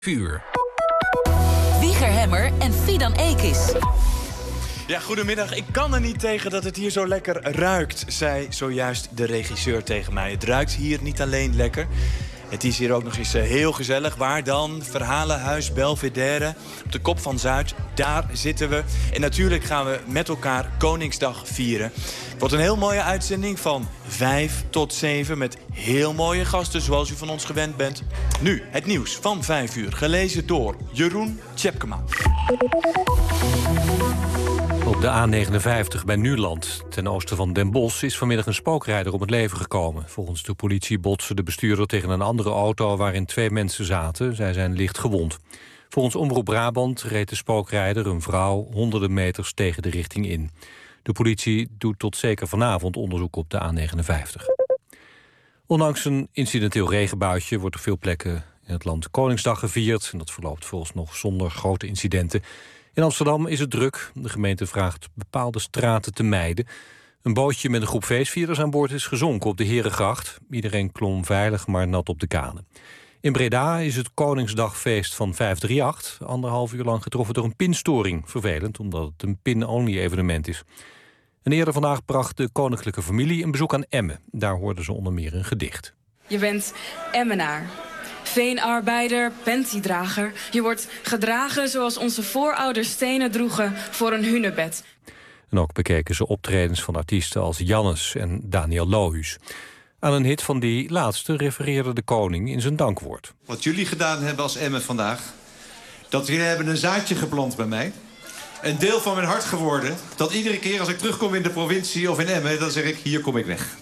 Vuur. Wieger Hemmer en Fidan Ekis. Ja, goedemiddag. Ik kan er niet tegen dat het hier zo lekker ruikt, zei zojuist de regisseur tegen mij. Het ruikt hier niet alleen lekker. Het is hier ook nog eens heel gezellig. Waar dan? Verhalenhuis Belvedere. Op de Kop van Zuid. Daar zitten we. En natuurlijk gaan we met elkaar Koningsdag vieren. Het wordt een heel mooie uitzending van 5 tot 7... met heel mooie gasten zoals u van ons gewend bent. Nu het nieuws van 5 uur. Gelezen door Jeroen Tjepkema. Op de A59 bij Nuland, ten oosten van Den Bosch, is vanmiddag een spookrijder om het leven gekomen. Volgens de politie botste de bestuurder tegen een andere auto waarin 2 mensen zaten. Zij zijn licht gewond. Volgens Omroep Brabant reed de spookrijder een vrouw honderden meters tegen de richting in. De politie doet tot zeker vanavond onderzoek op de A59. Ondanks een incidenteel regenbuitje wordt op veel plekken in het land Koningsdag gevierd. En dat verloopt vooralsnog zonder grote incidenten. In Amsterdam is het druk. De gemeente vraagt bepaalde straten te mijden. Een bootje met een groep feestvierders aan boord is gezonken op de Herengracht. Iedereen klom veilig, maar nat op de kade. In Breda is het Koningsdagfeest van 538 1,5 uur lang getroffen door een pinstoring. Vervelend, omdat het een pin-only evenement is. En eerder vandaag bracht de koninklijke familie een bezoek aan Emmen. Daar hoorden ze onder meer een gedicht. Je bent Emmenaar. Veenarbeider, pentiedrager. Je wordt gedragen zoals onze voorouders stenen droegen voor een hunebed. En ook bekeken ze optredens van artiesten als Jannes en Daniel Lohuus. Aan een hit van die laatste refereerde de koning in zijn dankwoord. Wat jullie gedaan hebben als Emmen vandaag, dat jullie hebben een zaadje geplant bij mij. Een deel van mijn hart geworden, dat iedere keer als ik terugkom in de provincie of in Emmen, dan zeg ik, hier kom ik weg.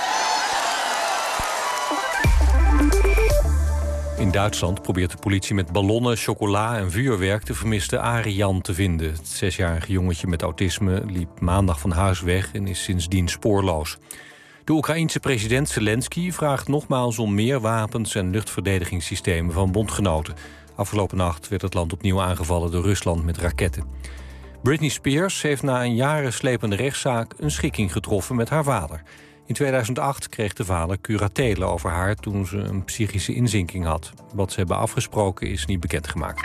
In Duitsland probeert de politie met ballonnen, chocola en vuurwerk de vermiste Arian te vinden. Het 6-jarige jongetje met autisme liep maandag van huis weg en is sindsdien spoorloos. De Oekraïense president Zelensky vraagt nogmaals om meer wapens en luchtverdedigingssystemen van bondgenoten. Afgelopen nacht werd het land opnieuw aangevallen door Rusland met raketten. Britney Spears heeft na een jaren slepende rechtszaak een schikking getroffen met haar vader. In 2008 kreeg de vader curatele over haar toen ze een psychische inzinking had. Wat ze hebben afgesproken is niet bekendgemaakt.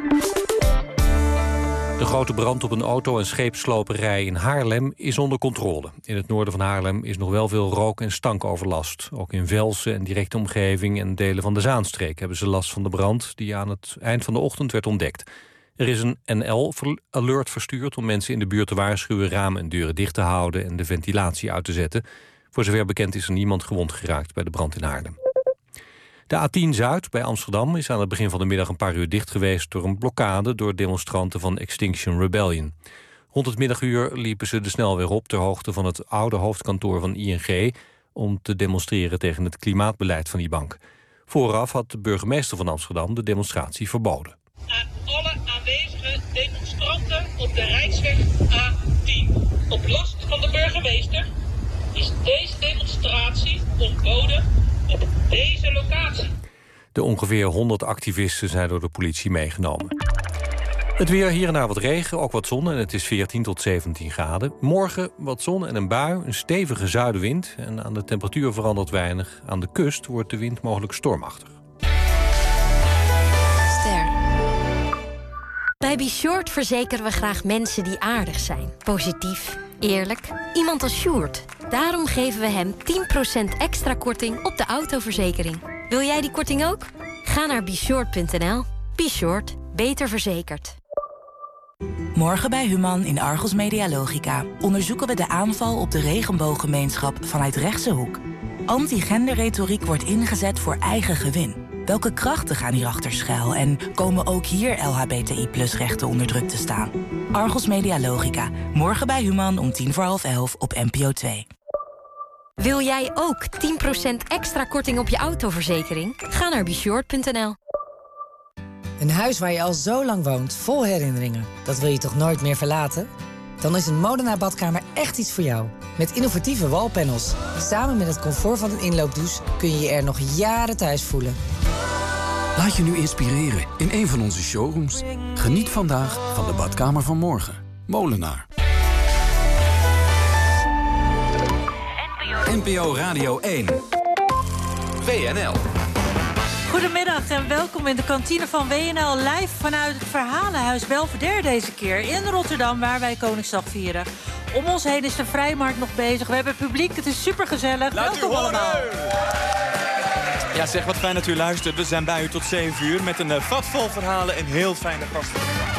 De grote brand op een auto- en scheepsloperij in Haarlem is onder controle. In het noorden van Haarlem is nog wel veel rook- en stankoverlast. Ook in Velsen en directe omgeving en delen van de Zaanstreek hebben ze last van de brand die aan het eind van de ochtend werd ontdekt. Er is een NL-alert verstuurd om mensen in de buurt te waarschuwen ramen en deuren dicht te houden en de ventilatie uit te zetten. Voor zover bekend is er niemand gewond geraakt bij de brand in Haarlem. De A10 Zuid bij Amsterdam is aan het begin van de middag een paar uur dicht geweest door een blokkade door demonstranten van Extinction Rebellion. Rond het middaguur liepen ze de snelweg op ter hoogte van het oude hoofdkantoor van ING om te demonstreren tegen het klimaatbeleid van die bank. Vooraf had de burgemeester van Amsterdam de demonstratie verboden. Aan alle aanwezige demonstranten op de Rijksweg A10. Op last van de burgemeester is deze demonstratie ontboden op deze locatie. De ongeveer 100 activisten zijn door de politie meegenomen. Het weer, hier en daar wat regen, ook wat zon en het is 14 tot 17 graden. Morgen wat zon en een bui, een stevige zuidenwind en aan de temperatuur verandert weinig. Aan de kust wordt de wind mogelijk stormachtig. Bij Be Short verzekeren we graag mensen die aardig zijn. Positief, eerlijk, iemand als Sjoerd. Daarom geven we hem 10% extra korting op de autoverzekering. Wil jij die korting ook? Ga naar beshort.nl. Be Short, beter verzekerd. Morgen bij Human in Argos Media Logica onderzoeken we de aanval op de regenbooggemeenschap vanuit rechtse hoek. Anti-genderretoriek wordt ingezet voor eigen gewin. Welke krachten gaan hierachter schuil en komen ook hier LHBTI+-rechten onder druk te staan? Argos Media Logica, morgen bij Human om 11:10 op NPO 2. Wil jij ook 10% extra korting op je autoverzekering? Ga naar beshort.nl. Een huis waar je al zo lang woont, vol herinneringen. Dat wil je toch nooit meer verlaten? Dan is een Molenaar badkamer echt iets voor jou. Met innovatieve wallpanels. Samen met het comfort van een inloopdouche kun je je er nog jaren thuis voelen. Laat je nu inspireren in een van onze showrooms. Geniet vandaag van de badkamer van morgen. Molenaar. NPO Radio 1. WNL. Goedemiddag en welkom in de kantine van WNL live vanuit het Verhalenhuis Belvedere deze keer in Rotterdam, waar wij Koningsdag vieren. Om ons heen is de Vrijmarkt nog bezig. We hebben publiek, het is supergezellig. Welkom allemaal. Ja, zeg, wat fijn dat u luistert. We zijn bij u tot 7 uur met een vat vol verhalen en heel fijne gasten.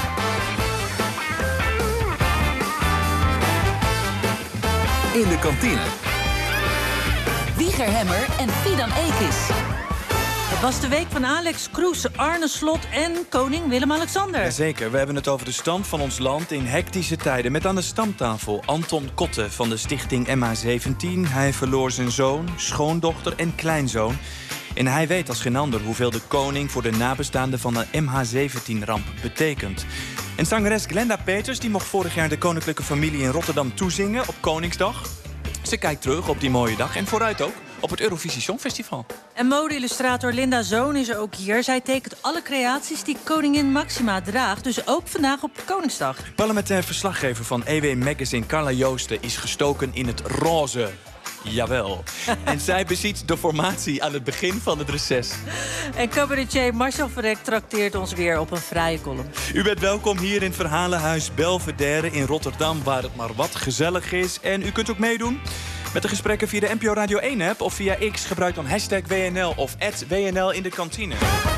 In de kantine. Wieger Hemmer en Fidan Ekis. Het was de week van Alex Kroes, Arne Slot en koning Willem-Alexander. Jazeker, we hebben het over de stand van ons land in hectische tijden. Met aan de stamtafel Anton Kotte van de stichting MH17. Hij verloor zijn zoon, schoondochter en kleinzoon. En hij weet als geen ander hoeveel de koning voor de nabestaanden van de MH17-ramp betekent. En zangeres Glenda Peters die mocht vorig jaar de koninklijke familie in Rotterdam toezingen op Koningsdag. Ze kijkt terug op die mooie dag en vooruit ook op het Eurovisie Songfestival. En mode-illustrator Linda Zoon is ook hier. Zij tekent alle creaties die koningin Maxima draagt. Dus ook vandaag op Koningsdag. Parlementair verslaggever van EW Magazine Carla Joosten is gestoken in het roze. Jawel. En zij beziet de formatie aan het begin van het reces. En cabaretier Marcel Verrek trakteert ons weer op een vrije column. U bent welkom hier in het Verhalenhuis Belvedere in Rotterdam, waar het maar wat gezellig is. En u kunt ook meedoen met de gesprekken via de NPO Radio 1-app of via X. Gebruik dan #WNL of @WNL in de kantine.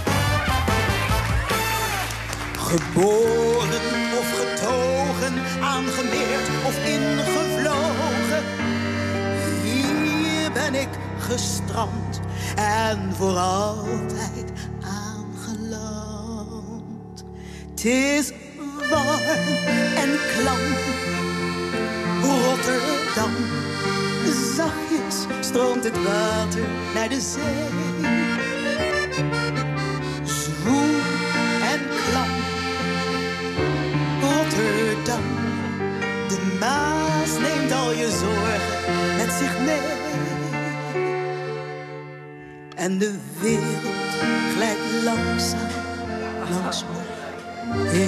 Geboren of getogen, aangemeerd of ingevlogen. Hier ben ik gestrand en voor altijd aangeland. 'Het is warm en klam, Rotterdam. Zachtjes stroomt het water naar de zee. Zwoel en klam, Rotterdam. De Maas neemt al je zorgen met zich mee. En de wereld glijdt langzaam langs me heen.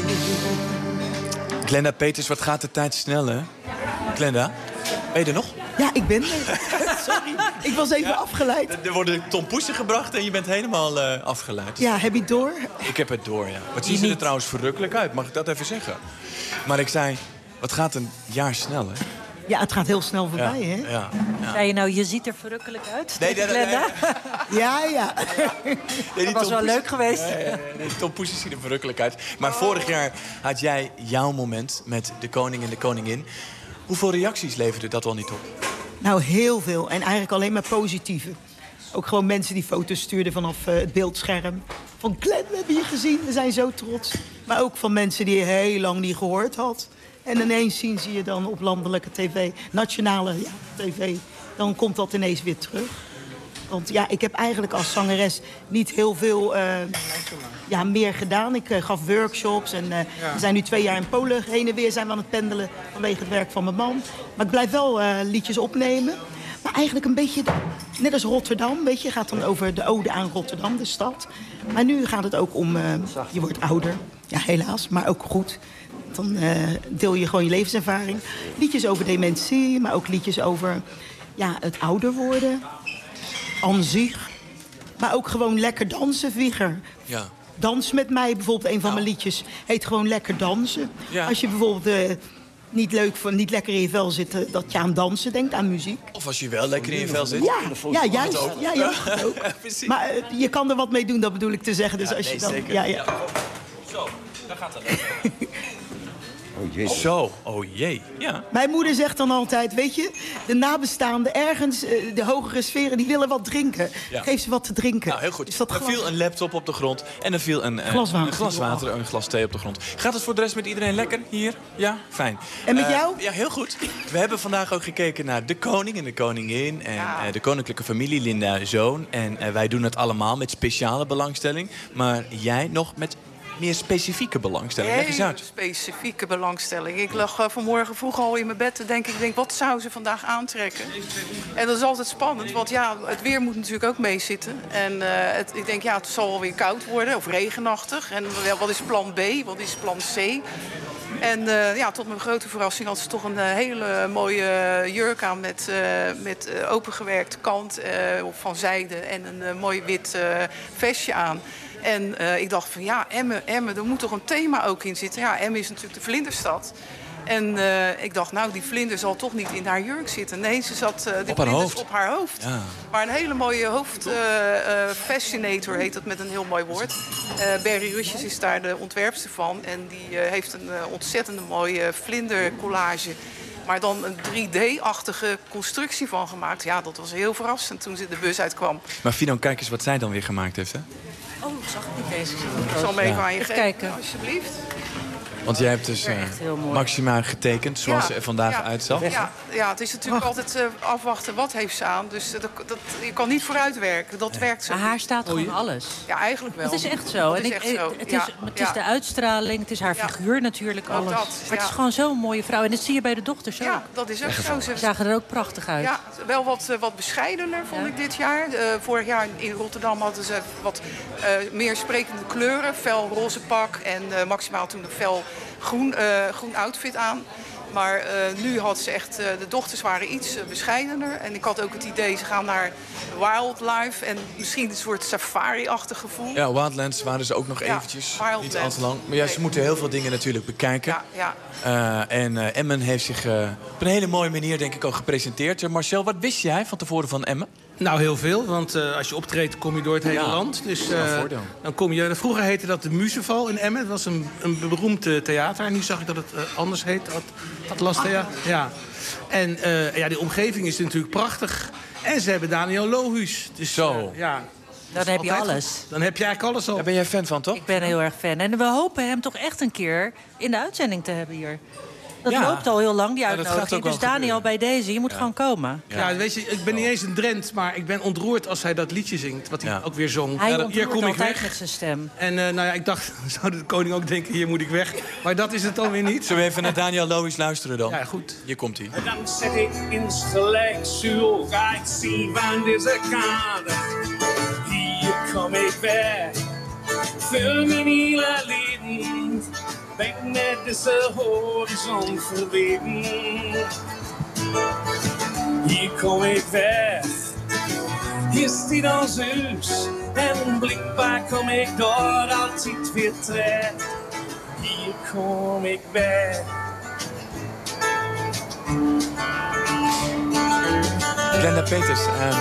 Glenda Peters, wat gaat de tijd snel, hè? Glenda, ben je er nog? Ja, ik ben er. Sorry, ik was even afgeleid. Er worden tompoesen gebracht en je bent helemaal afgeleid. Ja, heb je het door? Ik heb het door, ja. Wat zien ze er trouwens verrukkelijk uit, mag ik dat even zeggen? Maar ik zei, wat gaat een jaar snel, hè? Ja, het gaat heel snel voorbij, hè? Ja. Zei je nou, je ziet er verrukkelijk uit? Nee. Ja. Nee, dat was wel leuk geweest. Nee, tompoesen zien er verrukkelijk uit. Maar vorig jaar had jij jouw moment met de koning en de koningin. Hoeveel reacties leverde dat wel niet op? Nou, heel veel. En eigenlijk alleen maar positieve. Ook gewoon mensen die foto's stuurden vanaf het beeldscherm. Van Glenn, we hebben je gezien, we zijn zo trots. Maar ook van mensen die je heel lang niet gehoord had. En ineens zien ze je dan op landelijke tv, nationale tv. Dan komt dat ineens weer terug. Want ja, ik heb eigenlijk als zangeres niet heel veel meer gedaan. Ik gaf workshops en we zijn nu 2 jaar in Polen heen en weer zijn we aan het pendelen vanwege het werk van mijn man. Maar ik blijf wel liedjes opnemen. Maar eigenlijk een beetje, net als Rotterdam, weet je, gaat dan over de ode aan Rotterdam, de stad. Maar nu gaat het ook om, je wordt ouder, ja helaas, maar ook goed. Dan deel je gewoon je levenservaring. Liedjes over dementie, maar ook liedjes over het ouder worden. Aan zich. Maar ook gewoon lekker dansen, Wieger. Ja. Dans met mij, bijvoorbeeld een van mijn liedjes. Heet gewoon lekker dansen. Ja. Als je bijvoorbeeld niet lekker in je vel zit, dat je aan dansen denkt, aan muziek. Of als je wel lekker in je vel zit. Ja, juist. Ja, ook. Maar je kan er wat mee doen, dat bedoel ik te zeggen. Dus als je dan, zeker. Ja. Zo, daar gaat het. Oh jee. Zo, oh jee. Ja. Mijn moeder zegt dan altijd, weet je, de nabestaanden ergens, de hogere sferen, die willen wat drinken. Ja. Geef ze wat te drinken. Nou, heel goed. Dus dat er viel een laptop op de grond en er viel een glas water, een glas thee op de grond. Gaat het voor de rest met iedereen lekker hier? Ja? Fijn. En met jou? Ja, heel goed. We hebben vandaag ook gekeken naar de koning en de koningin en de koninklijke familie, Linda Zoon. En wij doen het allemaal met speciale belangstelling. Maar jij nog met meer specifieke belangstelling. Leg eens Hele uit. specifieke belangstelling. Ik lag vanmorgen vroeg al in mijn bed te denken... ik denk, wat zou ze vandaag aantrekken? En dat is altijd spannend, want ja, het weer moet natuurlijk ook meezitten. En ik denk, ja, het zal wel weer koud worden of regenachtig. En wat is plan B, wat is plan C? En ja, tot mijn grote verrassing had ze toch een hele mooie jurk aan... met opengewerkte kant van zijde en een mooi wit vestje aan. En ik dacht van ja, Emmen, er moet toch een thema ook in zitten. Ja, Emmen is natuurlijk de vlinderstad. En ik dacht, nou, die vlinder zal toch niet in haar jurk zitten. Nee, ze zat op haar hoofd. Ja. Maar een hele mooie fascinator heet dat met een heel mooi woord. Berry Rusjes is daar de ontwerpster van. En die heeft een ontzettende mooie vlindercollage. Maar dan een 3D-achtige constructie van gemaakt. Ja, dat was heel verrassend toen ze de bus uitkwam. Maar Fidan, kijk eens wat zij dan weer gemaakt heeft, hè? Oh, ik zag het niet deze. Ik zal hem even aan je geven, alsjeblieft. Want jij hebt dus Maxima getekend, zoals ze er vandaag uitzag. Ja, het is natuurlijk altijd afwachten wat heeft ze aan. Dus je kan niet vooruitwerken. Dat werkt zo. Maar haar staat gewoon alles. Ja, eigenlijk wel. Het is echt zo. Het is de uitstraling, het is haar figuur natuurlijk, alles. Maar het is gewoon zo'n mooie vrouw. En dat zie je bij de dochters ook. Ja, dat is ook zo. Ze zagen er ook prachtig uit. Ja, wel wat bescheidener vond ik dit jaar. Vorig jaar in Rotterdam hadden ze wat meer sprekende kleuren. Fel roze pak en maximaal toen een fel groen outfit aan. Maar nu had ze echt... de dochters waren iets bescheidener. En ik had ook het idee, ze gaan naar wildlife. En misschien een soort safari-achtig gevoel. Ja, Wildlands waren ze ook nog eventjes. Niet al te lang. Maar ja, ze moeten heel veel dingen natuurlijk bekijken. En Emmen heeft zich op een hele mooie manier, denk ik, ook gepresenteerd. Marcel, wat wist jij van tevoren van Emmen? Nou, heel veel, want als je optreedt kom je door het hele land. Dus dan kom je... Vroeger heette dat de Muzeval in Emmen. Het was een beroemd theater. Nu zag ik dat het anders heet, Atlas Theater. Ja. En die omgeving is natuurlijk prachtig. En ze hebben Daniel Lohuus. Dus, dan heb je alles. Dan heb je eigenlijk alles al. Daar ben jij fan van, toch? Ik ben heel erg fan. En we hopen hem toch echt een keer in de uitzending te hebben hier. Dat loopt al heel lang, die uitnodiging. Dus Daniel, bij deze, je moet gewoon komen. Ja, weet je, ik ben niet eens een Drent, maar ik ben ontroerd als hij dat liedje zingt. Wat hij ook weer zong. Hij hier kom ik weg met zijn stem. En ik dacht, zou de koning ook denken, hier moet ik weg. Maar dat is het dan weer niet. Zullen we even naar Daniel Lohuus luisteren dan? Ja, goed. Hier komt hij. Dan zet ik instellectueel, ga ik zien van deze kader. Hier kom ik weg, vul mijn hele leven. Ben net deze horizon verweten. Hier kom ik weg. Hier staat ons huis. En blijkbaar kom ik door altijd weer terug. Hier kom ik weg. Glenda Peters,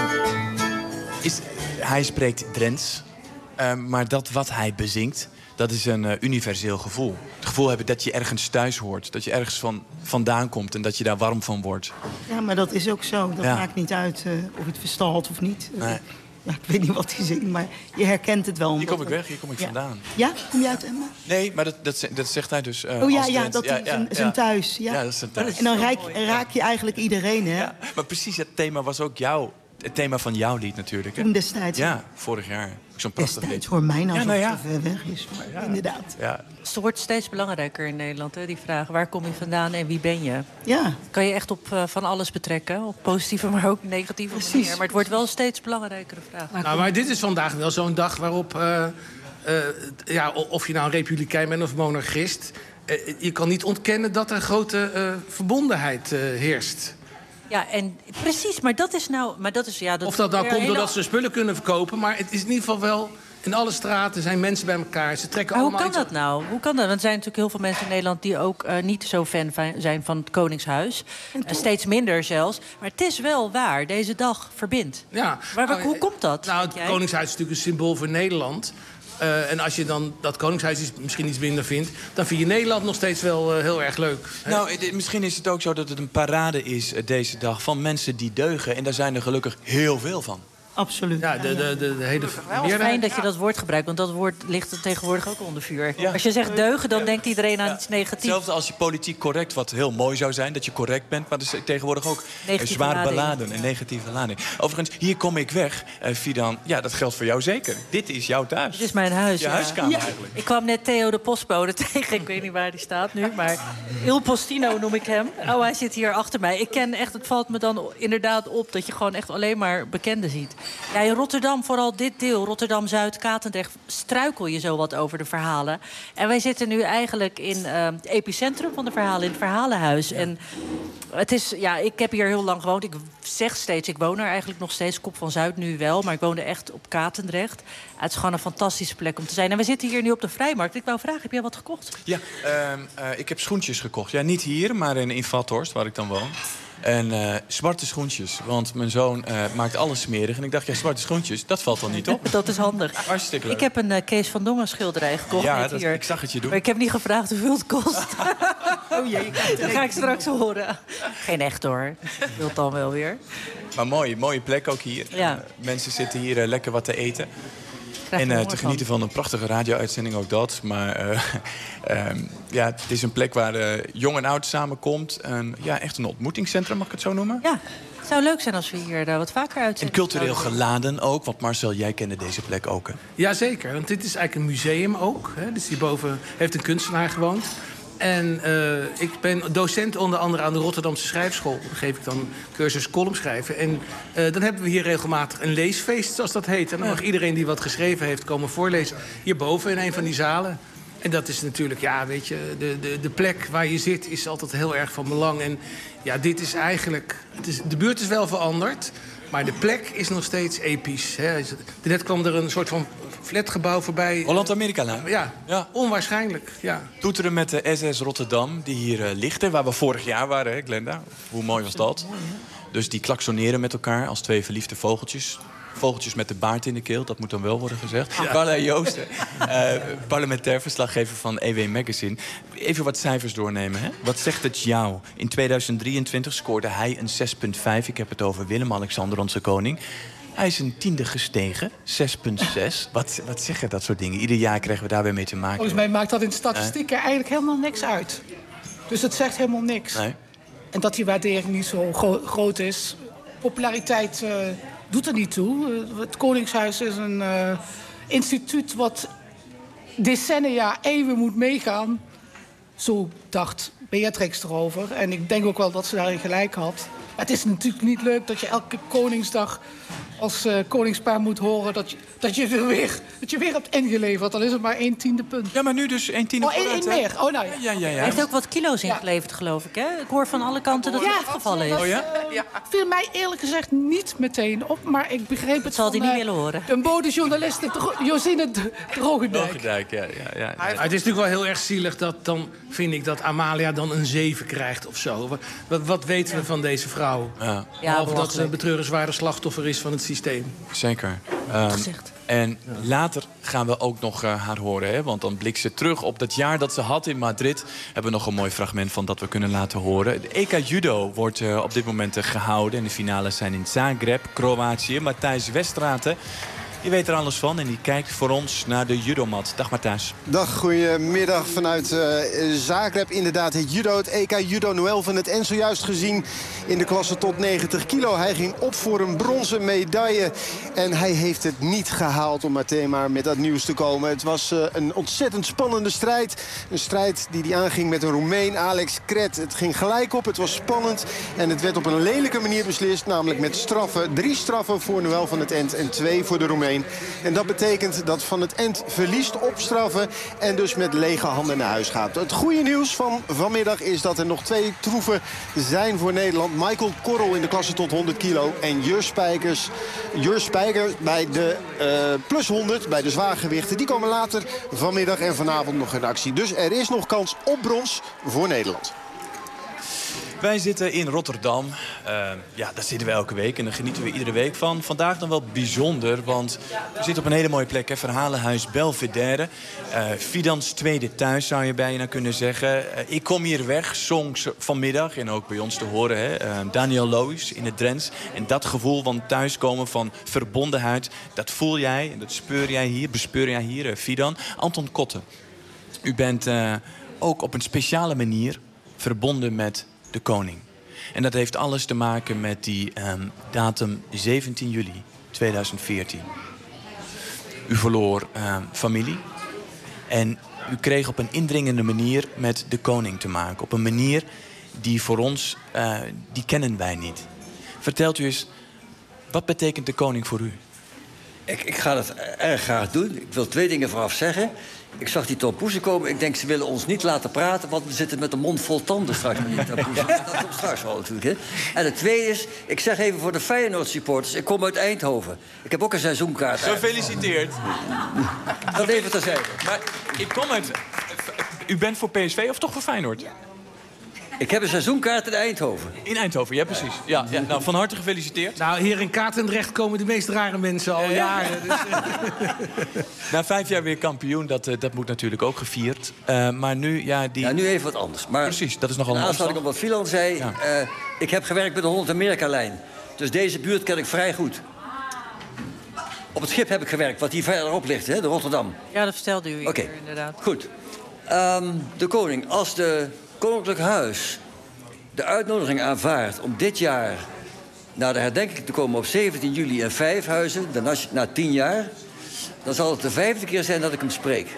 hij spreekt Drents. Maar dat wat hij bezingt, dat is een universeel gevoel. Het gevoel hebben dat je ergens thuis hoort. Dat je ergens vandaan komt en dat je daar warm van wordt. Ja, maar dat is ook zo. Dat maakt niet uit of je het verstaat of niet. Nee. Ik weet niet wat hij zingt, maar je herkent het wel. Hier kom ik weg, hier kom ik vandaan. Ja? Kom je uit Emmen? Nee, maar dat zegt hij dus. Dat is zijn thuis. Ja, dat is zijn thuis. En dan raak je eigenlijk iedereen, hè? Ja, maar precies, het thema was ook het thema van jouw lied natuurlijk. Hè? Toen destijds. Ja, vorig jaar. Zo'n prachtig lied. Voor mij nou zo ver weg is, maar inderdaad. Ja. Het wordt steeds belangrijker in Nederland, hè, die vraag. Waar kom je vandaan en wie ben je? Ja. Kan je echt op van alles betrekken. Op positieve, maar ook negatieve manier. Maar het wordt wel een steeds belangrijkere vraag. Maar dit is vandaag wel zo'n dag waarop... of je nou een republikein bent of monarchist... je kan niet ontkennen dat er grote verbondenheid heerst. Ja, en precies, maar dat is nou... Of dat nou komt doordat ze spullen kunnen verkopen... maar het is in ieder geval wel... in alle straten zijn mensen bij elkaar. Ze trekken allemaal hoe kan dat nou? Hoe kan dat? Want er zijn natuurlijk heel veel mensen in Nederland... die ook niet zo fan zijn van het Koningshuis. Steeds minder zelfs. Maar het is wel waar. Deze dag verbindt. Ja. Maar hoe komt dat? Nou, het Koningshuis is natuurlijk een symbool voor Nederland... en als je dan dat Koningshuis misschien iets minder vindt... dan vind je Nederland nog steeds wel heel erg leuk. Hè? Nou, misschien is het ook zo dat het een parade is deze dag... van mensen die deugen. En daar zijn er gelukkig heel veel van. Absoluut. Ja, de hele Het is fijn dat je dat woord gebruikt, want dat woord ligt er tegenwoordig ook onder vuur. Ja. Als je zegt deugen, dan denkt iedereen aan iets negatiefs. Hetzelfde als je politiek correct, wat heel mooi zou zijn, dat je correct bent. Maar er is tegenwoordig ook zwaar beladen en negatieve lading. Overigens, hier kom ik weg, Fidan. Ja, dat geldt voor jou zeker. Dit is jouw thuis. Dit is mijn huis, je huiskamer eigenlijk. Ik kwam net Theo de postbode tegen. Ik weet niet waar die staat nu, maar Il Postino noem ik hem. Oh, hij zit hier achter mij. Ik ken echt, het valt me dan inderdaad op dat je gewoon echt alleen maar bekenden ziet. Ja, in Rotterdam, vooral dit deel, Rotterdam-Zuid, Katendrecht, struikel je zo wat over de verhalen. En wij zitten nu eigenlijk in het epicentrum van de verhalen, in het verhalenhuis. Ja. En het is, ja, ik heb hier heel lang gewoond. Ik zeg steeds, ik woon er eigenlijk nog steeds. Kop van Zuid nu wel, maar ik woonde echt op Katendrecht. Het is gewoon een fantastische plek om te zijn. En we zitten hier nu op de Vrijmarkt. Ik wou vragen, heb jij wat gekocht? Ja, ik heb schoentjes gekocht. Ja, niet hier, maar in Vathorst, waar ik dan woon. En zwarte schoentjes, want mijn zoon maakt alles smerig. En ik dacht, ja, zwarte schoentjes, dat valt dan niet op. Dat is handig. Hartstikke leuk. Ik heb een Kees van Dongen schilderij gekocht. Ja, ik zag het je doen. Maar ik heb niet gevraagd hoeveel het kost. Oh jee, dat ga ik straks horen. Geen echt hoor. Dat wil dan wel weer. Maar mooie plek ook hier. Ja. Mensen zitten hier lekker wat te eten. En te genieten van een prachtige radio-uitzending, ook dat. Maar ja, het is een plek waar jong en oud samenkomt. Ja, echt een ontmoetingscentrum, mag ik het zo noemen? Ja, het zou leuk zijn als we hier daar wat vaker uitzenden. En cultureel geladen ook, want Marcel, jij kende deze plek ook, hè? Jazeker, want dit is eigenlijk een museum ook. Hè? Dus hierboven heeft een kunstenaar gewoond. En ik ben docent onder andere aan de Rotterdamse Schrijfschool. Daar geef ik dan cursus column schrijven. En dan hebben we hier regelmatig een leesfeest, zoals dat heet. En dan mag iedereen die wat geschreven heeft komen voorlezen. Hierboven in een van die zalen. En dat is natuurlijk, ja, weet je, de plek waar je zit is altijd heel erg van belang. En ja, dit is eigenlijk... de buurt is wel veranderd, maar de plek is nog steeds episch. Hè. Net kwam er een soort van flatgebouw voorbij. Holland-Amerika-lijn. Ja, onwaarschijnlijk. Ja. Toeteren met de SS Rotterdam, die hier ligt. Waar we vorig jaar waren, hè, Glenda? Hoe mooi was dat? Dus die klaksoneren met elkaar als twee verliefde vogeltjes. Vogeltjes met de baard in de keel, dat moet dan wel worden gezegd. Ja. Carla Joosten, parlementair verslaggever van EW Magazine. Even wat cijfers doornemen, hè? Wat zegt het jou? In 2023 scoorde hij een 6,5. Ik heb het over Willem-Alexander, onze koning. Hij is een 10e gestegen, 6,6. Wat zeggen dat soort dingen? Ieder jaar krijgen we daar weer mee te maken. Volgens mij maakt dat in de statistieken eigenlijk helemaal niks uit. Dus het zegt helemaal niks. Nee. En dat die waardering niet zo groot is. Populariteit doet er niet toe. Het Koningshuis is een instituut wat decennia, eeuwen moet meegaan. Zo dacht Beatrix erover. En ik denk ook wel dat ze daarin gelijk had. Maar het is natuurlijk niet leuk dat je elke Koningsdag als koningspaar moet horen dat je weer hebt ingeleverd. Dan is het maar 1/10 punt. Ja, maar nu dus 1/10 één meer. Oh, nou ja. Ja. Hij heeft ook wat kilo's ingeleverd, geloof ik, hè? Ik hoor van alle kanten dat het afgevallen is. Oh ja? Viel mij eerlijk gezegd niet meteen op, maar ik begreep het zal hij niet willen horen. De modejournalist Josine Drogendijk. Drogendijk, ja. Het is natuurlijk wel heel erg zielig dat dan, vind ik, dat Amalia dan een 7 krijgt of zo. Wat weten we van deze vrouw? Ja. Behalve dat ze een betreurenswaardig slachtoffer is van het systeem. Zeker. En later gaan we ook nog haar horen, hè? Want dan blikt ze terug op dat jaar dat ze had in Madrid. Hebben we nog een mooi fragment van dat we kunnen laten horen. De EK Judo wordt op dit moment gehouden. En de finales zijn in Zagreb, Kroatië. Matthijs Westraten, die weet er alles van en die kijkt voor ons naar de judomat. Dag Matthijs. Dag, goedemiddag vanuit Zagreb. Inderdaad, het judo, het EK Judo Noël van het en zojuist gezien in de klasse tot 90 kilo. Hij ging op voor een bronzen medaille en hij heeft het niet gehaald om meteen maar met dat nieuws te komen. Het was een ontzettend spannende strijd. Een strijd die hij aanging met een Roemeen, Alex Kret. Het ging gelijk op, het was spannend en het werd op een lelijke manier beslist. Namelijk met straffen. 3 straffen voor Noël van het End en 2 voor de Roemeen. En dat betekent dat Van het End verliest op straffen en dus met lege handen naar huis gaat. Het goede nieuws van vanmiddag is dat er nog 2 troeven zijn voor Nederland. Michael Korrel in de klasse tot 100 kilo en Jur Spijker bij de plus 100, bij de zwaargewichten. Die komen later vanmiddag en vanavond nog in actie. Dus er is nog kans op brons voor Nederland. Wij zitten in Rotterdam. Ja, daar zitten we elke week en daar genieten we iedere week van. Vandaag dan wel bijzonder, want we zitten op een hele mooie plek. Hè? Verhalenhuis Belvedere. Fidans tweede thuis, zou je bijna kunnen zeggen. Ik kom hier weg, songs vanmiddag en ook bij ons te horen. Hè? Daniel Loos in het Drents. En dat gevoel van thuiskomen, van verbondenheid, dat voel jij en dat bespeur jij hier, Fidan. Anton Kotten, u bent ook op een speciale manier verbonden met de koning. En dat heeft alles te maken met die datum 17 juli 2014. U verloor familie. En u kreeg op een indringende manier met de koning te maken. Op een manier die voor ons, die kennen wij niet. Vertelt u eens, wat betekent de koning voor u? Ik ga dat erg graag doen. Ik wil 2 dingen vooraf zeggen. Ik zag die tompoesen komen. Ik denk, ze willen ons niet laten praten, want we zitten met een mond vol tanden straks met die tompoesen. Dat komt straks wel natuurlijk, hè. En het tweede is, ik zeg even voor de Feyenoord-supporters, ik kom uit Eindhoven. Ik heb ook een seizoenkaart. Gefeliciteerd. Dat even terzijde. Maar ik kom uit... U bent voor PSV of toch voor Feyenoord? Ja. Ik heb een seizoenkaart in Eindhoven. In Eindhoven, ja precies. Ja, nou, van harte gefeliciteerd. Nou, hier in Katendrecht komen de meest rare mensen al jaren. Dus, Na 5 jaar weer kampioen, dat moet natuurlijk ook gevierd. Maar nu, ja, die... Ja, nu even wat anders. Maar precies, dat is nogal een aansluiting op wat Filan zei. Ja. Ik heb gewerkt met de Holland-Amerika-lijn. Dus deze buurt ken ik vrij goed. Op het schip heb ik gewerkt, wat hier verderop ligt, hè, de Rotterdam. Ja, dat vertelde u hier, inderdaad. Goed. De koning, als de Koninklijk Huis de uitnodiging aanvaardt om dit jaar naar de herdenking te komen op 17 juli in Vijfhuizen, na 10 jaar, dan zal het de 5e keer zijn dat ik hem spreek.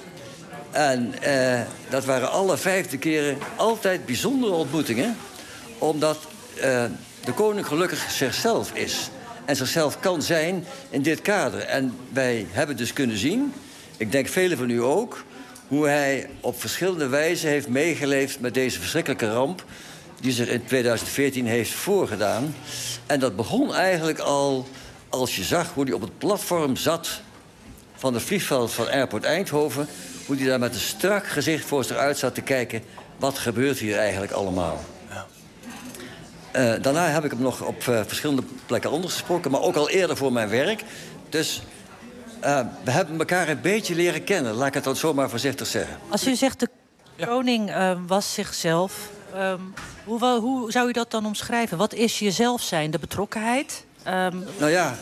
En dat waren alle 5 keren altijd bijzondere ontmoetingen, omdat de koning gelukkig zichzelf is en zichzelf kan zijn in dit kader. En wij hebben dus kunnen zien, ik denk velen van u ook, hoe hij op verschillende wijzen heeft meegeleefd met deze verschrikkelijke ramp die zich in 2014 heeft voorgedaan. En dat begon eigenlijk al als je zag hoe hij op het platform zat van het vliegveld van Airport Eindhoven, hoe hij daar met een strak gezicht voor zich uit zat te kijken, wat gebeurt hier eigenlijk allemaal. Ja. Daarna heb ik hem nog op verschillende plekken anders gesproken, maar ook al eerder voor mijn werk. Dus we hebben elkaar een beetje leren kennen, laat ik het dan zomaar voorzichtig zeggen. Als u zegt de koning was zichzelf, hoe zou u dat dan omschrijven? Wat is jezelf zijn? De betrokkenheid? Nou ja,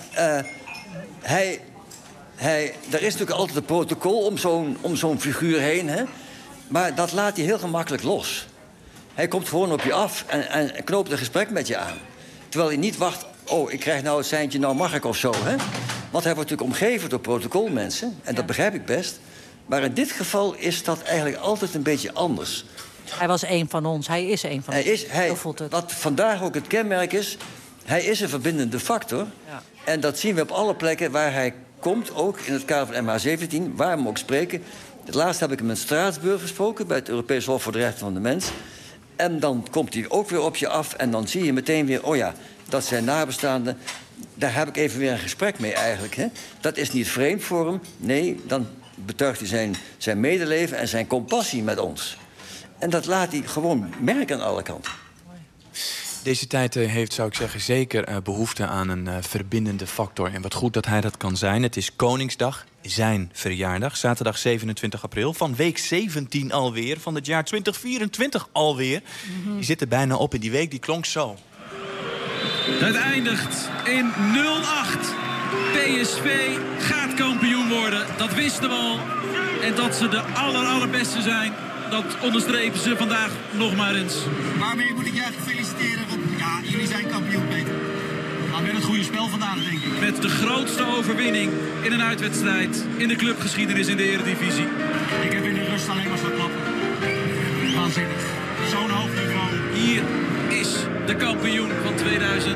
er is natuurlijk altijd een protocol om zo'n figuur heen, hè? Maar dat laat hij heel gemakkelijk los. Hij komt gewoon op je af en knoopt een gesprek met je aan. Terwijl hij niet wacht, oh, ik krijg nou het seintje, nou mag ik of zo, hè? Want hij wordt natuurlijk omgeven door protocolmensen. En dat begrijp ik best. Maar in dit geval is dat eigenlijk altijd een beetje anders. Hij was één van ons. Hij is één van ons. Wat vandaag ook het kenmerk is, hij is een verbindende factor. Ja. En dat zien we op alle plekken waar hij komt. Ook in het kader van MH17, waar we hem ook spreken. Het laatst heb ik hem in Straatsburg gesproken, bij het Europees Hof voor de Rechten van de Mens. En dan komt hij ook weer op je af. En dan zie je meteen weer, oh ja, dat zijn nabestaanden. Daar heb ik even weer een gesprek mee eigenlijk. Hè? Dat is niet vreemd voor hem. Nee, dan betuigt hij zijn medeleven en zijn compassie met ons. En dat laat hij gewoon merken aan alle kanten. Deze tijd heeft, zou ik zeggen, zeker behoefte aan een verbindende factor. En wat goed dat hij dat kan zijn. Het is Koningsdag, zijn verjaardag. Zaterdag 27 april, van week 17 alweer. Van het jaar 2024 alweer. Die zit er bijna op en die week die klonk zo. Het eindigt in 0-8. PSV gaat kampioen worden. Dat wisten we al. En dat ze de allerbeste zijn, dat onderstrepen ze vandaag nog maar eens. Waarmee moet ik jij feliciteren? Want ja, jullie zijn kampioen, Peter. Maar met het goede spel vandaag, denk ik. Met de grootste overwinning in een uitwedstrijd in de clubgeschiedenis in de Eredivisie. Ik heb in de rust alleen maar zo klappen. Waanzinnig. Zo'n hoog niveau. Hier is de kampioen van 2023-2024.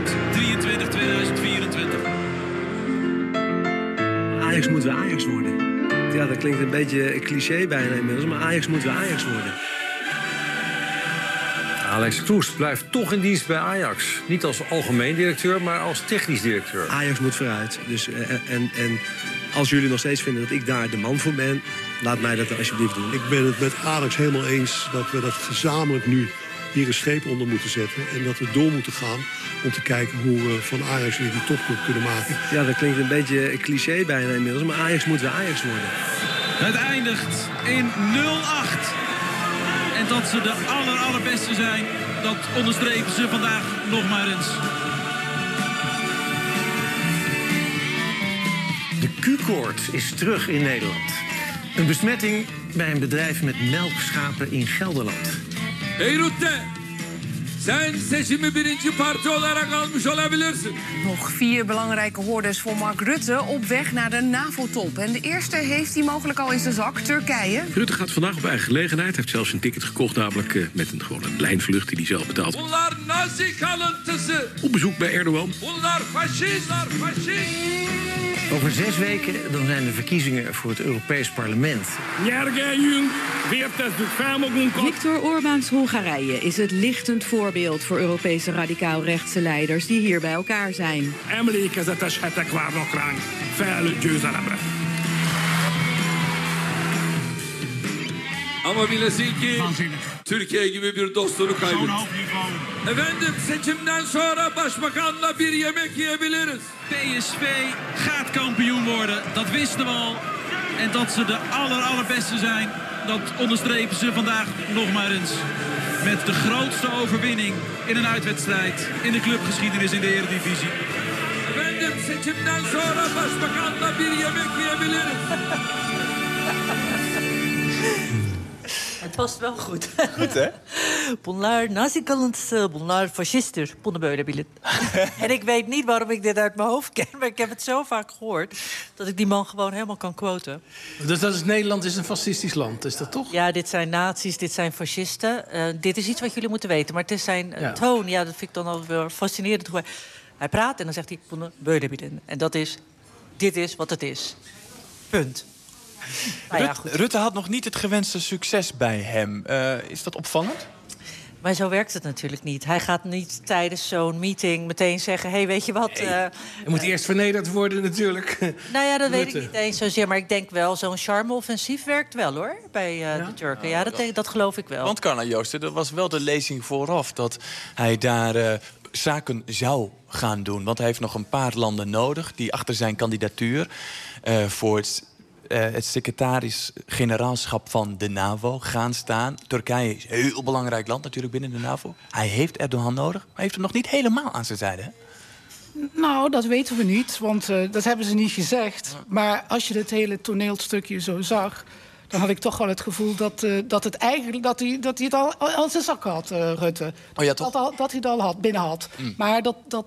Ajax moet weer Ajax worden. Ja, dat klinkt een beetje cliché bijna inmiddels, maar Ajax moet weer Ajax worden. Alex Kroes blijft toch in dienst bij Ajax. Niet als algemeen directeur, maar als technisch directeur. Ajax moet vooruit. Dus, en als jullie nog steeds vinden dat ik daar de man voor ben, laat mij dat alsjeblieft doen. Ik ben het met Alex helemaal eens dat we dat gezamenlijk nu hier een streep onder moeten zetten. En dat we door moeten gaan om te kijken hoe we van Ajax weer die topclub kunnen maken. Ja, dat klinkt een beetje cliché bijna inmiddels. Maar Ajax moet weer Ajax worden. Het eindigt in 0-8. En dat ze de allerbeste zijn, dat onderstrepen ze vandaag nog maar eens. De Q-koorts is terug in Nederland. Een besmetting bij een bedrijf met melkschapen in Gelderland. Beyrut'te sen seçimi birinci parti olarak almış olabilirsin. Nog 4 belangrijke hordes voor Mark Rutte op weg naar de NAVO-top. En de eerste heeft hij mogelijk al in zijn zak, Turkije. Rutte gaat vandaag op eigen gelegenheid. Hij heeft zelfs een ticket gekocht, namelijk met een lijnvlucht die hij zelf betaalt. Bunlar Nazi kalıntısı. Op bezoek bij Erdogan. Bunlar faşist. Over 6 weken dan zijn de verkiezingen voor het Europees Parlement. Viktor Orbáns Hongarije is het lichtend voorbeeld voor Europese radicaal-rechtse leiders die hier bij elkaar zijn. Emlékezetes hetek várnak ránk fel győzelemre. Ama bilesin ki Türkiye gibi bir dostunu kaybettik. Efendim seçimden sonra başbakanla bir yemek yiyebiliriz. PSV gaat kampioen worden, dat wisten we al. En dat ze de allerbeste zijn, dat onderstrepen ze vandaag nog maar eens. Met de grootste overwinning in een uitwedstrijd in de clubgeschiedenis in de Eredivisie. Efendim seçimden sonra başbakanla bir yemek yiyebiliriz. Het past wel goed. Goed, hè? Bunlar Nazi kalıntısı, bunlar faşisttir. Bunu böyle bilin. En ik weet niet waarom ik dit uit mijn hoofd ken, maar ik heb het zo vaak gehoord dat ik die man gewoon helemaal kan quoten. Dus dat is Nederland is een fascistisch land, is dat toch? Ja, dit zijn nazi's, dit zijn fascisten. Dit is iets wat jullie moeten weten, maar het is zijn toon. Ja, dat vind ik dan alweer fascinerend. Hij praat en dan zegt hij, bunu böyle bilin. En dat is, dit is wat het is. Punt. Rutte had nog niet het gewenste succes bij hem. Is dat opvallend? Maar zo werkt het natuurlijk niet. Hij gaat niet tijdens zo'n meeting meteen zeggen... hey, weet je wat... Hij moet eerst vernederd worden natuurlijk. Nou ja, dat weet ik niet eens zozeer. Maar ik denk wel, zo'n charme-offensief werkt wel, hoor. Bij de Turken. Ja, dat geloof ik wel. Want Carla Joosten, dat was wel de lezing vooraf... dat hij daar zaken zou gaan doen. Want hij heeft nog een paar landen nodig... die achter zijn kandidatuur voor het secretaris-generaalschap van de NAVO gaan staan. Turkije is een heel belangrijk land natuurlijk binnen de NAVO. Hij heeft Erdogan nodig, maar heeft hem nog niet helemaal aan zijn zijde, hè? Nou, dat weten we niet, want dat hebben ze niet gezegd. Maar als je dit hele toneelstukje zo zag... dan had ik toch wel het gevoel dat hij het al in zijn zak had, Rutte. Oh ja, toch? Dat hij het al binnen had. Maar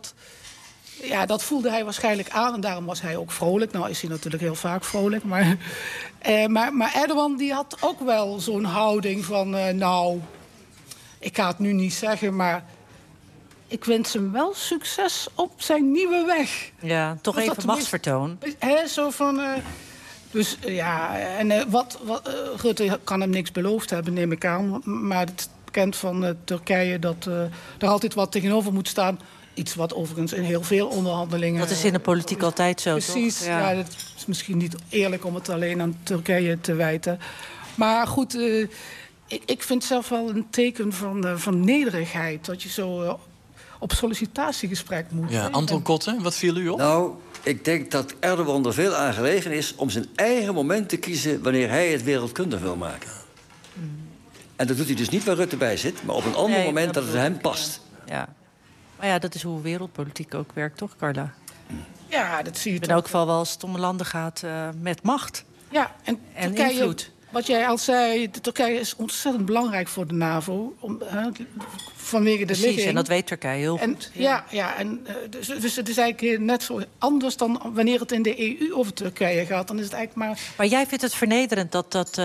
dat voelde hij waarschijnlijk aan en daarom was hij ook vrolijk. Nou is hij natuurlijk heel vaak vrolijk. Maar Erdogan die had ook wel zo'n houding van... nou, ik ga het nu niet zeggen, maar... ik wens hem wel succes op zijn nieuwe weg. Ja, toch even machtsvertoon. Zo van... dus ja, en Rutte kan hem niks beloofd hebben, neem ik aan. Maar het is bekend van Turkije dat er altijd wat tegenover moet staan... Iets wat overigens in heel veel onderhandelingen... Dat is in de politiek altijd zo, precies, toch? Ja, dat is misschien niet eerlijk om het alleen aan Turkije te wijten. Maar goed, ik vind zelf wel een teken van nederigheid... dat je zo op sollicitatiegesprek moet. Ja, Anton Kotten, wat viel u op? Nou, ik denk dat Erdogan er veel aan gelegen is... om zijn eigen moment te kiezen wanneer hij het wereldkundig wil maken. En dat doet hij dus niet waar Rutte bij zit... maar op een ander moment dat het hem past. Ja. Maar ja, dat is hoe wereldpolitiek ook werkt, toch, Carla? Ja, dat zie je in elk geval wel als het om landen gaat met macht. Ja, en Turkije, invloed. Wat jij al zei, Turkije is ontzettend belangrijk voor de NAVO. Vanwege de Precies, ligging. En dat weet Turkije heel goed. Dus het is eigenlijk net zo anders dan wanneer het in de EU over Turkije gaat. Dan is het eigenlijk maar... Maar jij vindt het vernederend dat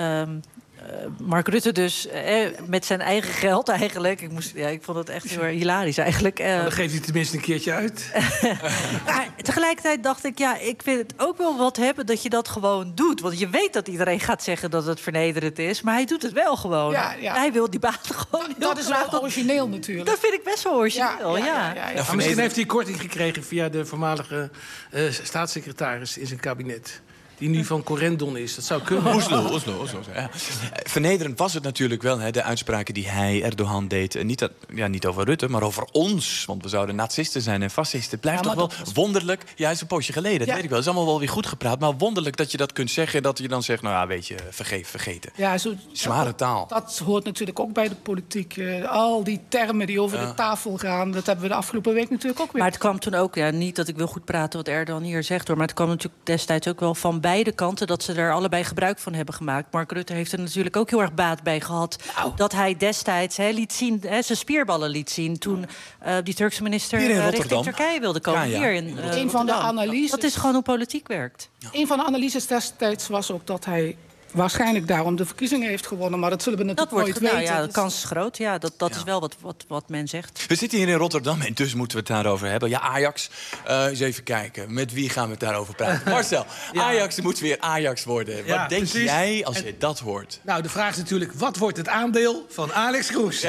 Mark Rutte dus met zijn eigen geld eigenlijk... Ik vond het echt heel erg hilarisch eigenlijk. Dan geeft hij tenminste een keertje uit. Maar tegelijkertijd dacht ik, ik vind het ook wel wat hebben dat je dat gewoon doet. Want je weet dat iedereen gaat zeggen dat het vernederend is... maar hij doet het wel gewoon. Ja. Hij wil die baan gewoon Dat is wel origineel natuurlijk. Dat vind ik best wel origineel, ja. Misschien heeft hij korting gekregen via de voormalige staatssecretaris in zijn kabinet. die nu van Corendon is. Dat zou kunnen. Oslo. Ja. Vernederend was het natuurlijk wel, hè, de uitspraken die hij, Erdogan, deed. Niet over Rutte, maar over ons. Want we zouden nacisten zijn en fascisten. Het blijft toch wel wonderlijk. Ja, het is een poosje geleden, dat weet ik wel. Het is allemaal wel weer goed gepraat. Maar wonderlijk dat je dat kunt zeggen. Dat je dan zegt, nou ja, weet je, vergeten. Ja, zware taal. Dat hoort natuurlijk ook bij de politiek. Al die termen die over de tafel gaan, dat hebben we de afgelopen week natuurlijk ook weer. Maar het kwam toen ook, niet dat ik wil goed praten wat Erdogan hier zegt, hoor, maar het kwam natuurlijk destijds ook wel van beide kanten dat ze er allebei gebruik van hebben gemaakt. Mark Rutte heeft er natuurlijk ook heel erg baat bij gehad dat hij destijds liet zien, zijn spierballen liet zien toen die Turkse minister richting Turkije wilde komen. Hier in een van de analyses. Dat is gewoon hoe politiek werkt. Een van de analyses destijds was ook dat hij waarschijnlijk daarom de verkiezingen heeft gewonnen. Maar dat zullen we natuurlijk nooit weten. Ja, de kans is groot. Ja, dat is wel wat men zegt. We zitten hier in Rotterdam en dus moeten we het daarover hebben. Ja, Ajax. Eens even kijken. Met wie gaan we het daarover praten? Marcel, Ajax moet weer Ajax worden. Wat denk jij als je dat hoort? Nou, de vraag is natuurlijk, wat wordt het aandeel van Alex Kroes?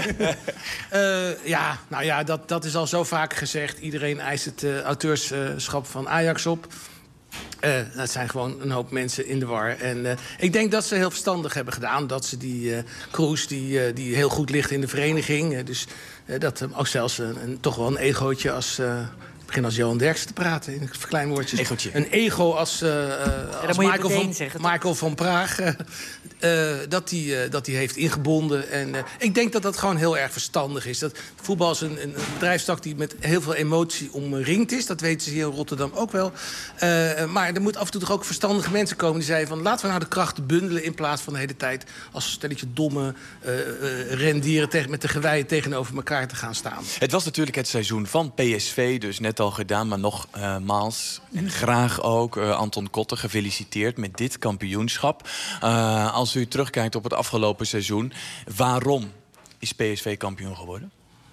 Dat is al zo vaak gezegd. Iedereen eist het auteurschap van Ajax op. Dat zijn gewoon een hoop mensen in de war. En ik denk dat ze heel verstandig hebben gedaan. Dat ze die Kroes, die heel goed ligt in de vereniging. Dus dat ook zelfs toch wel een egootje als... Ik begin als Johan Derksen te praten in verkleinwoordjes. Egootje. Een ego als Michael van Praag. Dat hij heeft ingebonden. En ik denk dat dat gewoon heel erg verstandig is. Dat voetbal is een bedrijfstak die met heel veel emotie omringd is. Dat weten ze hier in Rotterdam ook wel. Maar er moet af en toe toch ook verstandige mensen komen die zeiden van laten we nou de krachten bundelen in plaats van de hele tijd als een stelletje domme rendieren met de geweien tegenover elkaar te gaan staan. Het was natuurlijk het seizoen van PSV, dus net al gedaan, maar nogmaals en graag ook Anton Kotter gefeliciteerd met dit kampioenschap. Als u terugkijkt op het afgelopen seizoen, waarom is PSV kampioen geworden?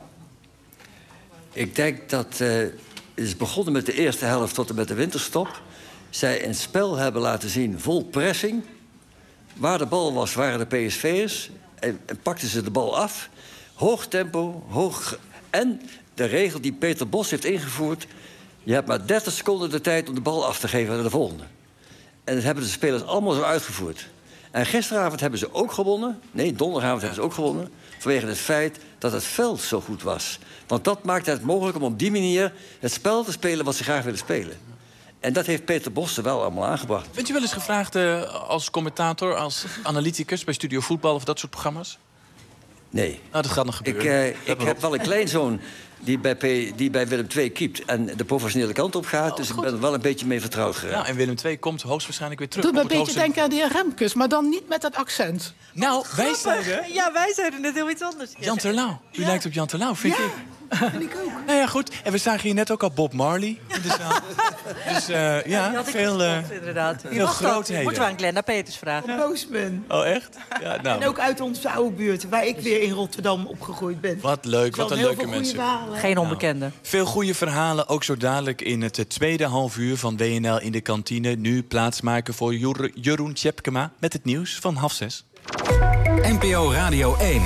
Ik denk dat het is begonnen met de eerste helft tot en met de winterstop. Zij een spel hebben laten zien vol pressing. Waar de bal was, waren de PSV'ers. En pakten ze de bal af. Hoog tempo, en de regel die Peter Bos heeft ingevoerd, je hebt maar 30 seconden de tijd om de bal af te geven aan de volgende. En dat hebben de spelers allemaal zo uitgevoerd. En gisteravond hebben ze ook gewonnen. Nee, donderdagavond hebben ze ook gewonnen. Vanwege het feit dat het veld zo goed was. Want dat maakte het mogelijk om op die manier het spel te spelen wat ze graag willen spelen. En dat heeft Peter Bos er wel allemaal aangebracht. Bent u wel eens gevraagd als commentator, als analyticus bij Studio Voetbal of dat soort programma's? Nee. Nou, dat gaat nog gebeuren. Ik heb wel een kleinzoon die bij Willem II keept en de professionele kant op gaat. Dus ik ben er wel een beetje mee vertrouwd geraakt. Ja, en Willem II komt hoogstwaarschijnlijk weer terug. Doe me een beetje denken aan de heer Remkes, maar dan niet met dat accent. Nou, wij zeiden net heel iets anders. Jan Terlouw. U lijkt op Jan Terlouw, vind ik. Vind ik ook. Nou ja, goed. En we zagen hier net ook al Bob Marley in de zaal. Dus inderdaad. Heel grootheden. Moeten we aan Glenda Peters vragen. Postman. Oh, echt? Ja, nou. En ook uit onze oude buurt, waar ik weer in Rotterdam opgegroeid ben. Wat leuk, wat een leuke mensen. Geen onbekende. Veel goede verhalen, ook zo dadelijk in het tweede halfuur van WNL in de kantine. Nu plaatsmaken voor Jeroen Tjepkema met het nieuws van 5:30. NPO Radio 1.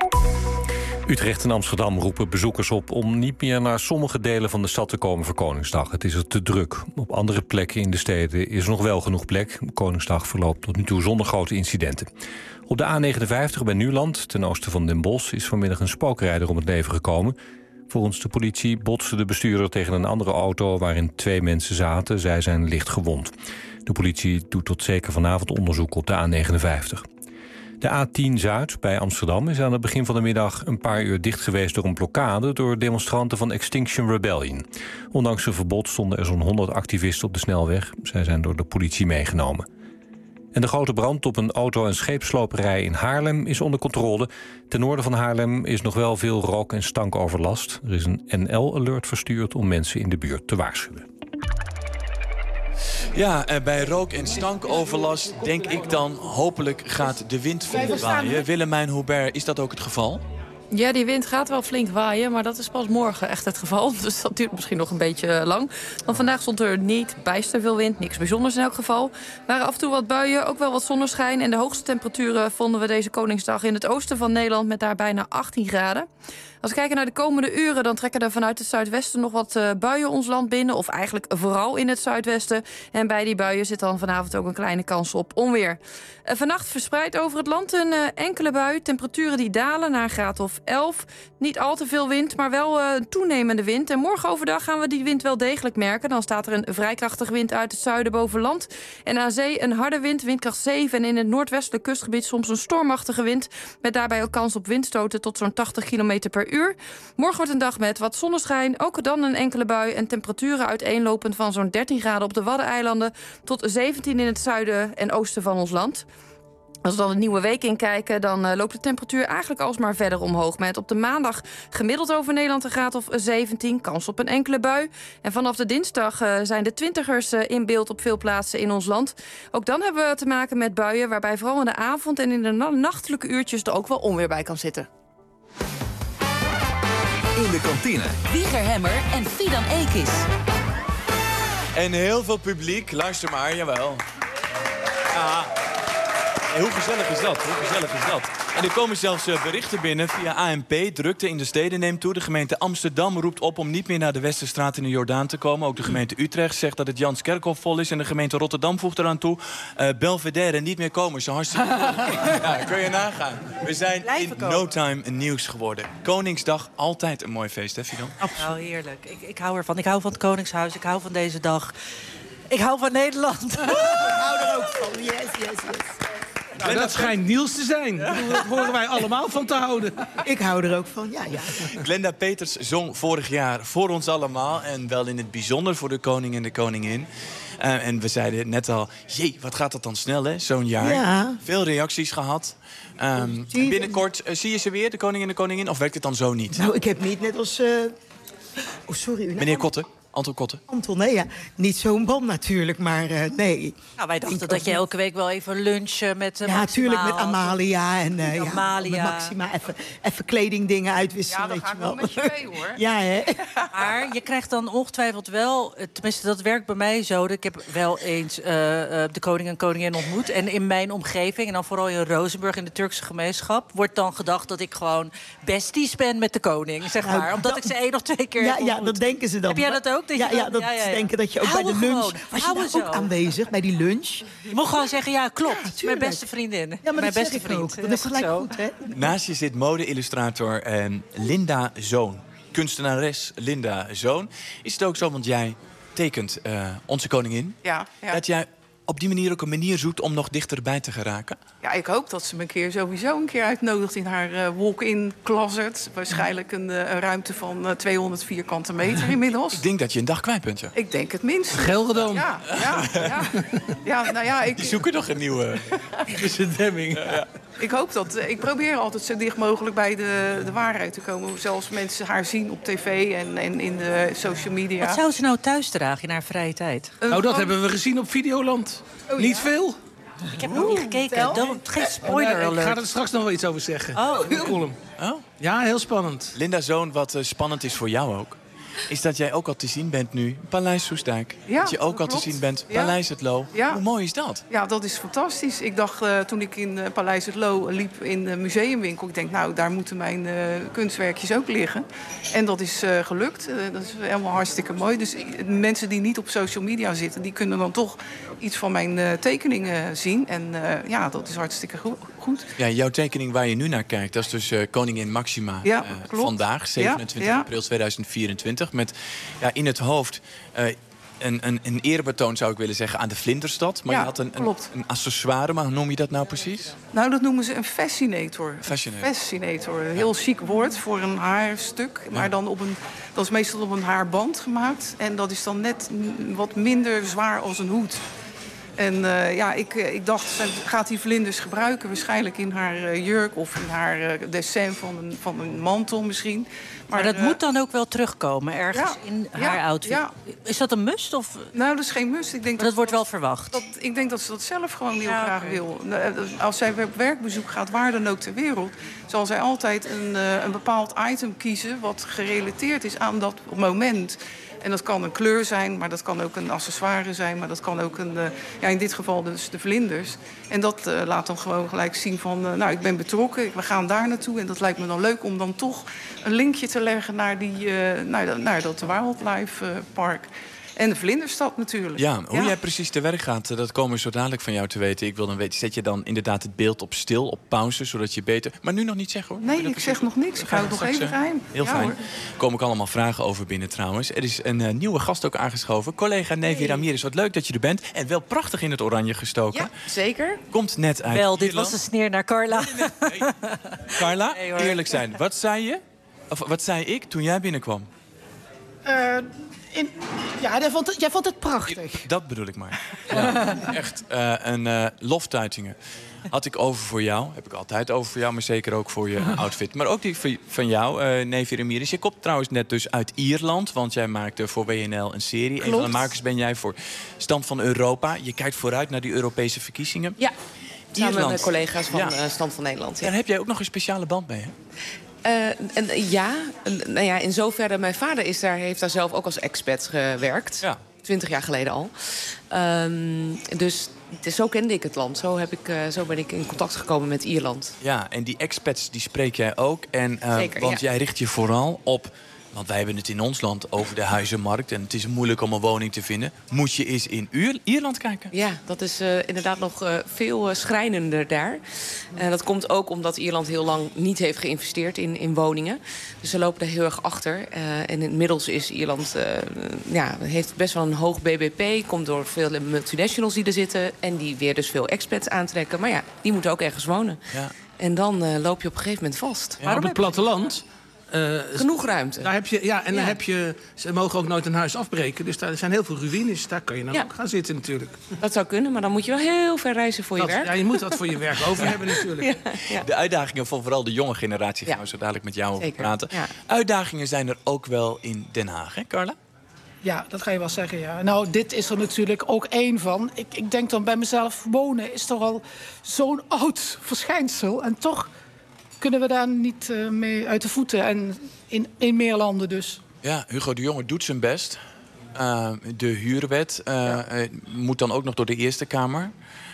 Utrecht en Amsterdam roepen bezoekers op om niet meer naar sommige delen van de stad te komen voor Koningsdag. Het is er te druk. Op andere plekken in de steden is er nog wel genoeg plek. Koningsdag verloopt tot nu toe zonder grote incidenten. Op de A59 bij Nuland, ten oosten van Den Bosch, is vanmiddag een spookrijder om het leven gekomen. Volgens de politie botste de bestuurder tegen een andere auto waarin 2 mensen zaten. Zij zijn licht gewond. De politie doet tot zeker vanavond onderzoek op de A59. De A10 Zuid bij Amsterdam is aan het begin van de middag een paar uur dicht geweest door een blokkade door demonstranten van Extinction Rebellion. Ondanks een verbod stonden er zo'n 100 activisten op de snelweg. Zij zijn door de politie meegenomen. En de grote brand op een auto- en scheepsloperij in Haarlem is onder controle. Ten noorden van Haarlem is nog wel veel rook- en stankoverlast. Er is een NL-alert verstuurd om mensen in de buurt te waarschuwen. Ja, bij rook- en stankoverlast denk ik dan hopelijk gaat de wind voorbij waaien. Willemijn Hubert, is dat ook het geval? Ja, die wind gaat wel flink waaien, maar dat is pas morgen echt het geval. Dus dat duurt misschien nog een beetje lang. Want vandaag stond er niet bijster veel wind, niks bijzonders in elk geval. Er waren af en toe wat buien, ook wel wat zonneschijn. En de hoogste temperaturen vonden we deze Koningsdag in het oosten van Nederland met daar bijna 18 graden. Als we kijken naar de komende uren, dan trekken er vanuit het zuidwesten nog wat buien ons land binnen. Of eigenlijk vooral in het zuidwesten. En bij die buien zit dan vanavond ook een kleine kans op onweer. Vannacht verspreid over het land een enkele bui. Temperaturen die dalen naar een graad of 11. Niet al te veel wind, maar wel een toenemende wind. En morgen overdag gaan we die wind wel degelijk merken. Dan staat er een vrij krachtige wind uit het zuiden boven land. En aan zee een harde wind, windkracht 7. En in het noordwestelijk kustgebied soms een stormachtige wind. Met daarbij ook kans op windstoten tot zo'n 80 km per uur. Morgen wordt een dag met wat zonneschijn, ook dan een enkele bui en temperaturen uiteenlopend van zo'n 13 graden op de Waddeneilanden tot 17 in het zuiden en oosten van ons land. Als we dan de nieuwe week inkijken, dan loopt de temperatuur eigenlijk alsmaar verder omhoog. Met op de maandag gemiddeld over Nederland een graad of 17, kans op een enkele bui. En vanaf de dinsdag zijn de 20ers in beeld op veel plaatsen in ons land. Ook dan hebben we te maken met buien, waarbij vooral in de avond en in de nachtelijke uurtjes er ook wel onweer bij kan zitten. In de kantine. Wieger Hemmer en Fidan Ekis. En heel veel publiek, luister maar, jawel. Ja. Hoe gezellig is dat? Hoe gezellig is dat? En er komen zelfs berichten binnen via ANP. Drukte in de steden neemt toe. De gemeente Amsterdam roept op om niet meer naar de Westerstraat in de Jordaan te komen. Ook de gemeente Utrecht zegt dat het Janskerkhof vol is. En de gemeente Rotterdam voegt eraan toe. Belvedere niet meer komen. Zo hartstikke ja, kun je nagaan. We zijn in no time een nieuws geworden. Koningsdag, altijd een mooi feest, hè, Fidan? Nou, heerlijk. Ik hou ervan. Ik hou van het Koningshuis. Ik hou van deze dag. Ik hou van Nederland. Ik hou er ook van. Yes, yes, yes. Nou, dat schijnt Niels te zijn. Ja. Dat horen wij allemaal van te houden. Ik hou er ook van, ja. Glenda Peters zong vorig jaar voor ons allemaal. En wel in het bijzonder voor de koning en de koningin. En we zeiden net al, jee, wat gaat dat dan snel, hè? Zo'n jaar. Ja. Veel reacties gehad. Binnenkort zie je ze weer, de koning en de koningin? Of werkt het dan zo niet? Nou, ik heb niet net als... Oh, sorry. Meneer Kotten. Anton Kotten. Anton, nee, ja. Niet zo'n band natuurlijk, maar nee. Nou, wij dachten dat je elke week wel even lunchen met ja, natuurlijk met Amalia en Amalia. Met Maxima. Even kledingdingen uitwisselen. Ja, dan ga ik wel met je mee, hoor. Ja, hè? Maar je krijgt dan ongetwijfeld wel... Tenminste, dat werkt bij mij zo. Ik heb wel eens de koning en koningin ontmoet. En in mijn omgeving, en dan vooral in Rozenburg in de Turkse gemeenschap... wordt dan gedacht dat ik gewoon besties ben met de koning, zeg maar. Nou, omdat ik ze 1 of 2 keer heb ontmoet. Ja, dat denken ze dan. Heb jij dat ook? Ja, dat denken dat je ook bij de lunch... Was je daar ook aanwezig, bij die lunch? Je moet gewoon zeggen, ja, klopt. Mijn beste vriendin. Ja, maar mijn dat beste vriend. Ook. Dat is gelijk goed, hè? Naast je zit mode-illustrator Linda Zoon. Kunstenares Linda Zoon. Is het ook zo, want jij tekent onze koningin... Ja. dat jij op die manier ook een manier zoekt om nog dichterbij te geraken? Ja, ik hoop dat ze me sowieso een keer uitnodigt in haar walk-in closet. Waarschijnlijk een ruimte van 200 vierkante meter inmiddels. Ik denk dat je een dag kwijt bent, ja. Ik denk het minst. Gelredome. Ja, nou ja, Die zoeken nog een nieuwe bestemming. Ja. Ik probeer altijd zo dicht mogelijk bij de waarheid te komen. Zelfs mensen haar zien op tv en in de social media. Wat zou ze nou thuis dragen in haar vrije tijd? Nou, dat hebben we gezien op Videoland. Niet veel. Ik heb nog niet gekeken. Geen spoiler alert. Ik ga er straks nog wel iets over zeggen. Oh. Ja, heel spannend. Linda Zoon, wat spannend is voor jou ook... is dat jij ook al te zien bent nu, Paleis Soestdijk. Ja, dat je ook al te zien bent, Paleis Het Loo. Ja. Hoe mooi is dat? Ja, dat is fantastisch. Ik dacht toen ik in Paleis Het Loo liep in de museumwinkel... ik denk, nou, daar moeten mijn kunstwerkjes ook liggen. En dat is gelukt. Dat is helemaal hartstikke mooi. Dus mensen die niet op social media zitten... die kunnen dan toch iets van mijn tekeningen zien. En ja, dat is hartstikke goed. Ja, jouw tekening waar je nu naar kijkt... dat is dus koningin Maxima vandaag, 27 april 2024... met in het hoofd een eerbetoon, zou ik willen zeggen, aan de Vlinderstad. Maar je had een accessoire, maar hoe noem je dat nou precies? Nou, dat noemen ze een fascinator. Fascinator. Een heel chic woord voor een haarstuk. Ja. Maar dan dat is meestal op een haarband gemaakt. En dat is dan net wat minder zwaar als een hoed. En ik dacht, gaat die vlinders gebruiken? Waarschijnlijk in haar jurk of in haar dessin van een mantel misschien. Maar dat moet dan ook wel terugkomen, ergens in haar outfit. Ja. Is dat een must? Of? Nou, dat is geen must. Ik denk dat wordt wel verwacht. Ik denk dat ze dat zelf gewoon heel graag wil. Als zij op werkbezoek gaat, waar dan ook ter wereld, zal zij altijd een bepaald item kiezen wat gerelateerd is aan dat moment. En dat kan een kleur zijn, maar dat kan ook een accessoire zijn. Maar dat kan ook in dit geval dus de vlinders. En dat laat dan gewoon gelijk zien van, ik ben betrokken, we gaan daar naartoe. En dat lijkt me dan leuk om dan toch een linkje te leggen naar dat Wildlife Park. En de Vlinderstad natuurlijk. Ja, hoe jij precies te werk gaat, dat komen we zo dadelijk van jou te weten. Ik wil dan weten, zet je dan inderdaad het beeld op stil, op pauze, zodat je beter... Maar nu nog niet zeggen, hoor. Nee, ik zeg nog niks. Ik hou het nog even geheim. Heel fijn. Er komen ook allemaal vragen over binnen trouwens. Er is een nieuwe gast ook aangeschoven. Collega Nevi Ramirez, wat leuk dat je er bent. En wel prachtig in het oranje gestoken. Ja, zeker. Komt net uit Wel, dit was een sneer naar Carla. Nee. Carla, eerlijk zijn. Wat zei je? Of wat zei ik toen jij binnenkwam? Jij vond het prachtig. Dat bedoel ik maar. Ja, echt loftuitingen. Had ik over voor jou. Heb ik altijd over voor jou, maar zeker ook voor je outfit. Maar ook die van jou, Nevi Ramirez. Je komt trouwens net dus uit Ierland, want jij maakte voor WNL een serie. Klopt. Een van de makers ben jij voor Stand van Europa. Je kijkt vooruit naar die Europese verkiezingen. Ja, samen Ierland. met collega's van Stand van Nederland. Ja. Daar heb jij ook nog een speciale band mee, hè? In zoverre, mijn vader heeft daar zelf ook als expat gewerkt. Ja. 20 jaar geleden al. Dus zo kende ik het land. Zo ben ik in contact gekomen met Ierland. Ja, en die expats die spreek jij ook. En, Zeker, want jij richt je vooral op... Want wij hebben het in ons land over de huizenmarkt. En het is moeilijk om een woning te vinden. Moet je eens in Ierland kijken? Ja, dat is inderdaad nog veel schrijnender daar. Dat komt ook omdat Ierland heel lang niet heeft geïnvesteerd in woningen. Dus ze lopen er heel erg achter. En inmiddels is Ierland... heeft best wel een hoog BBP. Komt door veel multinationals die er zitten. En die weer dus veel expats aantrekken. Maar ja, die moeten ook ergens wonen. Ja. En dan loop je op een gegeven moment vast. Ja, op het platteland... genoeg ruimte. Daar heb je, dan heb je... Ze mogen ook nooit een huis afbreken. Dus daar zijn heel veel ruïnes. Daar kan je dan ook gaan zitten natuurlijk. Dat zou kunnen, maar dan moet je wel heel ver reizen voor je werk. Ja, je moet dat voor je werk over hebben natuurlijk. Ja. De uitdagingen van vooral de jonge generatie gaan we zo dadelijk met jou over praten. Ja. Uitdagingen zijn er ook wel in Den Haag, hè Carla? Ja, dat ga je wel zeggen, ja. Nou, dit is er natuurlijk ook één van. Ik denk dan bij mezelf, wonen is toch al zo'n oud verschijnsel. En toch... kunnen we daar niet mee uit de voeten. En in meer landen dus. Ja, Hugo de Jonge doet zijn best. De huurwet moet dan ook nog door de Eerste Kamer.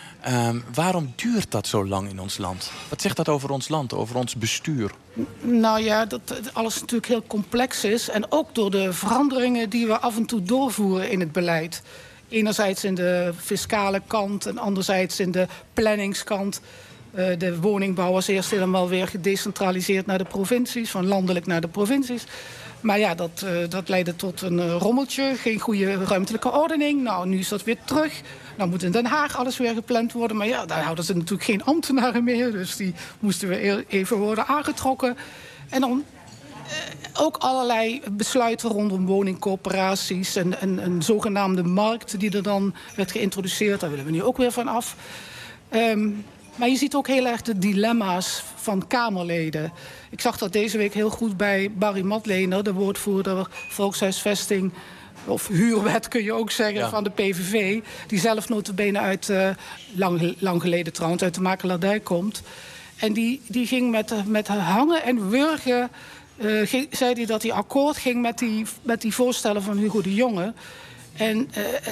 Waarom duurt dat zo lang in ons land? Wat zegt dat over ons land, over ons bestuur? Nou ja, dat alles natuurlijk heel complex is. En ook door de veranderingen die we af en toe doorvoeren in het beleid. Enerzijds in de fiscale kant en anderzijds in de planningskant. De woningbouw was eerst helemaal weer gedecentraliseerd naar de provincies, van landelijk naar de provincies. Maar ja, dat leidde tot een rommeltje, geen goede ruimtelijke ordening. Nou, nu is dat weer terug. Nou moet in Den Haag alles weer gepland worden. Maar ja, daar houden ze natuurlijk geen ambtenaren meer. Dus die moesten weer even worden aangetrokken. En dan ook allerlei besluiten rondom woningcorporaties en een zogenaamde markt die er dan werd geïntroduceerd. Daar willen we nu ook weer van af. Maar je ziet ook heel erg de dilemma's van Kamerleden. Ik zag dat deze week heel goed bij Barry Matlener, de woordvoerder volkshuisvesting, of huurwet kun je ook zeggen, van de PVV. Die zelf nota bene uit, lang geleden trouwens, uit de makelaardij komt. En die ging met hangen en wurgen, zei hij dat hij akkoord ging met die voorstellen van Hugo de Jonge. En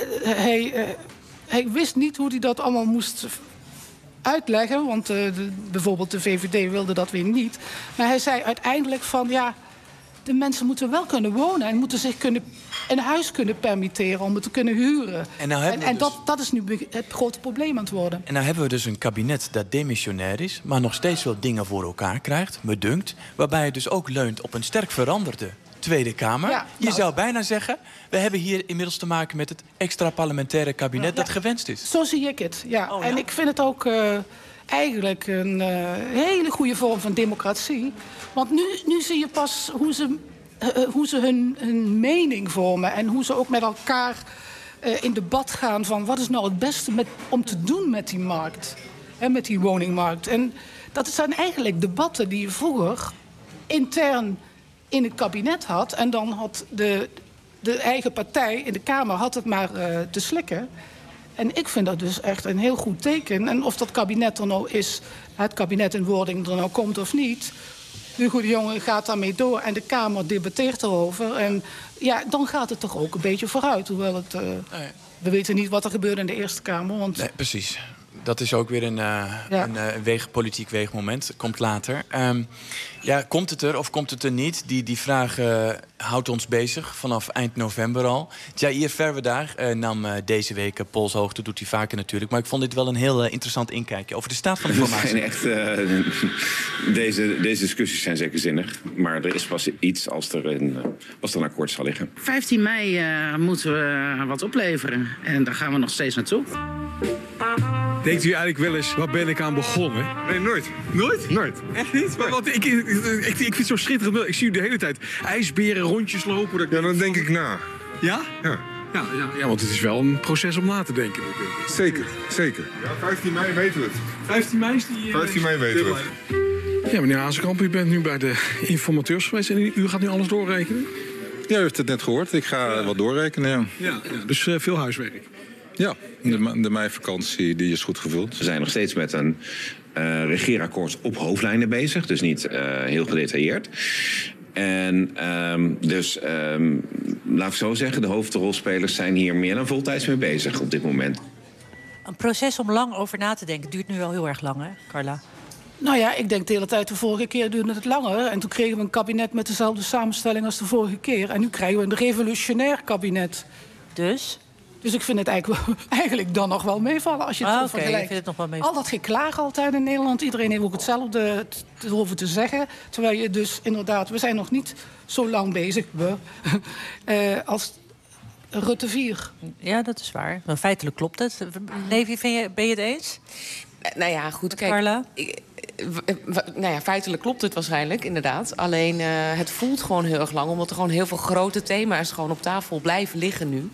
hij wist niet hoe hij dat allemaal moest uitleggen, want bijvoorbeeld de VVD wilde dat weer niet. Maar hij zei uiteindelijk van, ja, de mensen moeten wel kunnen wonen en moeten zich een huis kunnen permitteren om het te kunnen huren. En dat is nu het grote probleem aan het worden. En nou hebben we dus een kabinet dat demissionair is, maar nog steeds wel dingen voor elkaar krijgt, me dunkt, waarbij het dus ook leunt op een sterk veranderde Tweede Kamer. Ja, je zou bijna zeggen, we hebben hier inmiddels te maken met het extra parlementaire kabinet dat gewenst is. Zo zie ik het, ja. En ik vind het ook eigenlijk een hele goede vorm van democratie. Want nu zie je pas hoe ze hun mening vormen en hoe ze ook met elkaar in debat gaan van wat is nou het beste om te doen met die markt. Hè, met die woningmarkt. En dat zijn eigenlijk debatten die je vroeger intern in het kabinet had. En dan had de eigen partij in de Kamer had het maar te slikken. En ik vind dat dus echt een heel goed teken. En of dat kabinet er nou is, het kabinet in wording er nou komt of niet, Hugo de Jonge gaat daarmee door en de Kamer debatteert erover. En ja, dan gaat het toch ook een beetje vooruit. Hoewel het, we weten niet wat er gebeurt in de Eerste Kamer. Want... Nee, precies. Dat is ook weer een politiek weegmoment. Komt later. Komt het er of komt het er niet? Die vraag houdt ons bezig vanaf eind november al. Jair Verwedaar nam deze week polshoogte. Doet hij vaker natuurlijk. Maar ik vond dit wel een heel interessant inkijkje over de staat van de formatie. Deze discussies zijn zeker zinnig. Maar er is pas iets als er een akkoord zal liggen. 15 mei moeten we wat opleveren. En daar gaan we nog steeds naartoe. Denkt u eigenlijk wel eens, waar ben ik aan begonnen? Nee, nooit. Nooit? Nooit. Echt niet? Maar want ik vind het zo schitterend. Ik zie u de hele tijd ijsberen, rondjes lopen. Ja, dan denk ik na. Ja? Ja, want het is wel een proces om na te denken. Zeker, zeker. Ja, 15 mei weten we het. 15 mei is die... 15 mei weten we het. Ja, meneer Hazekamp, u bent nu bij de informateurs geweest en u gaat nu alles doorrekenen? Ja, u heeft het net gehoord. Ik ga wat doorrekenen, ja. Dus veel huiswerk. Ja, de meivakantie die is goed gevuld. We zijn nog steeds met een regeerakkoord op hoofdlijnen bezig. Dus niet heel gedetailleerd. En laat ik zo zeggen, de hoofdrolspelers zijn hier meer dan voltijds mee bezig op dit moment. Een proces om lang over na te denken duurt nu al heel erg lang, hè, Carla? Nou ja, ik denk de hele tijd, de vorige keer duurde het langer. En toen kregen we een kabinet met dezelfde samenstelling als de vorige keer. En nu krijgen we een revolutionair kabinet. Dus ik vind het eigenlijk dan nog wel meevallen als je het vergelijkt. Je vindt het nog wel meevallen. Al dat geklaag altijd in Nederland. Iedereen heeft ook hetzelfde erover te zeggen. Terwijl je dus inderdaad, we zijn nog niet zo lang bezig als Rutte 4. Ja, dat is waar. Maar feitelijk klopt het. Levi, ben je het eens? Nou ja, goed, kijk. Carla? Feitelijk klopt het waarschijnlijk, inderdaad. Alleen het voelt gewoon heel erg lang, omdat er gewoon heel veel grote thema's gewoon op tafel blijven liggen nu.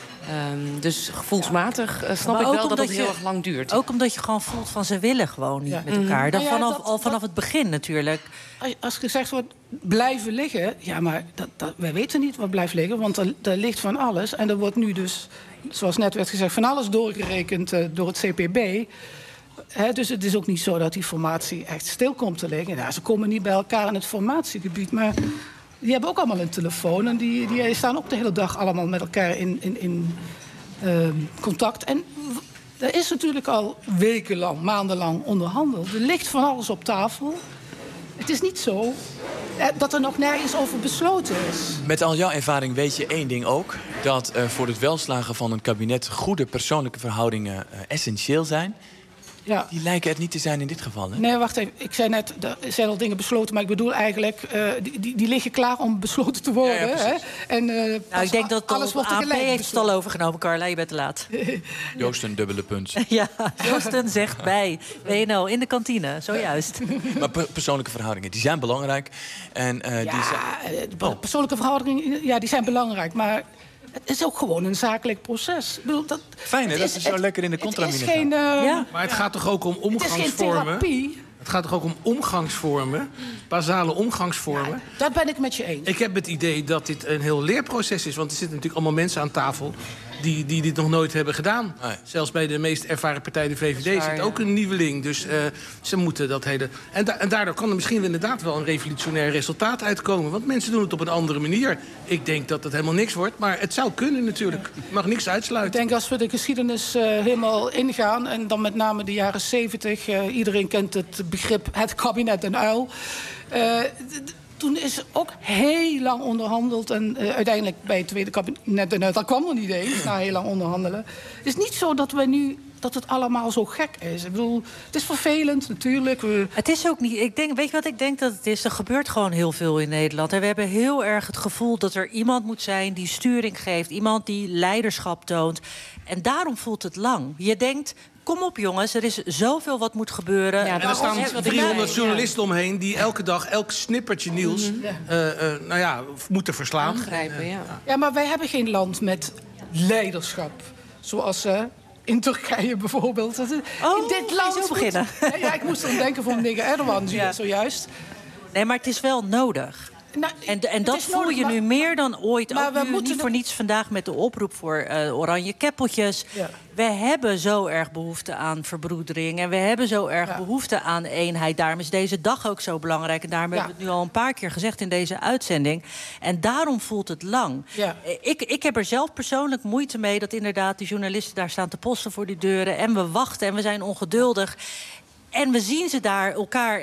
Dus gevoelsmatig snap ik wel dat het heel erg lang duurt. Ook omdat je gewoon voelt van ze willen gewoon niet met elkaar. Vanaf het begin natuurlijk. Als gezegd wordt blijven liggen, ja, maar wij weten niet wat blijft liggen, want er ligt van alles. En er wordt nu dus, zoals net werd gezegd, van alles doorgerekend door het CPB. Dus het is ook niet zo dat die formatie echt stil komt te liggen. Ja, ze komen niet bij elkaar in het formatiegebied, maar die hebben ook allemaal een telefoon. En die staan ook de hele dag allemaal met elkaar in contact. En er is natuurlijk al wekenlang, maandenlang onderhandeld. Er ligt van alles op tafel. Het is niet zo dat er nog nergens over besloten is. Met al jouw ervaring weet je één ding ook. Dat voor het welslagen van een kabinet goede persoonlijke verhoudingen essentieel zijn. Ja. Die lijken er niet te zijn in dit geval, hè? Nee, wacht even. Ik zei net, er zijn al dingen besloten, maar ik bedoel eigenlijk, die liggen klaar om besloten te worden. Ja, hè? En, ik denk dat alles wordt AP tegelijk heeft het al overgenomen, Carla. Je bent te laat. Joost een dubbele punt. Ja, Joosten zegt bij WNL in de kantine, zojuist. Maar persoonlijke verhoudingen, die zijn belangrijk. En, persoonlijke verhoudingen, die zijn belangrijk, maar het is ook gewoon een zakelijk proces. Fijn, hè? Dat is zo lekker in de contramine. Maar het gaat toch ook om omgangsvormen? Het is geen therapie. Het gaat toch ook om omgangsvormen? Basale omgangsvormen? Ja, dat ben ik met je eens. Ik heb het idee dat dit een heel leerproces is. Want er zitten natuurlijk allemaal mensen aan tafel die dit nog nooit hebben gedaan. Nee. Zelfs bij de meest ervaren partij, de VVD, zit ook een nieuweling. Dus ze moeten dat hele... En daardoor kan er misschien inderdaad wel een revolutionair resultaat uitkomen. Want mensen doen het op een andere manier. Ik denk dat het helemaal niks wordt, maar het zou kunnen natuurlijk. Je mag niks uitsluiten. Ik denk als we de geschiedenis helemaal ingaan, en dan met name de jaren 70... iedereen kent het begrip het kabinet en uil. Toen is ook heel lang onderhandeld. En uiteindelijk bij het tweede kabinet en dat kwam er niet eens, na heel lang onderhandelen. Het is niet zo dat we nu dat het allemaal zo gek is. Ik bedoel, het is vervelend natuurlijk. Het is ook niet. Weet je wat ik denk dat het is? Er gebeurt gewoon heel veel in Nederland. En we hebben heel erg het gevoel dat er iemand moet zijn die sturing geeft, iemand die leiderschap toont. En daarom voelt het lang. Je denkt, kom op jongens, er is zoveel wat moet gebeuren. Ja, en er staan 300 journalisten omheen die elke dag elk snippertje nieuws moeten verslaan. Ja, maar wij hebben geen land met leiderschap. Zoals in Turkije bijvoorbeeld. In dit land zo beginnen. Ja, ik moest erom denken van meneer Erdogan zojuist. Nee, maar het is wel nodig. En dat voel je nu meer dan ooit. Maar ook nu, niet voor niets vandaag met de oproep voor oranje keppeltjes. Ja. We hebben zo erg behoefte aan verbroedering. En we hebben zo erg behoefte aan eenheid. Daarom is deze dag ook zo belangrijk. En daarom hebben we het nu al een paar keer gezegd in deze uitzending. En daarom voelt het lang. Ja. Ik heb er zelf persoonlijk moeite mee dat inderdaad die journalisten daar staan te posten voor die deuren. En we wachten en we zijn ongeduldig. En we zien ze daar elkaar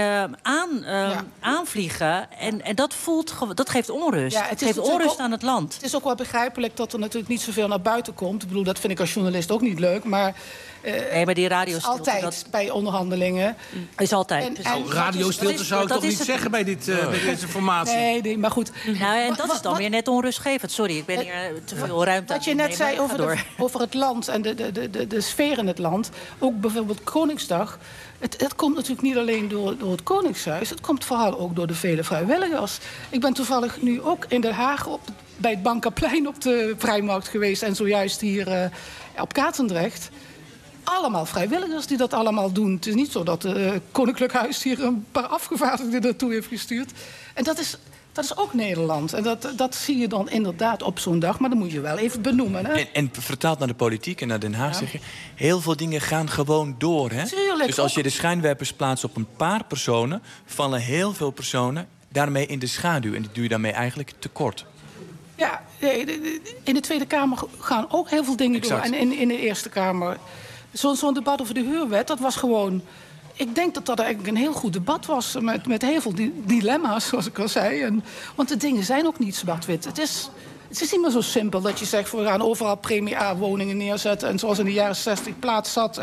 aanvliegen. En dat geeft onrust. Ja, het geeft onrust aan het land. Het is ook wel begrijpelijk dat er natuurlijk niet zoveel naar buiten komt. Ik bedoel, dat vind ik als journalist ook niet leuk. Maar, maar die radiostilte... Altijd bij onderhandelingen. Is altijd. Radiostilte zou ik toch niet zeggen bij deze formatie? Nee, maar goed. Nou, en dat is dan weer net onrustgevend. Sorry, ik ben hier te veel ruimte aan. Wat je net zei over het land en de sfeer in het land. Ook bijvoorbeeld Koningsdag. Het komt natuurlijk niet alleen door het Koningshuis. Het komt vooral ook door de vele vrijwilligers. Ik ben toevallig nu ook in Den Haag bij het Bankaplein op de Vrijmarkt geweest. En zojuist hier op Katendrecht. Allemaal vrijwilligers die dat allemaal doen. Het is niet zo dat het Koninklijk Huis hier een paar afgevaardigden naartoe heeft gestuurd. En dat is ook Nederland. En dat zie je dan inderdaad op zo'n dag. Maar dan moet je wel even benoemen. Hè? En vertaald naar de politiek en naar Den Haag zeg je... heel veel dingen gaan gewoon door. Hè? Tuurlijk, dus als je de schijnwerpers plaatst op een paar personen... vallen heel veel personen daarmee in de schaduw. En die doe je daarmee eigenlijk tekort. Ja, in de Tweede Kamer gaan ook heel veel dingen door. En in de Eerste Kamer... Zo'n debat over de huurwet, dat was gewoon... Ik denk dat dat eigenlijk een heel goed debat was. Met heel veel dilemma's, zoals ik al zei. Want de dingen zijn ook niet zwart-wit. Het is niet meer zo simpel dat je zegt... we gaan overal premie A-woningen neerzetten... en zoals in de jaren 60 plaats zat.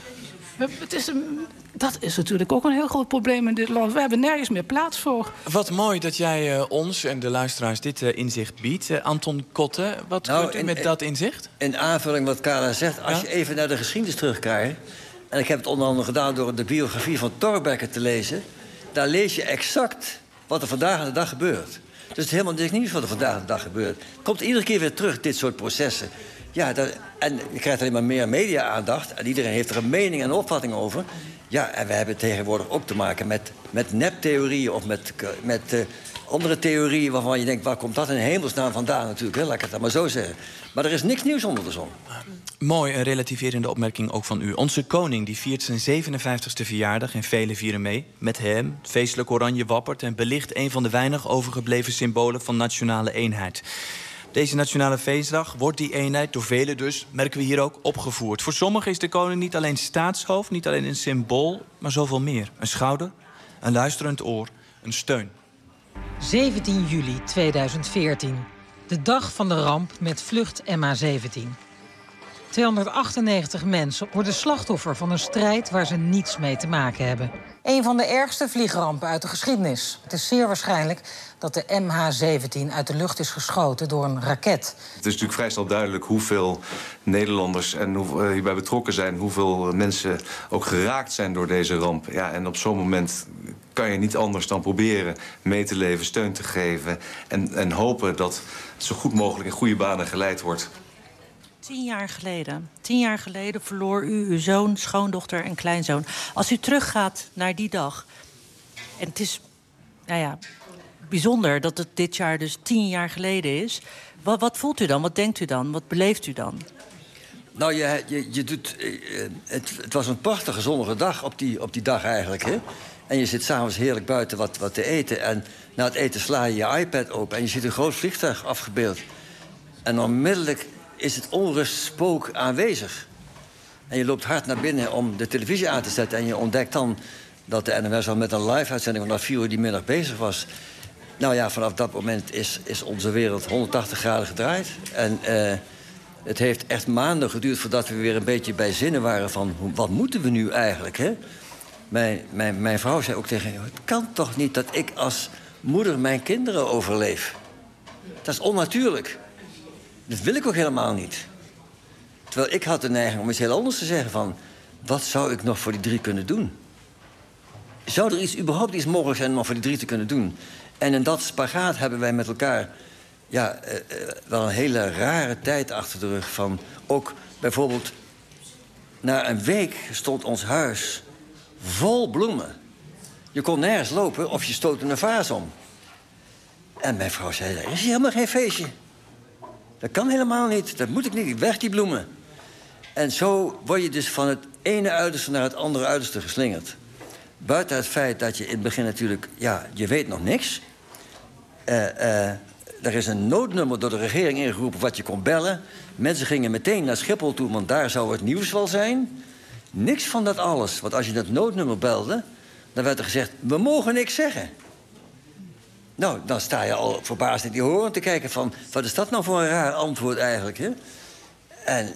Dat is natuurlijk ook een heel groot probleem in dit land. We hebben nergens meer plaats voor. Wat mooi dat jij ons en de luisteraars dit inzicht biedt. Anton Kotte, wat kunt u met dat inzicht? In aanvulling wat Carla zegt, als je even naar de geschiedenis terugkijkt... en ik heb het onder andere gedaan door de biografie van Thorbecke te lezen... daar lees je exact wat er vandaag aan de dag gebeurt. Dus het is helemaal niks wat er vandaag aan de dag gebeurt. Het komt iedere keer weer terug, dit soort processen. Ja, en je krijgt alleen maar meer media-aandacht... en iedereen heeft er een mening en opvatting over... Ja, en we hebben tegenwoordig ook te maken met neptheorieën... of met andere theorieën waarvan je denkt... waar komt dat in hemelsnaam vandaan natuurlijk, hè? Laat ik het dan maar zo zeggen. Maar er is niks nieuws onder de zon. Mooi, een relativerende opmerking ook van u. Onze koning die viert zijn 57e verjaardag en velen vieren mee. Met hem, het feestelijk oranje wappert... en belicht een van de weinig overgebleven symbolen van nationale eenheid. Deze nationale feestdag wordt die eenheid door velen dus, merken we hier ook, opgevoerd. Voor sommigen is de koning niet alleen staatshoofd, niet alleen een symbool, maar zoveel meer. Een schouder, een luisterend oor, een steun. 17 juli 2014. De dag van de ramp met vlucht MH17. 298 mensen worden slachtoffer van een strijd waar ze niets mee te maken hebben. Een van de ergste vliegrampen uit de geschiedenis. Het is zeer waarschijnlijk dat de MH17 uit de lucht is geschoten door een raket. Het is natuurlijk vrij snel duidelijk hoeveel Nederlanders en hierbij betrokken zijn... hoeveel mensen ook geraakt zijn door deze ramp. Ja, en op zo'n moment kan je niet anders dan proberen mee te leven, steun te geven... en hopen dat het zo goed mogelijk in goede banen geleid wordt. 10 jaar geleden verloor u uw zoon, schoondochter en kleinzoon. Als u teruggaat naar die dag... en het is bijzonder dat het dit jaar dus 10 jaar geleden is... Wat voelt u dan? Wat denkt u dan? Wat beleeft u dan? Nou, je doet... Het was een prachtige zonnige dag op die dag eigenlijk, hè? En je zit s'avonds heerlijk buiten wat te eten... en na het eten sla je je iPad open... en je ziet een groot vliegtuig afgebeeld. En onmiddellijk is het onrustspook aanwezig. En je loopt hard naar binnen om de televisie aan te zetten... en je ontdekt dan dat de NOS al met een live-uitzending... vanaf 4 uur die middag bezig was. Nou ja, vanaf dat moment is onze wereld 180 graden gedraaid. En het heeft echt maanden geduurd voordat we weer een beetje bij zinnen waren... van wat moeten we nu eigenlijk, hè? Mijn vrouw zei ook tegen me... het kan toch niet dat ik als moeder mijn kinderen overleef? Dat is onnatuurlijk. Dat wil ik ook helemaal niet. Terwijl ik had de neiging om iets heel anders te zeggen van... wat zou ik nog voor die 3 kunnen doen? Zou er überhaupt iets mogelijk zijn om nog voor die 3 te kunnen doen? En in dat spagaat hebben wij met elkaar wel een hele rare tijd achter de rug. Van ook bijvoorbeeld, na een week stond ons huis vol bloemen. Je kon nergens lopen of je stootte een vaas om. En mijn vrouw zei, er is hier helemaal geen feestje. Dat kan helemaal niet, dat moet ik niet, weg die bloemen. En zo word je dus van het ene uiterste naar het andere uiterste geslingerd. Buiten het feit dat je in het begin natuurlijk, je weet nog niks. Er is een noodnummer door de regering ingeroepen wat je kon bellen. Mensen gingen meteen naar Schiphol toe, want daar zou het nieuws wel zijn. Niks van dat alles. Want als je dat noodnummer belde, dan werd er gezegd, we mogen niks zeggen. Nou, dan sta je al verbaasd in die horen te kijken van, wat is dat nou voor een raar antwoord eigenlijk, hè? En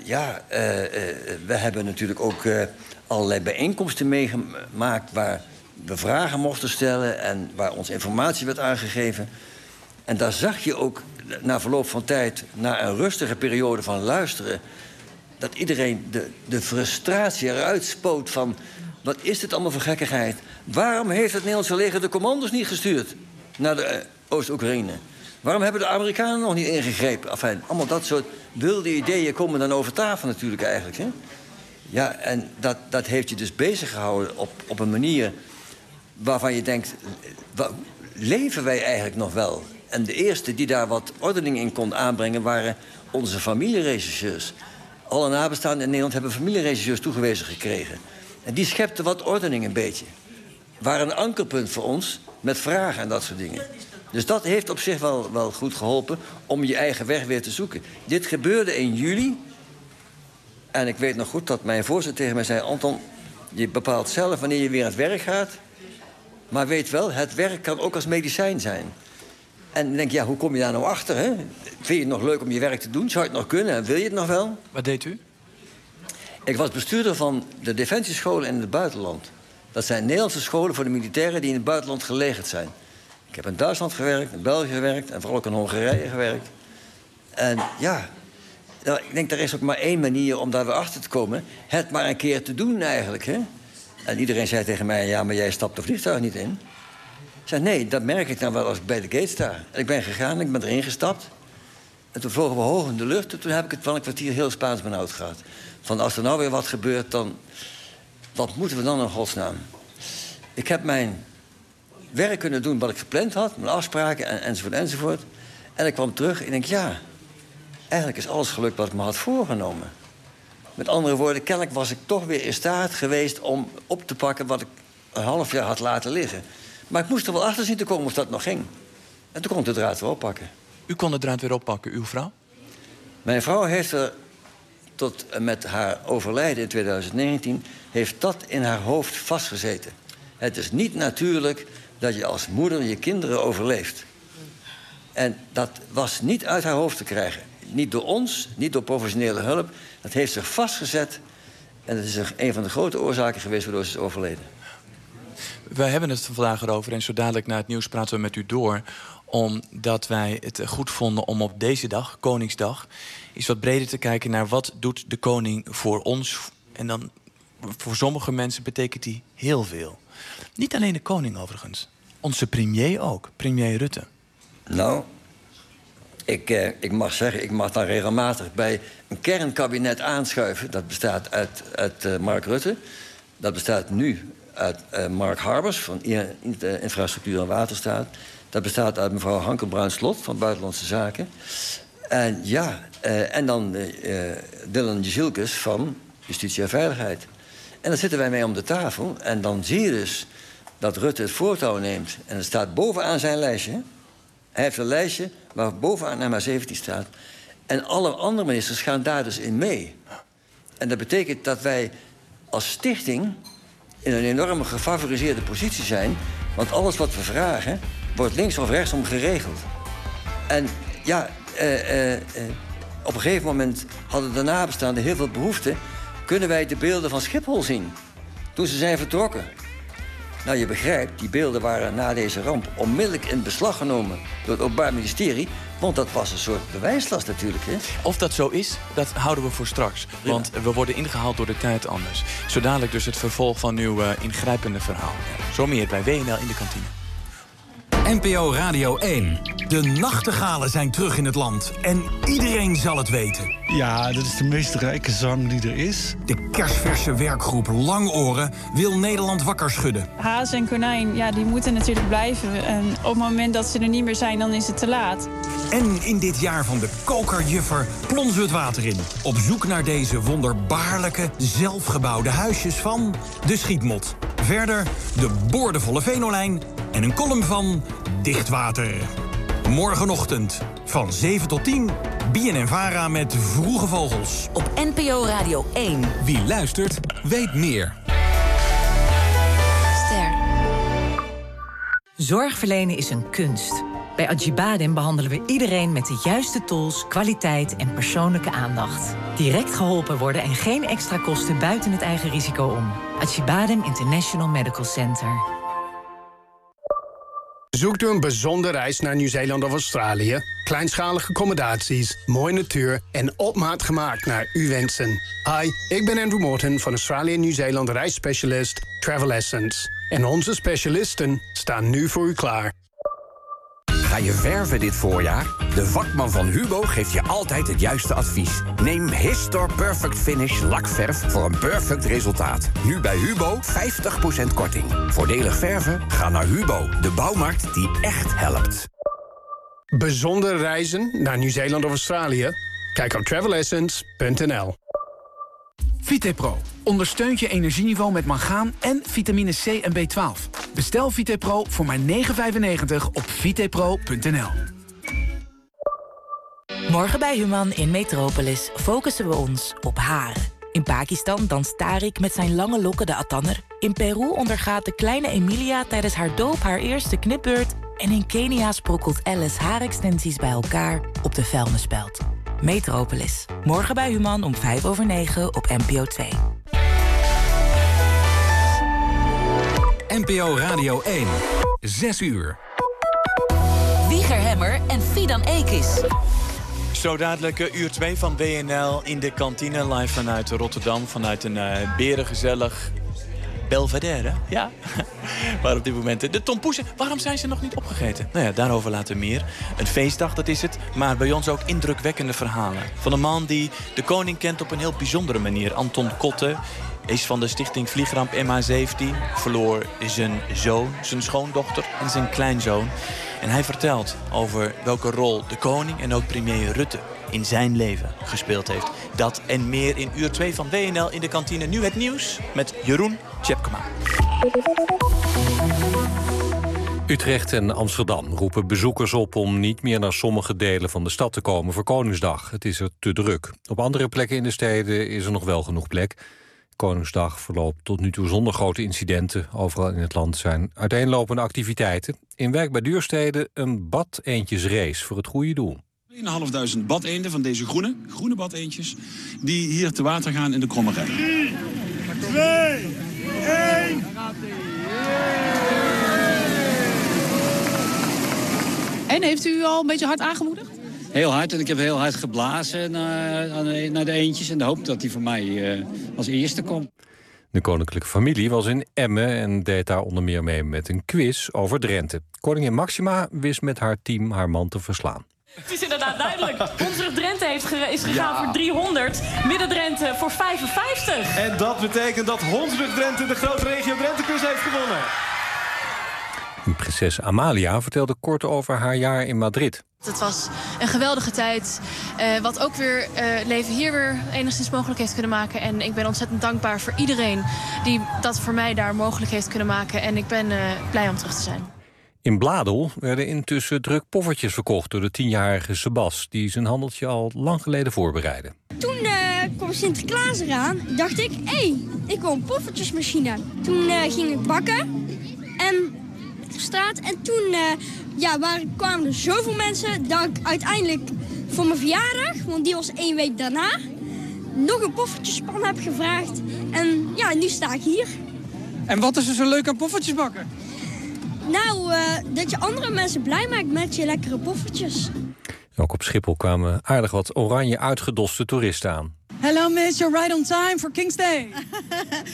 we hebben natuurlijk ook allerlei bijeenkomsten meegemaakt waar we vragen mochten stellen en waar ons informatie werd aangegeven. En daar zag je ook, na verloop van tijd, na een rustige periode van luisteren, dat iedereen de frustratie eruit spoot van, wat is dit allemaal voor gekkigheid? Waarom heeft het Nederlandse leger de commando's niet gestuurd naar de Oost-Oekraïne? Waarom hebben de Amerikanen nog niet ingegrepen? Enfin, allemaal dat soort wilde ideeën komen dan over tafel natuurlijk eigenlijk. Hè? Ja, en dat heeft je dus bezig gehouden op een manier waarvan je denkt, leven wij eigenlijk nog wel? En de eerste die daar wat ordening in kon aanbrengen waren onze familieregisseurs. Alle nabestaanden in Nederland hebben familieregisseurs toegewezen gekregen. En die schepten wat ordening een beetje. Waren een ankerpunt voor ons met vragen en dat soort dingen. Dus dat heeft op zich wel goed geholpen om je eigen weg weer te zoeken. Dit gebeurde in juli. En ik weet nog goed dat mijn voorzitter tegen mij zei, Anton, je bepaalt zelf wanneer je weer aan het werk gaat. Maar weet wel, het werk kan ook als medicijn zijn. En dan denk je, hoe kom je daar nou achter? Hè? Vind je het nog leuk om je werk te doen? Zou je het nog kunnen? En wil je het nog wel? Wat deed u? Ik was bestuurder van de defensiescholen in het buitenland. Dat zijn Nederlandse scholen voor de militairen die in het buitenland gelegerd zijn. Ik heb in Duitsland gewerkt, in België gewerkt en vooral ook in Hongarije gewerkt. En ik denk, er is ook maar één manier om daar weer achter te komen. Het maar een keer te doen eigenlijk. Hè? En iedereen zei tegen mij, ja, maar jij stapt de vliegtuig niet in. Ik zei, nee, dat merk ik dan wel als ik bij de gate sta. En ik ben gegaan, ik ben erin gestapt. En toen vlogen we hoog in de lucht. En toen heb ik het wel een kwartier heel Spaans benauwd gehad. Van als er nou weer wat gebeurt, dan wat moeten we dan in godsnaam? Ik heb mijn werk kunnen doen wat ik gepland had. Mijn afspraken enzovoort enzovoort. En ik kwam terug en ik denk, ja, eigenlijk is alles gelukt wat ik me had voorgenomen. Met andere woorden, kennelijk was ik toch weer in staat geweest om op te pakken wat ik een half jaar had laten liggen. Maar ik moest er wel achter zien te komen of dat nog ging. En toen kon ik de draad weer oppakken. U kon de draad weer oppakken, uw vrouw? Mijn vrouw heeft er tot met haar overlijden in 2019... heeft dat in haar hoofd vastgezeten. Het is niet natuurlijk dat je als moeder je kinderen overleeft. En dat was niet uit haar hoofd te krijgen. Niet door ons, niet door professionele hulp. Dat heeft zich vastgezet. En dat is een van de grote oorzaken geweest waardoor ze is overleden. We hebben het vandaag erover en zo dadelijk na het nieuws praten we met u door. Omdat wij het goed vonden om op deze dag, Koningsdag, eens wat breder te kijken naar wat doet de koning voor ons. En dan voor sommige mensen betekent die heel veel. Niet alleen de koning overigens. Onze premier ook, premier Rutte. Nou, ik mag zeggen, ik mag dan regelmatig bij een kernkabinet aanschuiven. Dat bestaat uit Mark Rutte. Dat bestaat nu uit Mark Harbers van Infrastructuur en Waterstaat. Dat bestaat uit mevrouw Hanke Bruins-Slot van Buitenlandse Zaken. En en dan Dylan Jezielkes van Justitie en Veiligheid. En dan zitten wij mee om de tafel. En dan zie je dus dat Rutte het voortouw neemt. En het staat bovenaan zijn lijstje. Hij heeft een lijstje waar bovenaan MH17 staat. En alle andere ministers gaan daar dus in mee. En dat betekent dat wij als stichting in een enorme gefavoriseerde positie zijn. Want alles wat we vragen wordt links of rechtsom geregeld. En op een gegeven moment hadden de nabestaanden heel veel behoefte. Kunnen wij de beelden van Schiphol zien toen ze zijn vertrokken? Nou, je begrijpt, die beelden waren na deze ramp onmiddellijk in beslag genomen door het Openbaar Ministerie. Want dat was een soort bewijslast natuurlijk. Hè? Of dat zo is, dat houden we voor straks. Ja. Want we worden ingehaald door de tijd anders. Zo dadelijk dus het vervolg van uw ingrijpende verhaal. Zo meer bij WNL in de kantine. NPO Radio 1. De nachtegalen zijn terug in het land en iedereen zal het weten. Ja, dat is de meest rijke zang die er is. De kersverse werkgroep Langoren wil Nederland wakker schudden. Haas en konijn, ja, die moeten natuurlijk blijven. En op het moment dat ze er niet meer zijn, dan is het te laat. En in dit jaar van de kokerjuffer plonsen we het water in. Op zoek naar deze wonderbaarlijke, zelfgebouwde huisjes van de Schietmot. Verder de boordevolle Venolijn en een column van Dichtwater. Morgenochtend van 7 tot 10, BNN-Vara met Vroege Vogels. Op NPO Radio 1. Wie luistert, weet meer. Ster. Zorg verlenen is een kunst. Bij Acibadem behandelen we iedereen met de juiste tools, kwaliteit en persoonlijke aandacht. Direct geholpen worden en geen extra kosten buiten het eigen risico om. Acibadem International Medical Center. Zoekt u een bijzondere reis naar Nieuw-Zeeland of Australië? Kleinschalige accommodaties, mooie natuur en op maat gemaakt naar uw wensen. Hi, ik ben Andrew Morton van Australië en Nieuw-Zeeland reisspecialist Travel Essence. En onze specialisten staan nu voor u klaar. Ga je verven dit voorjaar? De vakman van Hubo geeft je altijd het juiste advies. Neem Histor Perfect Finish lakverf voor een perfect resultaat. Nu bij Hubo 50% korting. Voordelig verven? Ga naar Hubo, de bouwmarkt die echt helpt. Bijzondere reizen naar Nieuw-Zeeland of Australië? Kijk op travelessence.nl. VitePro ondersteunt je energieniveau met mangaan en vitamine C en B12. Bestel VitePro voor maar €9,95 op vitepro.nl. Morgen bij Human in Metropolis focussen we ons op haren. In Pakistan danst Tariq met zijn lange lokken de Atanner. In Peru ondergaat de kleine Emilia tijdens haar doop haar eerste knipbeurt. En in Kenia sprokkelt Alice haarextensies bij elkaar op de vuilnisbelt. Metropolis. Morgen bij Human om 9:05 op NPO 2. NPO Radio 1. 6 uur. Wieger Hemmer en Fidan Ekis. Zo dadelijk uur 2 van WNL in de kantine. Live vanuit Rotterdam. Vanuit een berengezellig Belvedere. Ja, waar op dit moment de tompoesen. Waarom zijn ze nog niet opgegeten? Nou ja, daarover later meer. Een feestdag, dat is het. Maar bij ons ook indrukwekkende verhalen. Van een man die de koning kent op een heel bijzondere manier. Anton Kotte is van de stichting Vliegramp MH17. Verloor zijn zoon, zijn schoondochter en zijn kleinzoon. En hij vertelt over welke rol de koning en ook premier Rutte in zijn leven gespeeld heeft. Dat en meer in uur 2 van WNL in de kantine. Nu het nieuws met Jeroen Tjepkema. Utrecht en Amsterdam roepen bezoekers op om niet meer naar sommige delen van de stad te komen voor Koningsdag. Het is er te druk. Op andere plekken in de steden is er nog wel genoeg plek. Koningsdag verloopt tot nu toe zonder grote incidenten. Overal in het land zijn uiteenlopende activiteiten. In Wijk bij Duurstede een badeendjesrace voor het goede doel. 3.500 badeenden van deze groene badeendjes die hier te water gaan in de Kromme Rijn. 3, 2, 1. En heeft u al een beetje hard aangemoedigd? Heel hard, en ik heb heel hard geblazen naar de eendjes en de hoop dat die voor mij als eerste komt. De koninklijke familie was in Emmen en deed daar onder meer mee met een quiz over Drenthe. Koningin Maxima wist met haar team haar man te verslaan. Het is inderdaad duidelijk. Hondsrug Drenthe is gegaan voor 300. Midden-Drenthe voor 55. En dat betekent dat Hondsrug Drenthe de grote regio Drenthe-quiz heeft gewonnen. Prinses Amalia vertelde kort over haar jaar in Madrid. Het was een geweldige tijd, wat ook weer leven hier weer enigszins mogelijk heeft kunnen maken. En ik ben ontzettend dankbaar voor iedereen die dat voor mij daar mogelijk heeft kunnen maken. En ik ben blij om terug te zijn. In Bladel werden intussen druk poffertjes verkocht door de 10-jarige Sebas, die zijn handeltje al lang geleden voorbereidde. Toen kwam Sinterklaas eraan, dacht ik, ik wil een poffertjesmachine. Toen ging ik bakken en straat. En toen kwamen er zoveel mensen dat ik uiteindelijk voor mijn verjaardag, want die was 1 week daarna, nog een poffertjespan heb gevraagd. En ja, nu sta ik hier. En wat is er zo leuk aan poffertjes bakken? Nou, dat je andere mensen blij maakt met je lekkere poffertjes. Ook op Schiphol kwamen aardig wat oranje uitgedoste toeristen aan. Hello miss, you're right on time for King's Day.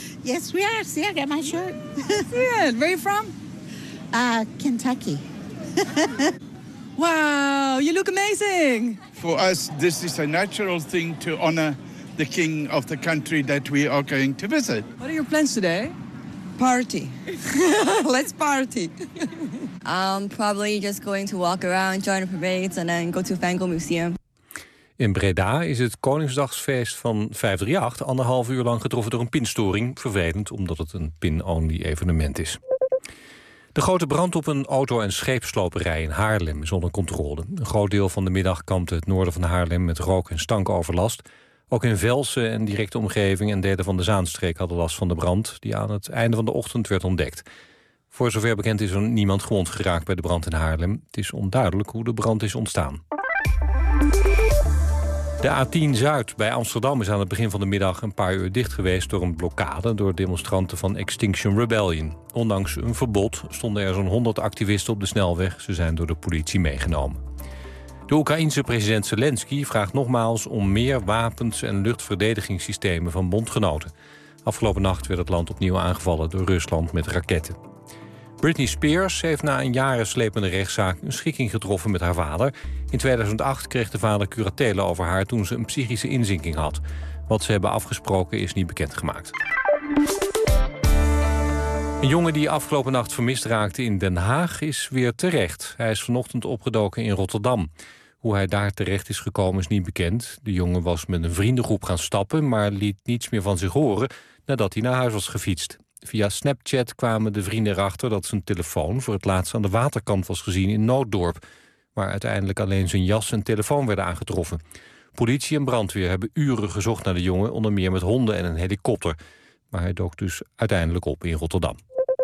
Yes, we are. See, I got my shirt. Good. Where are you from? Kentucky. Wow, you look amazing. For us, this is a natural thing to honor the king of the country that we are going to visit. What are your plans today? Party. Let's party. Probably just going to walk around, join the parades and then go to Van Gogh Museum. In Breda is het Koningsdagsfeest van 538 1,5 uur lang getroffen door een pinstoring. Vervelend, omdat het een pin-only evenement is. De grote brand op een auto- en scheepsloperij in Haarlem is onder controle. Een groot deel van de middag kampte het noorden van Haarlem met rook- en stankoverlast. Ook in Velsen en directe omgeving en delen van de Zaanstreek hadden last van de brand, die aan het einde van de ochtend werd ontdekt. Voor zover bekend is er niemand gewond geraakt bij de brand in Haarlem. Het is onduidelijk hoe de brand is ontstaan. De A10 Zuid bij Amsterdam is aan het begin van de middag een paar uur dicht geweest door een blokkade door demonstranten van Extinction Rebellion. Ondanks een verbod stonden er zo'n 100 activisten op de snelweg. Ze zijn door de politie meegenomen. De Oekraïense president Zelensky vraagt nogmaals om meer wapens en luchtverdedigingssystemen van bondgenoten. Afgelopen nacht werd het land opnieuw aangevallen door Rusland met raketten. Britney Spears heeft na een jaren slepende rechtszaak een schikking getroffen met haar vader. In 2008 kreeg de vader curatele over haar toen ze een psychische inzinking had. Wat ze hebben afgesproken is niet bekendgemaakt. Een jongen die afgelopen nacht vermist raakte in Den Haag is weer terecht. Hij is vanochtend opgedoken in Rotterdam. Hoe hij daar terecht is gekomen is niet bekend. De jongen was met een vriendengroep gaan stappen, maar liet niets meer van zich horen nadat hij naar huis was gefietst. Via Snapchat kwamen de vrienden erachter dat zijn telefoon voor het laatst aan de waterkant was gezien in Nooddorp, waar uiteindelijk alleen zijn jas en telefoon werden aangetroffen. Politie en brandweer hebben uren gezocht naar de jongen, onder meer met honden en een helikopter. Maar hij dook dus uiteindelijk op in Rotterdam.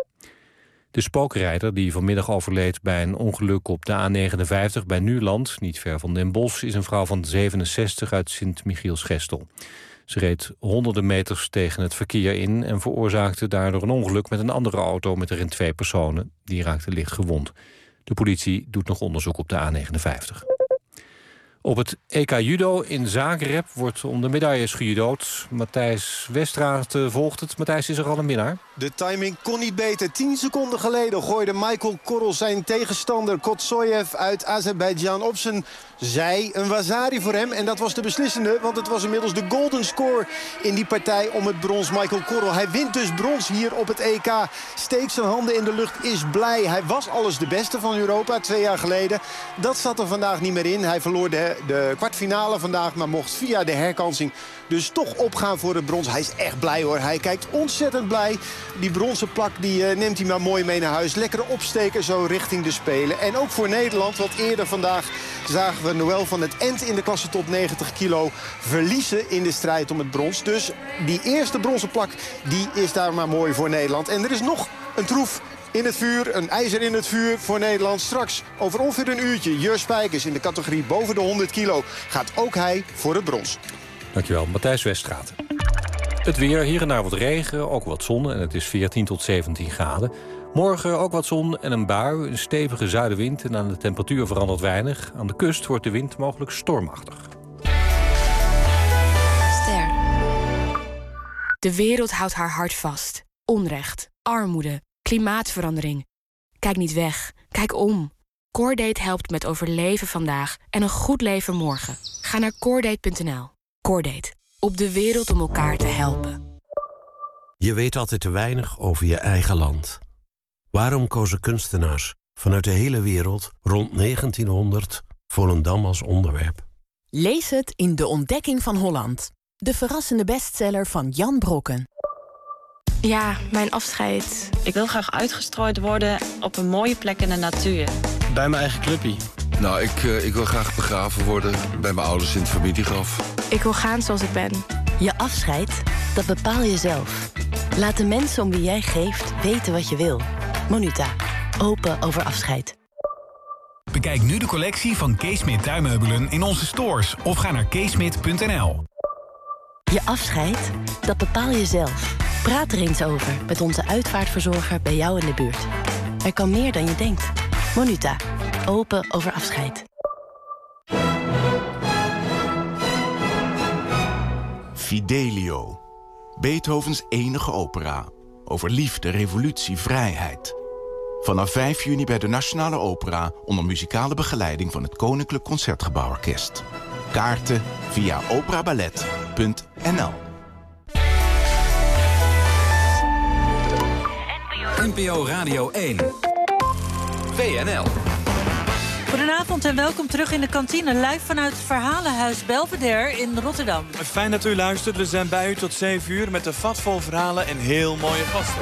De spookrijder die vanmiddag overleed bij een ongeluk op de A59 bij Nuland, niet ver van Den Bosch, is een vrouw van 67 uit Sint-Michielsgestel. Ze reed honderden meters tegen het verkeer in en veroorzaakte daardoor een ongeluk met een andere auto met erin 2 personen. Die raakten licht gewond. De politie doet nog onderzoek op de A59. Op het EK Judo in Zagreb wordt om de medailles gejudood. Matthijs Westraat volgt het. Matthijs, is er al een winnaar? De timing kon niet beter. 10 seconden geleden gooide Michael Korrel zijn tegenstander Kotsoyev uit Azerbeidzjan op zijn zij. Een wazari voor hem en dat was de beslissende, want het was inmiddels de golden score in die partij om het brons. Michael Korrel, hij wint dus brons hier op het EK. Steekt zijn handen in de lucht, is blij. Hij was alles de beste van Europa 2 jaar geleden. Dat zat er vandaag niet meer in. Hij verloor de kwartfinale vandaag, maar mocht via de herkansing dus toch opgaan voor het brons. Hij is echt blij hoor. Hij kijkt ontzettend blij. Die bronzen plak die neemt hij maar mooi mee naar huis. Lekker opsteken zo richting de Spelen. En ook voor Nederland, want eerder vandaag zagen we Noël van het End in de klasse tot 90 kilo verliezen in de strijd om het brons. Dus die eerste bronzen plak die is daar maar mooi voor Nederland. En er is nog een troef in het vuur, een ijzer in het vuur voor Nederland. Straks over ongeveer een uurtje Jur Spijkers in de categorie boven de 100 kilo. Gaat ook hij voor het brons. Dankjewel, Matthijs Westraat. Het weer, hier en daar wat regen, ook wat zon en het is 14 tot 17 graden. Morgen ook wat zon en een bui, een stevige zuidenwind en aan de temperatuur verandert weinig. Aan de kust wordt de wind mogelijk stormachtig. Ster. De wereld houdt haar hart vast. Onrecht, armoede, klimaatverandering. Kijk niet weg, kijk om. Coordate helpt met overleven vandaag en een goed leven morgen. Ga naar coordate.nl. Coordate. Op de wereld om elkaar te helpen. Je weet altijd te weinig over je eigen land. Waarom kozen kunstenaars vanuit de hele wereld rond 1900 Volendam als onderwerp? Lees het in De Ontdekking van Holland. De verrassende bestseller van Jan Brokken. Ja, mijn afscheid. Ik wil graag uitgestrooid worden op een mooie plek in de natuur. Bij mijn eigen clubje. Nou, ik wil graag begraven worden bij mijn ouders in het familiegraf. Ik wil gaan zoals ik ben. Je afscheid, dat bepaal je zelf. Laat de mensen om wie jij geeft weten wat je wil. Monuta. Open over afscheid. Bekijk nu de collectie van Keesmit tuinmeubelen in onze stores of ga naar keesmit.nl. Je afscheid, dat bepaal je zelf. Praat er eens over met onze uitvaartverzorger bij jou in de buurt. Er kan meer dan je denkt. Monuta. Open over afscheid. Fidelio. Beethovens enige opera. Over liefde, revolutie, vrijheid. Vanaf 5 juni bij de Nationale Opera onder muzikale begeleiding van het Koninklijk Concertgebouworkest. Kaarten via operaballet.nl. NPO Radio 1. WNL. Goedenavond en welkom terug in de kantine. Live vanuit het Verhalenhuis Belvedere in Rotterdam. Fijn dat u luistert. We zijn bij u tot 7 uur met een vat vol verhalen en heel mooie gasten.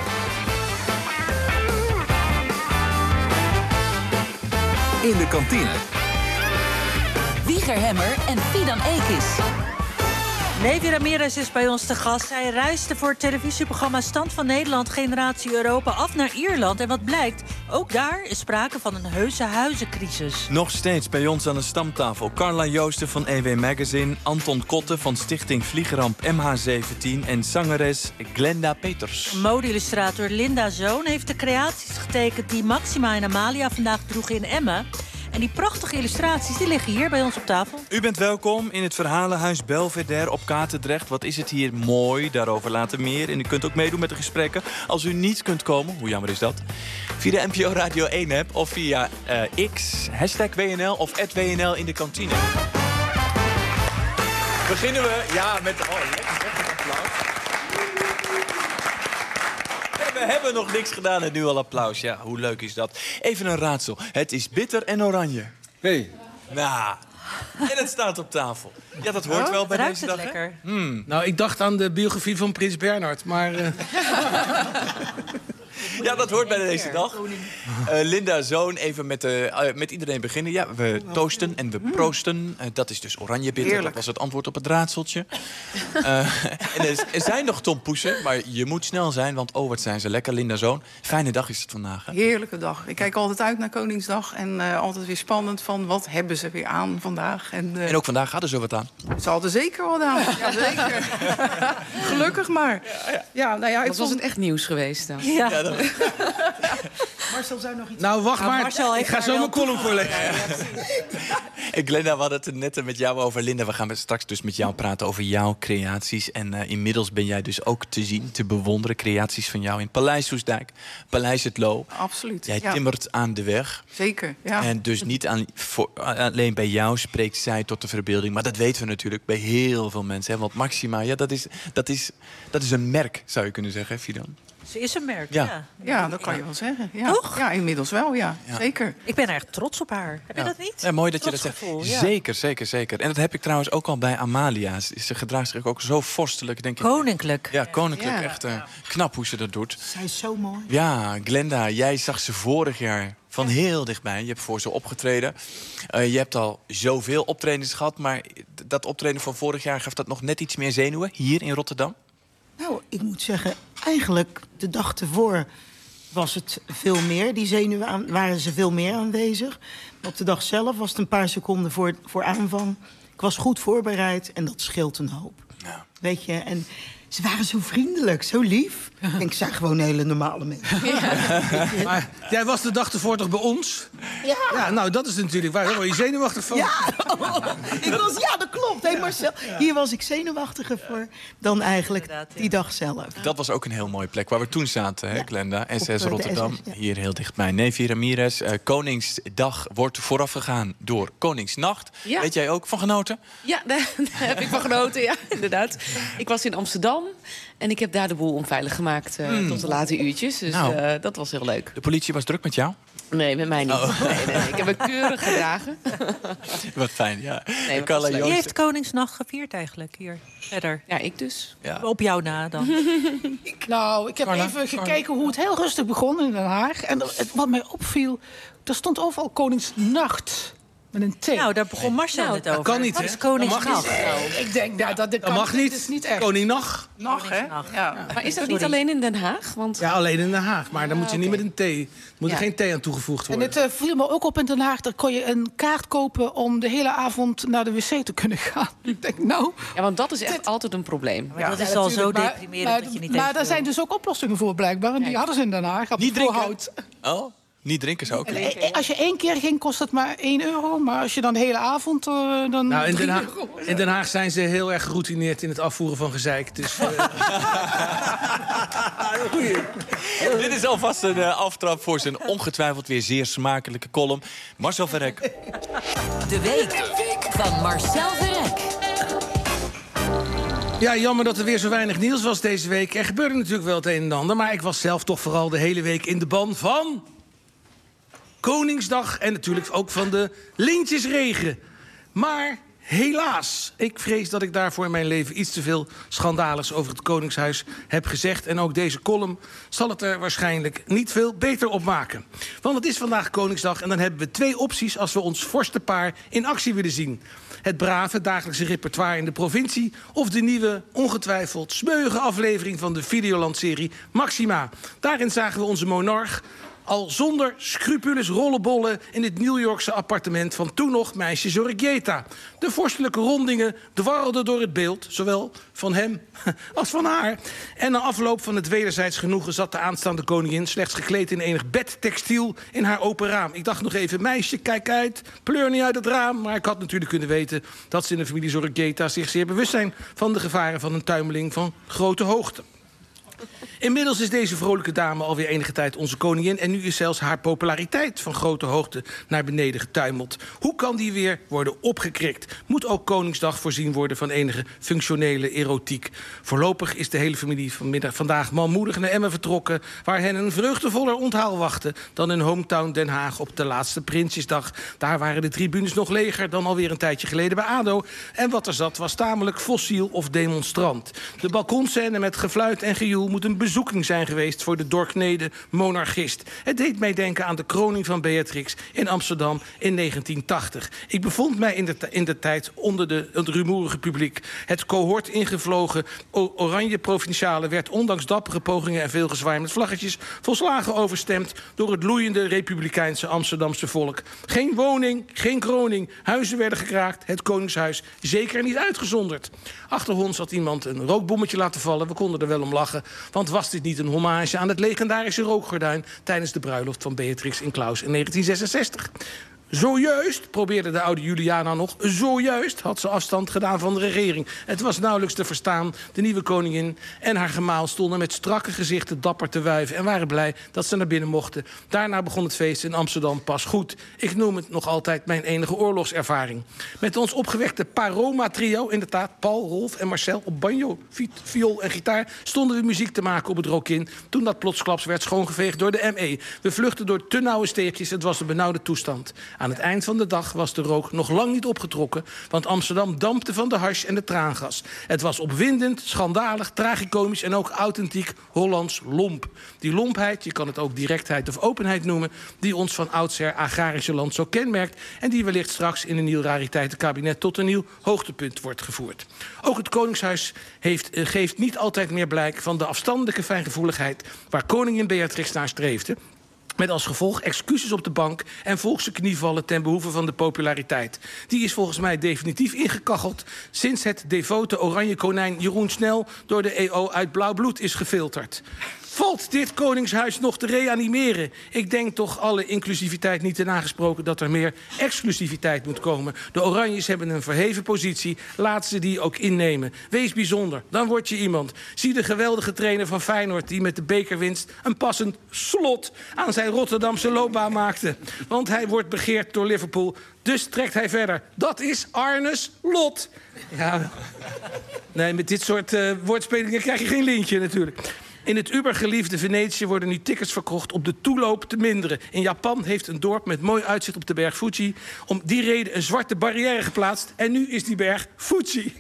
In de kantine. Wieger Hemmer en Fidan Ekis. Levi Ramirez is bij ons te gast. Hij reisde voor het televisieprogramma Stand van Nederland Generatie Europa af naar Ierland. En wat blijkt, ook daar is sprake van een heuse huizencrisis. Nog steeds bij ons aan de stamtafel Carla Joosten van EW Magazine, Anton Kotte van Stichting Vliegeramp MH17 en zangeres Glenda Peters. Mode-illustrator Linda Zoon heeft de creaties getekend die Maxima en Amalia vandaag droegen in Emmen. En die prachtige illustraties die liggen hier bij ons op tafel. U bent welkom in het Verhalenhuis Belvedere op Katendrecht. Wat is het hier mooi, daarover later meer. En u kunt ook meedoen met de gesprekken. Als u niet kunt komen, hoe jammer is dat? Via de NPO Radio 1-app of via X, #WNL of @WNL in de kantine. Beginnen we, met... lekker applaus. We hebben nog niks gedaan en nu al applaus. Ja, hoe leuk is dat? Even een raadsel. Het is bitter en oranje. Hey. Nou, en het staat op tafel. Ja, dat hoort wel bij deze dag, lekker. Nou, ik dacht aan de biografie van Prins Bernhard, maar... Ja, dat hoort bij deze dag. Linda Zoon, even met iedereen beginnen. Ja, we toosten en we proosten. Dat is dus oranje bitter. Heerlijk. Dat was het antwoord op het raadseltje. En er zijn nog tompoesen, maar je moet snel zijn, want wat zijn ze lekker. Linda Zoon, fijne dag is het vandaag. Hè? Heerlijke dag. Ik kijk altijd uit naar Koningsdag en altijd weer spannend van wat hebben ze weer aan vandaag. En ook vandaag hadden ze wat aan. Het zal er zeker wat aan. Ja, zeker. Gelukkig maar. Was het echt nieuws geweest dan? Ja. Marcel zou nog iets... Nou, wacht maar. Ik ga zo mijn column voorlezen. Glenda, we hadden het er net met jou over. Linda, we gaan straks dus met jou praten over jouw creaties. En inmiddels ben jij dus ook te zien, te bewonderen. Creaties van jou in Paleis Soestdijk, Paleis Het Loo. Absoluut. Jij timmert aan de weg. Zeker, ja. En dus niet alleen bij jou spreekt zij tot de verbeelding. Maar dat weten we natuurlijk bij heel veel mensen. Hè? Want Maxima, dat is een merk, zou je kunnen zeggen, Fidan. Ze is een merk, ja. Dat kan je wel zeggen. Ja. Toch? Ja, inmiddels wel, ja. Zeker. Ik ben erg trots op haar. Heb je dat niet? Ja, mooi dat je dat zegt. Zeker. En dat heb ik trouwens ook al bij Amalia. Ze gedraagt zich ook zo vorstelijk, denk ik. Koninklijk. Ja, koninklijk. Ja. Echt knap hoe ze dat doet. Zij is zo mooi. Ja, Glenda, jij zag ze vorig jaar van heel dichtbij. Je hebt voor ze opgetreden. Je hebt al zoveel optredens gehad, maar dat optreden van vorig jaar gaf dat nog net iets meer zenuwen hier in Rotterdam? Nou, ik moet zeggen, eigenlijk de dag ervoor was het veel meer. Die zenuwen waren ze veel meer aanwezig. Maar op de dag zelf was het een paar seconden voor aanvang. Ik was goed voorbereid en dat scheelt een hoop. Ja. Weet je, en ze waren zo vriendelijk, zo lief. Ik zag gewoon hele normale mensen. Ja. Maar jij was de dag ervoor toch bij ons? Ja. Nou, dat is natuurlijk waar. Daar word je zenuwachtig van. Ja, dat klopt. Hey Marcel, hier was ik zenuwachtiger voor dan eigenlijk die dag zelf. Dat was ook een heel mooie plek waar we toen zaten, hè, Glenda. SS Rotterdam, hier heel dichtbij. Levi Ramirez, Koningsdag wordt voorafgegaan door Koningsnacht. Ja. Weet jij ook van genoten? Ja, daar heb ik van genoten, ja, inderdaad. Ik was in Amsterdam en ik heb daar de boel onveilig gemaakt tot de late uurtjes. Dus dat was heel leuk. De politie was druk met jou? Nee, met mij niet. Oh. Nee. Ik heb me keurig gedragen. Wat fijn, ja. Nee, wie heeft Koningsnacht gevierd eigenlijk hier verder? Ja, ik dus. Ja. Op jou na dan. Ik heb even gekeken hoe het heel rustig begon in Den Haag. En wat mij opviel, er stond overal Koningsnacht. Met een T. Nou, daar begon Marcel het over. Dat kan niet, Wat is Koningsnacht? Ik denk, dat mag niet. Is niet echt. Koningnacht. Nacht, hè? Ja. Maar is dat niet alleen in Den Haag? Want... Ja, alleen in Den Haag. Maar dan moet je niet met een T. Er moet er geen T aan toegevoegd worden. En het viel me ook op in Den Haag. Daar kon je een kaart kopen om de hele avond naar de wc te kunnen gaan. Ik denk, nou... Ja, want dat is echt altijd een probleem. Maar dat is al zo deprimerend dat je niet Maar daar zijn dus ook oplossingen voor blijkbaar. En die hadden ze in Den Haag. Niet drinken? Oh? Niet drinken zou ook. Als je 1 keer ging, kost het maar €1. Maar als je dan de hele avond, dan Nou, €3. in Den Haag zijn ze heel erg geroutineerd in het afvoeren van gezeik. Dus, Dit is alvast een aftrap voor zijn ongetwijfeld weer zeer smakelijke column. Marcel Verrek. De week van Marcel Verrek. Ja, jammer dat er weer zo weinig nieuws was deze week. Er gebeurde natuurlijk wel het een en ander, maar ik was zelf toch vooral de hele week in de ban van Koningsdag en natuurlijk ook van de lintjesregen. Maar helaas, ik vrees dat ik daarvoor in mijn leven iets te veel schandaligs over het Koningshuis heb gezegd. En ook deze column zal het er waarschijnlijk niet veel beter op maken. Want het is vandaag Koningsdag en dan hebben we 2 opties als we ons vorstenpaar in actie willen zien. Het brave dagelijkse repertoire in de provincie of de nieuwe, ongetwijfeld smeuïge aflevering van de Videoland-serie Maxima. Daarin zagen we onze monarch al zonder scrupules rollenbollen in het New Yorkse appartement van toen nog meisje Zorregieta. De vorstelijke rondingen dwarrelden door het beeld, zowel van hem als van haar. En na afloop van het wederzijds genoegen zat de aanstaande koningin slechts gekleed in enig bedtextiel in haar open raam. Ik dacht nog even, meisje, kijk uit, pleur niet uit het raam. Maar ik had natuurlijk kunnen weten dat ze in de familie Zorregieta zich zeer bewust zijn van de gevaren van een tuimeling van grote hoogte. Inmiddels is deze vrolijke dame alweer enige tijd onze koningin en nu is zelfs haar populariteit van grote hoogte naar beneden getuimeld. Hoe kan die weer worden opgekrikt? Moet ook Koningsdag voorzien worden van enige functionele erotiek? Voorlopig is de hele familie vandaag manmoedig naar Emmen vertrokken, waar hen een vreugdevoller onthaal wachtte dan in hometown Den Haag op de laatste Prinsjesdag. Daar waren de tribunes nog leger dan alweer een tijdje geleden bij ADO. En wat er zat was tamelijk fossiel of demonstrant. De balkonscène met gefluit en gejoel moet een bezoeking zijn geweest voor de doorkneden monarchist. Het deed mij denken aan de kroning van Beatrix in Amsterdam in 1980. Ik bevond mij in de tijd onder het rumoerige publiek. Het cohort ingevlogen oranje provinciale werd ondanks dappere pogingen en veel gezwaai met vlaggetjes volslagen overstemd door het loeiende republikeinse Amsterdamse volk. Geen woning, geen kroning, huizen werden gekraakt, het Koningshuis zeker niet uitgezonderd. Achter ons had iemand een rookbommetje laten vallen. We konden er wel om lachen, want was dit niet een hommage aan het legendarische rookgordijn tijdens de bruiloft van Beatrix in Claus in 1966? Zojuist, probeerde de oude Juliana nog, zojuist had ze afstand gedaan van de regering. Het was nauwelijks te verstaan. De nieuwe koningin en haar gemaal stonden met strakke gezichten dapper te wuiven en waren blij dat ze naar binnen mochten. Daarna begon het feest in Amsterdam pas goed. Ik noem het nog altijd mijn enige oorlogservaring. Met ons opgewekte Paroma-trio, inderdaad Paul, Rolf en Marcel op banjo, viool en gitaar, stonden we muziek te maken op het Rokin toen dat plotsklaps werd schoongeveegd door de ME. We vluchtten door te nauwe steegjes, het was een benauwde toestand. Aan het eind van de dag was de rook nog lang niet opgetrokken, want Amsterdam dampte van de hash en de traangas. Het was opwindend, schandalig, tragicomisch en ook authentiek Hollands lomp. Die lompheid, je kan het ook directheid of openheid noemen, die ons van oudsher agrarische land zo kenmerkt en die wellicht straks in een nieuw rariteitenkabinet tot een nieuw hoogtepunt wordt gevoerd. Ook het Koningshuis geeft niet altijd meer blijk van de afstandelijke fijngevoeligheid waar koningin Beatrix naar streefde. Met als gevolg excuses op de bank en volkse knievallen ten behoeve van de populariteit. Die is volgens mij definitief ingekacheld sinds het devote oranje konijn Jeroen Snel door de EO uit blauw bloed is gefilterd. Valt dit Koningshuis nog te reanimeren? Ik denk toch alle inclusiviteit niet te nagesproken dat er meer exclusiviteit moet komen. De Oranjes hebben een verheven positie. Laat ze die ook innemen. Wees bijzonder, dan word je iemand. Zie de geweldige trainer van Feyenoord die met de bekerwinst een passend slot aan zijn Rotterdamse loopbaan maakte. Want hij wordt begeerd door Liverpool. Dus trekt hij verder. Dat is Arnes lot. Ja, nee, met dit soort woordspelingen krijg je geen lintje natuurlijk. In het ubergeliefde Venetië worden nu tickets verkocht op de toeloop te minderen. In Japan heeft een dorp met mooi uitzicht op de berg Fuji om die reden een zwarte barrière geplaatst. En nu is die berg Fuji.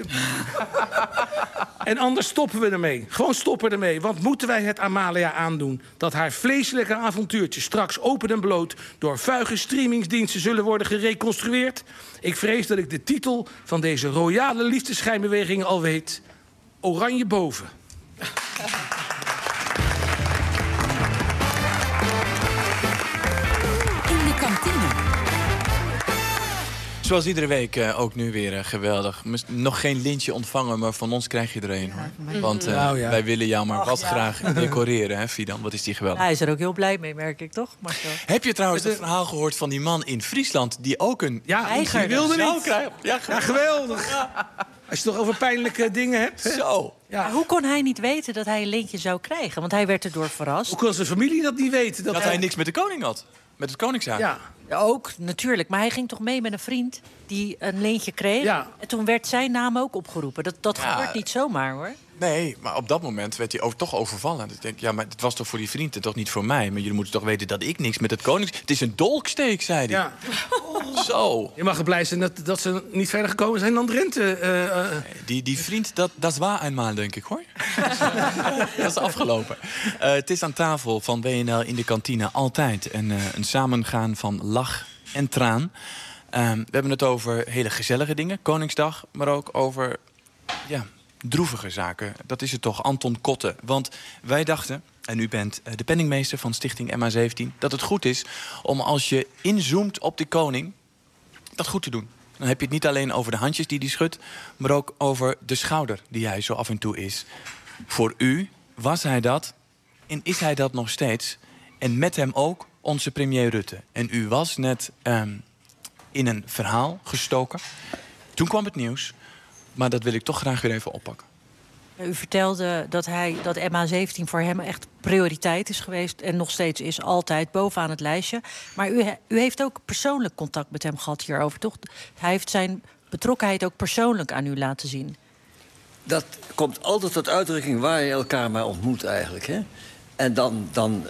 En anders stoppen we ermee. Gewoon stoppen ermee. Want moeten wij het Amalia aandoen dat haar vleeselijke avontuurtjes straks open en bloot door vuige streamingsdiensten zullen worden gereconstrueerd? Ik vrees dat ik de titel van deze royale liefdesschijnbeweging al weet. Oranje boven. Zoals iedere week ook nu weer geweldig. Nog geen lintje ontvangen, maar van ons krijg je er een, hoor. Want wij willen jou maar wat graag decoreren, hè, Fidan? Wat is die geweldig. Hij is er ook heel blij mee, merk ik, toch, Marcel? Heb je trouwens het verhaal gehoord van die man in Friesland... die ook een die wilde niet. krijgen? Ja, geweldig. Ja. Als je het nog over pijnlijke dingen hebt. Hè? Zo. Ja. Maar hoe kon hij niet weten dat hij een lintje zou krijgen? Want hij werd erdoor verrast. Hoe kon zijn familie dat niet weten? Dat hij niks met de koning had. Met het koningshuis. Ja. Ja, ook, natuurlijk. Maar hij ging toch mee met een vriend die een lintje kreeg. Ja. En toen werd zijn naam ook opgeroepen. Dat gebeurt niet zomaar, hoor. Nee, maar op dat moment werd hij toch overvallen. Ik denk, ja, maar het was toch voor die vriend en toch niet voor mij? Maar jullie moeten toch weten dat ik niks met het konings... Het is een dolksteek, zei hij. Ja. Zo. Je mag er blij zijn dat ze niet verder gekomen zijn dan Drenthe. Die vriend, dat is waar eenmaal, denk ik, hoor. Dat is afgelopen. Het is aan tafel van WNL in de kantine altijd een samengaan van lach en traan. We hebben het over hele gezellige dingen, Koningsdag... maar ook over droevige zaken. Dat is het toch, Anton Kotten. Want wij dachten, en u bent de penningmeester van Stichting MH17... dat het goed is om als je inzoomt op de koning... dat goed te doen. Dan heb je het niet alleen over de handjes die hij schudt... maar ook over de schouder die hij zo af en toe is. Voor u was hij dat en is hij dat nog steeds. En met hem ook onze premier Rutte. En u was net in een verhaal gestoken. Toen kwam het nieuws, maar dat wil ik toch graag weer even oppakken. U vertelde dat MH17 voor hem echt prioriteit is geweest... en nog steeds is, altijd bovenaan het lijstje. Maar u heeft ook persoonlijk contact met hem gehad hierover, toch? Hij heeft zijn betrokkenheid ook persoonlijk aan u laten zien. Dat komt altijd tot uitdrukking waar je elkaar maar ontmoet eigenlijk. Hè? En dan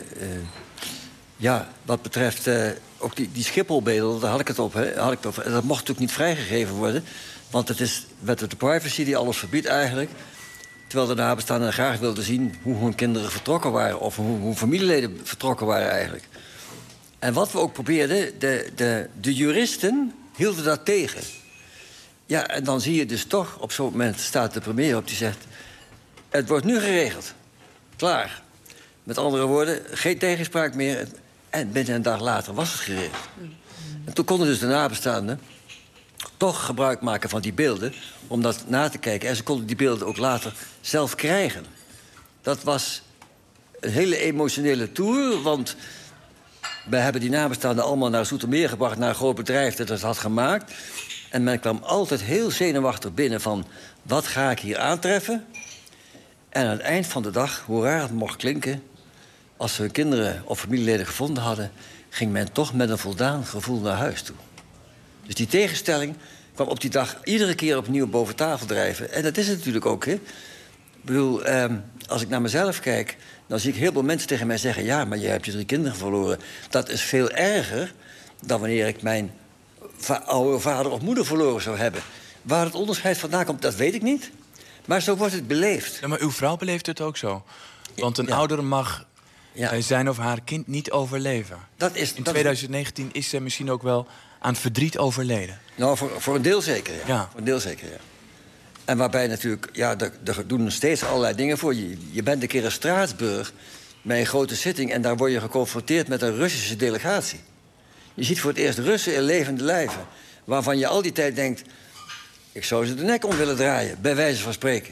wat betreft ook die Schipholbeelden, daar had ik het op. Hè? Dat mocht natuurlijk niet vrijgegeven worden... Want het is wet op de privacy die alles verbiedt eigenlijk. Terwijl de nabestaanden graag wilden zien hoe hun kinderen vertrokken waren... of hoe hun familieleden vertrokken waren eigenlijk. En wat we ook probeerden, de juristen hielden dat tegen. Ja, en dan zie je dus toch, op zo'n moment staat de premier op... die zegt, het wordt nu geregeld. Klaar. Met andere woorden, geen tegenspraak meer. En binnen een dag later was het geregeld. En toen konden dus de nabestaanden... toch gebruik maken van die beelden om dat na te kijken. En ze konden die beelden ook later zelf krijgen. Dat was een hele emotionele tour, want we hebben die nabestaanden allemaal naar Zoetermeer gebracht... naar een groot bedrijf dat het had gemaakt. En men kwam altijd heel zenuwachtig binnen van... wat ga ik hier aantreffen? En aan het eind van de dag, hoe raar het mocht klinken... als ze hun kinderen of familieleden gevonden hadden... ging men toch met een voldaan gevoel naar huis toe. Dus die tegenstelling kwam op die dag iedere keer opnieuw boven tafel drijven. En dat is het natuurlijk ook, hè. Ik bedoel, als ik naar mezelf kijk... dan zie ik heel veel mensen tegen mij zeggen... ja, maar je hebt je 3 kinderen verloren. Dat is veel erger dan wanneer ik mijn oude vader of moeder verloren zou hebben. Waar het onderscheid vandaan komt, dat weet ik niet. Maar zo wordt het beleefd. Ja, maar uw vrouw beleeft het ook zo. Want een ouder mag zijn of haar kind niet overleven. In 2019 is ze misschien ook wel... aan verdriet overleden. Nou, voor een deel zeker, ja. Voor een deel zeker, ja. En waarbij natuurlijk, er doen nog steeds allerlei dingen voor. Je bent een keer in Straatsburg bij een grote zitting... en daar word je geconfronteerd met een Russische delegatie. Je ziet voor het eerst Russen in levende lijven... waarvan je al die tijd denkt... ik zou ze de nek om willen draaien, bij wijze van spreken.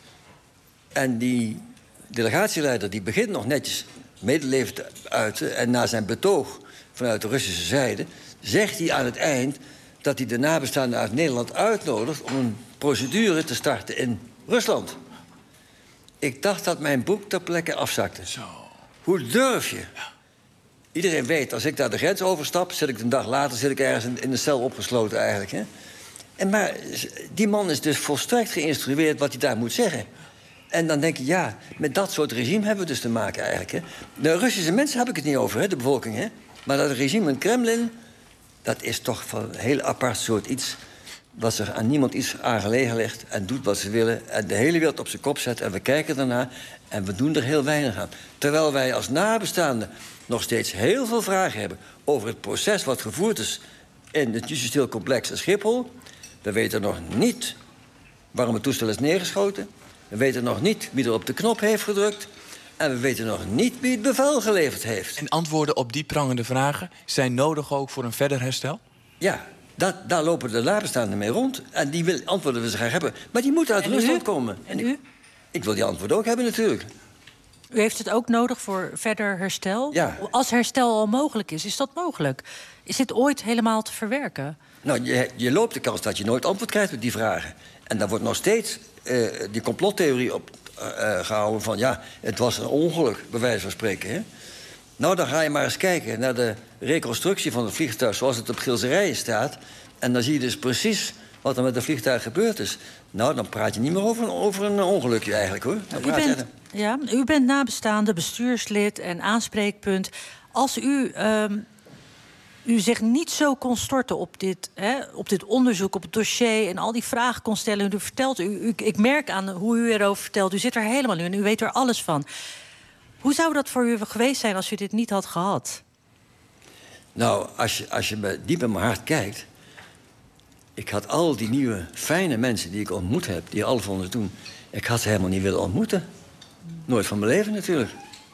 En die delegatieleider die begint nog netjes medeleven te uiten... en na zijn betoog vanuit de Russische zijde... zegt hij aan het eind dat hij de nabestaanden uit Nederland uitnodigt... om een procedure te starten in Rusland. Ik dacht dat mijn boek ter plekke afzakte. Zo. Hoe durf je? Ja. Iedereen weet, als ik daar de grens overstap... zit ik een dag later ergens in de cel opgesloten eigenlijk. Hè? Maar die man is dus volstrekt geïnstrueerd wat hij daar moet zeggen. En dan denk je, met dat soort regime hebben we dus te maken eigenlijk. Hè? De Russische mensen heb ik het niet over, hè, de bevolking. Hè? Maar dat regime in Kremlin... dat is toch van een heel apart soort iets... wat zich aan niemand iets aangelegen ligt en doet wat ze willen... en de hele wereld op zijn kop zet en we kijken ernaar... en we doen er heel weinig aan. Terwijl wij als nabestaanden nog steeds heel veel vragen hebben... over het proces wat gevoerd is in het justitieel complex in Schiphol. We weten nog niet waarom het toestel is neergeschoten. We weten nog niet wie er op de knop heeft gedrukt... en we weten nog niet wie het bevel geleverd heeft. En antwoorden op die prangende vragen zijn nodig ook voor een verder herstel? Ja, Daar lopen de nabestaanden mee rond. En die antwoorden willen ze graag hebben. Maar die moeten uit Rusland komen. En u? Ik wil die antwoorden ook hebben natuurlijk. U heeft het ook nodig voor verder herstel? Ja. Als herstel al mogelijk is dat mogelijk? Is dit ooit helemaal te verwerken? Nou, je loopt de kans dat je nooit antwoord krijgt op die vragen. En daar wordt nog steeds die complottheorie op gehouden van... ja, het was een ongeluk, bij wijze van spreken. Hè? Nou, dan ga je maar eens kijken naar de reconstructie van het vliegtuig... zoals het op Gilserijen staat. En dan zie je dus precies wat er met het vliegtuig gebeurd is. Nou, dan praat je niet meer over een ongelukje eigenlijk, hoor. U bent nabestaande, bestuurslid en aanspreekpunt. Als u zich niet zo kon storten op dit onderzoek, op het dossier... en al die vragen kon stellen, u vertelt... ik merk aan hoe u erover vertelt, u zit er helemaal in... en u weet er alles van. Hoe zou dat voor u geweest zijn als u dit niet had gehad? Nou, als je diep in mijn hart kijkt... ik had al die nieuwe, fijne mensen die ik ontmoet heb... die alles vonden doen, ik had ze helemaal niet willen ontmoeten. Nooit van mijn leven natuurlijk.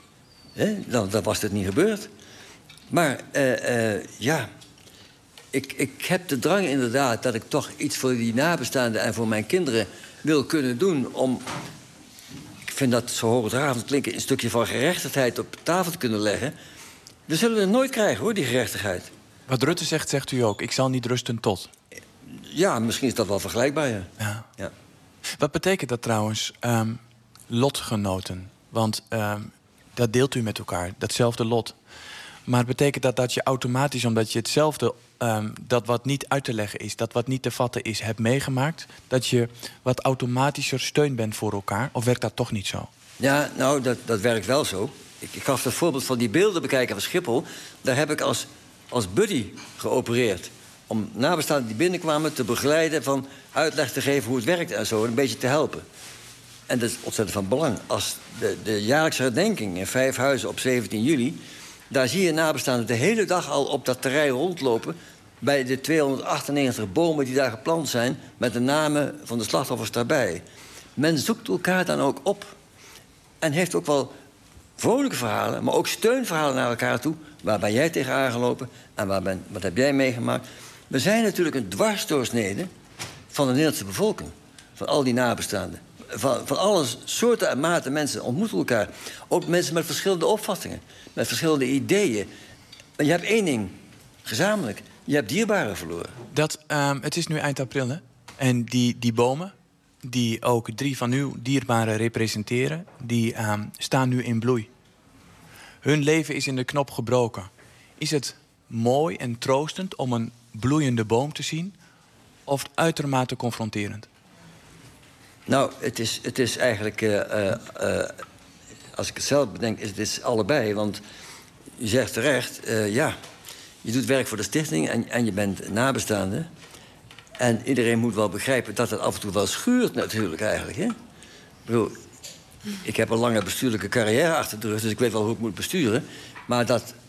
Dan was dit niet gebeurd. Maar ja, ik heb de drang inderdaad dat ik toch iets voor die nabestaanden... en voor mijn kinderen wil kunnen doen om... ik vind dat zo hoogdravend klinken... een stukje van gerechtigheid op tafel te kunnen leggen. We zullen het nooit krijgen, hoor, die gerechtigheid. Wat Rutte zegt, zegt u ook. Ik zal niet rusten tot. Ja, misschien is dat wel vergelijkbaar, ja. Wat betekent dat trouwens, lotgenoten? Want dat deelt u met elkaar, datzelfde lot. Maar betekent dat je automatisch, omdat je hetzelfde... dat wat niet uit te leggen is, dat wat niet te vatten is, hebt meegemaakt... dat je wat automatischer steun bent voor elkaar? Of werkt dat toch niet zo? Ja, nou, dat werkt wel zo. Ik gaf het voorbeeld van die beelden bekijken van Schiphol. Daar heb ik als buddy geopereerd. Om nabestaanden die binnenkwamen te begeleiden... van uitleg te geven hoe het werkt en zo, en een beetje te helpen. En dat is ontzettend van belang. Als de jaarlijkse herdenking in 5 huizen op 17 juli... daar zie je nabestaanden de hele dag al op dat terrein rondlopen... bij de 298 bomen die daar geplant zijn... met de namen van de slachtoffers daarbij. Men zoekt elkaar dan ook op. En heeft ook wel vrolijke verhalen, maar ook steunverhalen naar elkaar toe. Waar ben jij tegen aangelopen en wat heb jij meegemaakt? We zijn natuurlijk een dwarsdoorsnede van de Nederlandse bevolking. Van al die nabestaanden. Van alle soorten en maten mensen ontmoeten elkaar. Ook mensen met verschillende opvattingen. Met verschillende ideeën. Maar je hebt één ding gezamenlijk. Je hebt dierbaren verloren. Het is nu eind april, hè? En die bomen, die ook 3 van uw dierbaren representeren... die staan nu in bloei. Hun leven is in de knop gebroken. Is het mooi en troostend om een bloeiende boom te zien... of uitermate confronterend? Nou, het is eigenlijk... als ik het zelf bedenk, is het allebei. Want je zegt terecht, ja... je doet werk voor de stichting en je bent nabestaande... En iedereen moet wel begrijpen dat het af en toe wel schuurt natuurlijk eigenlijk. Hè? Ik bedoel, ik heb een lange bestuurlijke carrière achter de rug... dus ik weet wel hoe ik moet besturen. Maar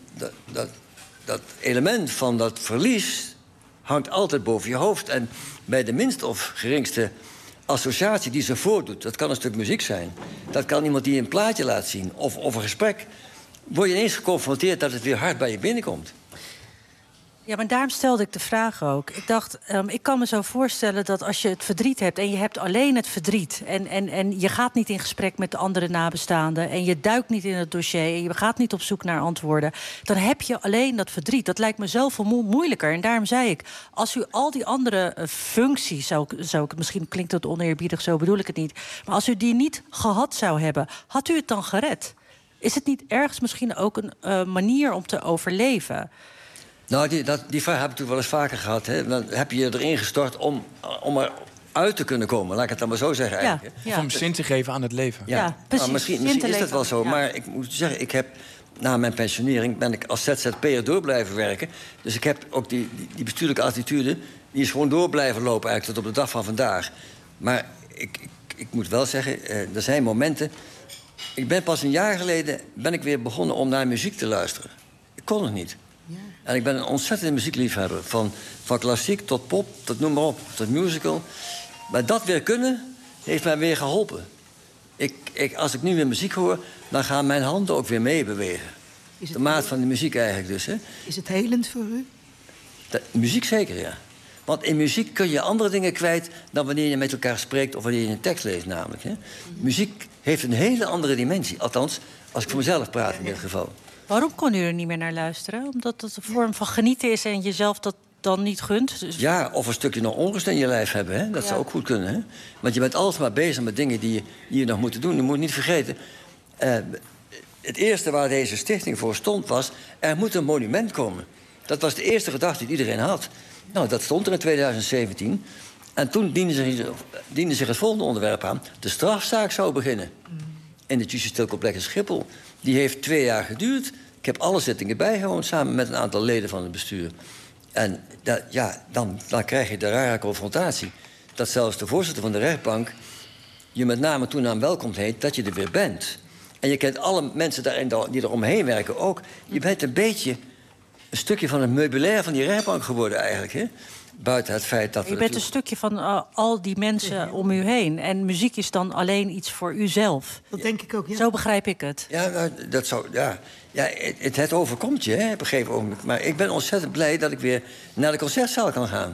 dat element van dat verlies hangt altijd boven je hoofd. En bij de minst of geringste associatie die zich voordoet... dat kan een stuk muziek zijn. Dat kan iemand die een plaatje laat zien of een gesprek... word je ineens geconfronteerd dat het weer hard bij je binnenkomt. Ja, maar daarom stelde ik de vraag ook. Ik dacht, ik kan me zo voorstellen dat als je het verdriet hebt... en je hebt alleen het verdriet... en je gaat niet in gesprek met de andere nabestaanden... en je duikt niet in het dossier... en je gaat niet op zoek naar antwoorden... dan heb je alleen dat verdriet. Dat lijkt me zoveel moeilijker. En daarom zei ik, als u al die andere functies... zou ik, misschien klinkt het oneerbiedig, zo bedoel ik het niet... maar als u die niet gehad zou hebben, had u het dan gered? Is het niet ergens misschien ook een manier om te overleven... Nou, die vraag heb ik natuurlijk wel eens vaker gehad. Hè? Dan heb je je erin gestort om eruit te kunnen komen. Laat ik het dan maar zo zeggen eigenlijk. Of om zin te geven aan het leven. Ja, precies. Nou, misschien is dat wel zo. Ja. Maar ik moet zeggen, ik heb na mijn pensionering... ben ik als ZZP'er door blijven werken. Dus ik heb ook die bestuurlijke attitude... die is gewoon door blijven lopen eigenlijk tot op de dag van vandaag. Maar ik moet wel zeggen, er zijn momenten... Ik ben pas een jaar geleden weer begonnen om naar muziek te luisteren. Ik kon het niet. Ja. En ik ben een ontzettende muziekliefhebber. Van klassiek tot pop, tot noem maar op, tot musical. Maar dat weer kunnen, heeft mij weer geholpen. Als ik nu weer muziek hoor, dan gaan mijn handen ook weer mee bewegen. De maat van de muziek eigenlijk dus. Hè. Is het helend voor u? Muziek zeker, ja. Want in muziek kun je andere dingen kwijt dan wanneer je met elkaar spreekt of wanneer je een tekst leest namelijk. Hè? Muziek heeft een hele andere dimensie. Althans, als ik voor mezelf praat in dit geval. Waarom kon u er niet meer naar luisteren? Omdat het een vorm van genieten is en jezelf dat dan niet gunt? Dus... Ja, of een stukje nog onrust in je lijf hebben. Hè? Dat zou ook goed kunnen. Hè? Want je bent altijd maar bezig met dingen die je nog moet doen. Je moet niet vergeten. Het eerste waar deze stichting voor stond was... er moet een monument komen. Dat was de eerste gedachte die iedereen had. Nou, dat stond er in 2017. En toen diende zich het volgende onderwerp aan. De strafzaak zou beginnen. In het Justitie Complex in Schiphol. Die heeft 2 jaar geduurd. Ik heb alle zittingen bijgewoond samen met een aantal leden van het bestuur. En dan krijg je de rare confrontatie. Dat zelfs de voorzitter van de rechtbank je met name toenaam welkom heet dat je er weer bent. En je kent alle mensen die er omheen werken ook. Je bent een beetje een stukje van het meubilair van die rechtbank geworden eigenlijk. Hè? Buiten het feit dat... Je bent een stukje van al die mensen om u heen. En muziek is dan alleen iets voor uzelf. Dat denk ik ook, ja. Zo begrijp ik het. Ja, nou, dat zou... Ja, het overkomt je, hè, op een gegeven moment. Maar ik ben ontzettend blij dat ik weer naar de concertzaal kan gaan.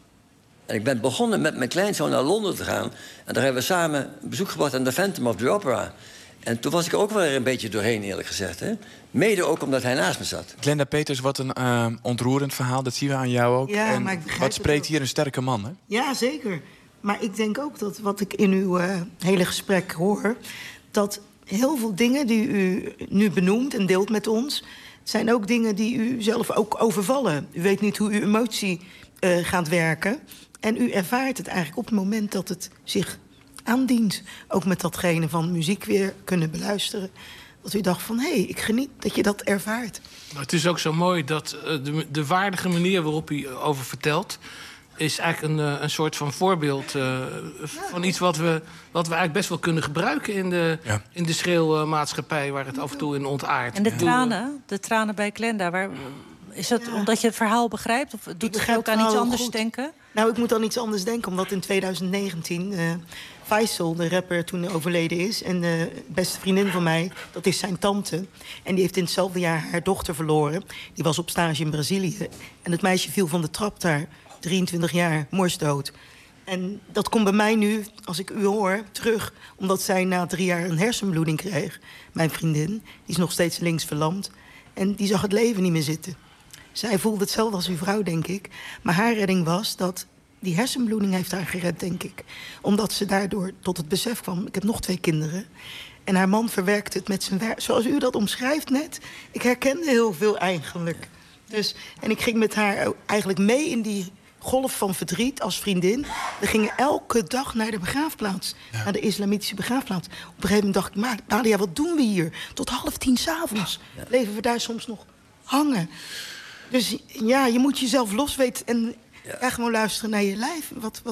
En ik ben begonnen met mijn kleinzoon naar Londen te gaan. En daar hebben we samen een bezoek gebracht aan de Phantom of the Opera. En toen was ik er ook wel een beetje doorheen, eerlijk gezegd. Hè? Mede ook omdat hij naast me zat. Glenda Peters, wat een ontroerend verhaal. Dat zien we aan jou ook. Ja, en maar ik begrijp wat spreekt het hier een sterke man, hè? Ja, zeker. Maar ik denk ook dat wat ik in uw hele gesprek hoor... dat heel veel dingen die u nu benoemt en deelt met ons... zijn ook dingen die u zelf ook overvallen. U weet niet hoe uw emotie gaat werken. En u ervaart het eigenlijk op het moment dat het zich aandient. Ook met datgene van muziek weer kunnen beluisteren. Dat u dacht van, hé, ik geniet dat je dat ervaart. Het is ook zo mooi dat de waardige manier waarop u over vertelt... is eigenlijk een soort van voorbeeld van iets wat we eigenlijk best wel kunnen gebruiken... in de schreeuwmaatschappij waar het af en toe in ontaardt. En de tranen bij Glenda, is dat omdat je het verhaal begrijpt? Of doet het ook aan iets anders denken? Nou, ik moet aan iets anders denken, omdat in 2019... Faisal, de rapper, toen overleden is. En de beste vriendin van mij, dat is zijn tante. En die heeft in hetzelfde jaar haar dochter verloren. Die was op stage in Brazilië. En het meisje viel van de trap daar, 23 jaar, morsdood. En dat komt bij mij nu, als ik u hoor, terug... omdat zij na 3 jaar een hersenbloeding kreeg. Mijn vriendin, die is nog steeds links verlamd. En die zag het leven niet meer zitten. Zij voelde hetzelfde als uw vrouw, denk ik. Maar haar redding was dat... Die hersenbloeding heeft haar gered, denk ik. Omdat ze daardoor tot het besef kwam... ik heb nog 2 kinderen. En haar man verwerkte het met zijn werk. Zoals u dat omschrijft net. Ik herkende heel veel eigenlijk. Dus, en ik ging met haar eigenlijk mee in die golf van verdriet als vriendin. We gingen elke dag naar de begraafplaats. Ja. Naar de islamitische begraafplaats. Op een gegeven moment dacht ik... Nadia, wat doen we hier? Tot 9:30 s'avonds bleven we daar soms nog hangen. Dus ja, je moet jezelf los weten... en gewoon luisteren naar je lijf.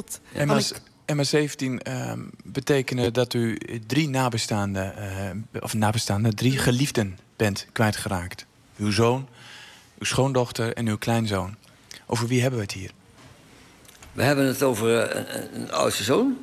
MA17 betekende dat u 3 nabestaanden, 3 geliefden bent kwijtgeraakt. Uw zoon, uw schoondochter en uw kleinzoon. Over wie hebben we het hier? We hebben het over een oudste zoon.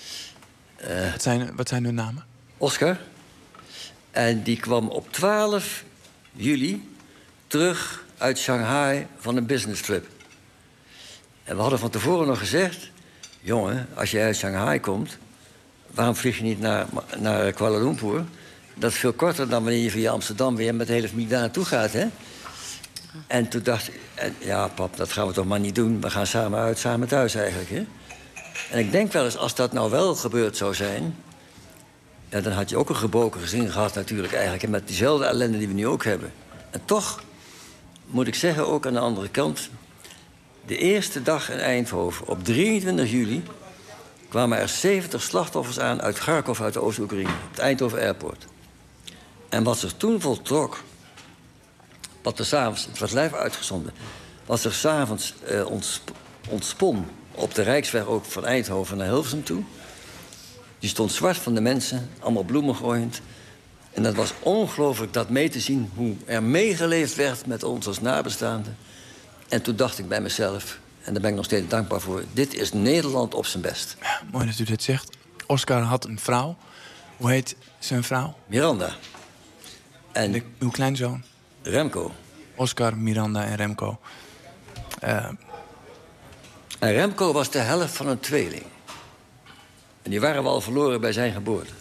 Wat zijn hun namen? Oscar. En die kwam op 12 juli terug uit Shanghai van een business trip. En we hadden van tevoren nog gezegd... jongen, als je uit Shanghai komt... waarom vlieg je niet naar Kuala Lumpur? Dat is veel korter dan wanneer je via Amsterdam... weer met de hele familie daar naartoe gaat, hè? En toen dacht ik... ja, pap, dat gaan we toch maar niet doen. We gaan samen uit, samen thuis eigenlijk, hè? En ik denk wel eens, als dat nou wel gebeurd zou zijn... ja, dan had je ook een gebroken gezin gehad natuurlijk eigenlijk... en met diezelfde ellende die we nu ook hebben. En toch moet ik zeggen, ook aan de andere kant... De eerste dag in Eindhoven, op 23 juli... kwamen er 70 slachtoffers aan uit Kharkov, uit de Oost-Oekraïne... op het Eindhoven Airport. En wat zich toen voltrok... wat er s'avonds, het was live uitgezonden... wat zich s'avonds ontspon op de Rijksweg ook van Eindhoven naar Hilversum toe... die stond zwart van de mensen, allemaal bloemen gooiend... en dat was ongelooflijk dat mee te zien... hoe er meegeleefd werd met ons als nabestaanden... En toen dacht ik bij mezelf, en daar ben ik nog steeds dankbaar voor... dit is Nederland op zijn best. Ja, mooi dat u dit zegt. Oscar had een vrouw. Hoe heet zijn vrouw? Miranda. En uw kleinzoon? Remco. Oscar, Miranda en Remco. En Remco was de helft van een tweeling. En die waren we al verloren bij zijn geboorte.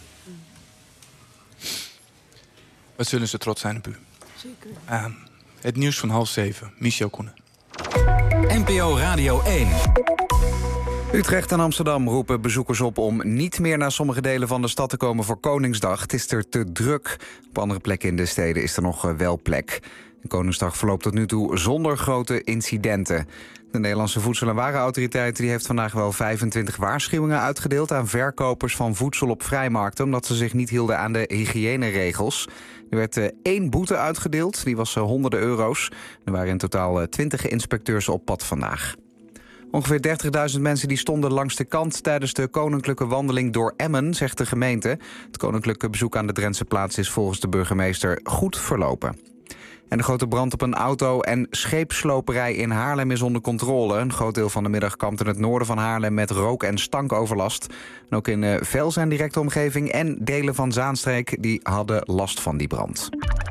Wat zullen ze trots zijn op u? Zeker. Het nieuws van 6:30. Michel Koenen. NPO Radio 1. Utrecht en Amsterdam roepen bezoekers op om niet meer naar sommige delen van de stad te komen voor Koningsdag. Het is er te druk. Op andere plekken in de steden is er nog wel plek. De Koningsdag verloopt tot nu toe zonder grote incidenten. De Nederlandse Voedsel- en Warenautoriteit heeft vandaag wel 25 waarschuwingen uitgedeeld aan verkopers van voedsel op vrijmarkten, omdat ze zich niet hielden aan de hygiëneregels. Er werd 1 boete uitgedeeld, die was honderden euro's. Er waren in totaal 20 inspecteurs op pad vandaag. Ongeveer 30.000 mensen die stonden langs de kant tijdens de koninklijke wandeling door Emmen, zegt de gemeente. Het koninklijke bezoek aan de Drentse plaats is volgens de burgemeester goed verlopen. En de grote brand op een auto- en scheepsloperij in Haarlem is onder controle. Een groot deel van de middag kampte het noorden van Haarlem met rook- en stankoverlast. En ook in Velzen en directe omgeving en delen van Zaanstreek die hadden last van die brand.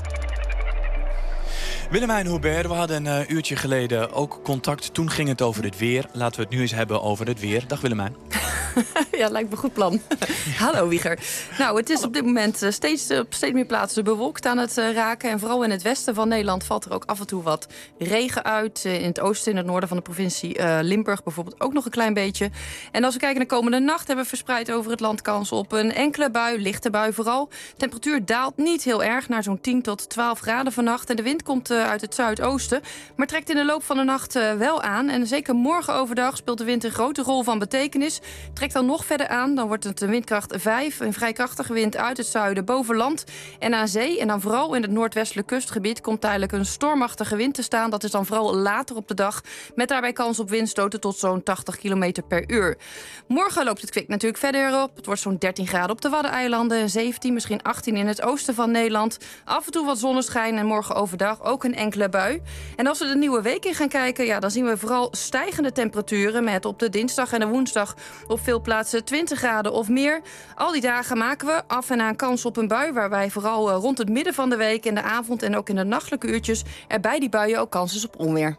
Willemijn Hubert, we hadden een uurtje geleden ook contact. Toen ging het over het weer. Laten we het nu eens hebben over het weer. Dag Willemijn. Ja, lijkt me een goed plan. Hallo Wieger. Nou, het is op dit moment op steeds meer plaatsen bewolkt aan het raken. En vooral in het westen van Nederland valt er ook af en toe wat regen uit. In het oosten, in het noorden van de provincie Limburg bijvoorbeeld ook nog een klein beetje. En als we kijken naar de komende nacht hebben we verspreid over het land kans op een enkele bui, lichte bui vooral. De temperatuur daalt niet heel erg naar zo'n 10 tot 12 graden vannacht. En de wind komt uit het zuidoosten, maar trekt in de loop van de nacht wel aan. En zeker morgen overdag speelt de wind een grote rol van betekenis. Trekt dan nog verder aan, dan wordt het een windkracht 5. Een vrij krachtige wind uit het zuiden boven land en aan zee. En dan vooral in het noordwestelijk kustgebied komt tijdelijk een stormachtige wind te staan. Dat is dan vooral later op de dag, met daarbij kans op windstoten tot zo'n 80 km per uur. Morgen loopt het kwik natuurlijk verder op. Het wordt zo'n 13 graden op de Waddeneilanden, 17, misschien 18 in het oosten van Nederland. Af en toe wat zonneschijn en morgen overdag ook een enkele bui. En als we de nieuwe week in gaan kijken, ja, dan zien we vooral stijgende temperaturen met op de dinsdag en de woensdag op veel plaatsen 20 graden of meer. Al die dagen maken we af en aan kans op een bui, waarbij vooral rond het midden van de week in de avond en ook in de nachtelijke uurtjes er bij die buien ook kans is op onweer.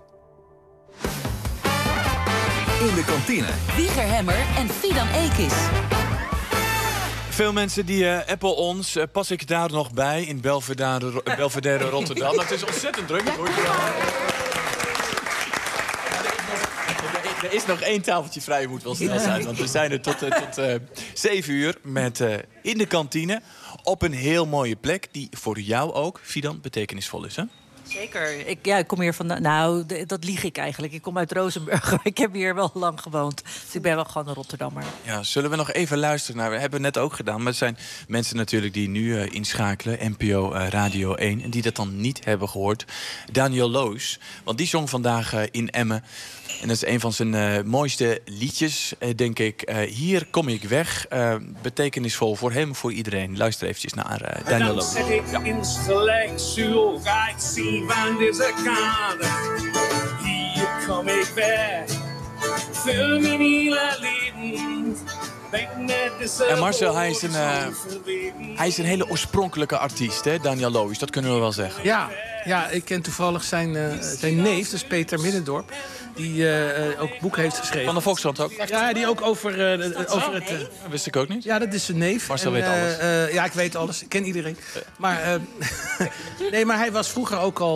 In de kantine. Wieger Hemmer en Fidan Ekis. Veel mensen die appen ons. Pas ik daar nog bij in Belvedere Rotterdam. Dat is ontzettend druk. Er is nog 1 tafeltje vrij, moet wel snel zijn. Want we zijn er tot 7 uur met in de kantine. Op een heel mooie plek die voor jou ook, Fidan, betekenisvol is, hè? Zeker. Ik kom hier vandaan. Nou, dat lieg ik eigenlijk. Ik kom uit Rozenburg. Ik heb hier wel lang gewoond. Dus ik ben wel gewoon een Rotterdammer. Ja, zullen we nog even luisteren naar... We hebben het net ook gedaan, maar er zijn mensen natuurlijk die nu inschakelen. NPO Radio 1, en die dat dan niet hebben gehoord. Daniel Loos, want die zong vandaag in Emmen. En dat is een van zijn mooiste liedjes, denk ik. Hier kom ik weg. Betekenisvol voor hem, voor iedereen. Luister eventjes naar Daniel Loos. Dan zet ik intellectueel, ga ik zien van deze kader. Hier kom ik weg. Vul me niet alleen. En Marcel, hij is een hele oorspronkelijke artiest, hè, Daniel Loos. Dat kunnen we wel zeggen. Ja, ik ken toevallig zijn neef, dat is Peter Middendorp. Die ook boeken heeft geschreven. Van de Volkskrant ook? Ja, die ook over het... Dat wist ik ook niet. Ja, dat is zijn neef. Marcel weet alles. Ja, ik weet alles. Ik ken iedereen. Maar, nee, maar hij was vroeger ook al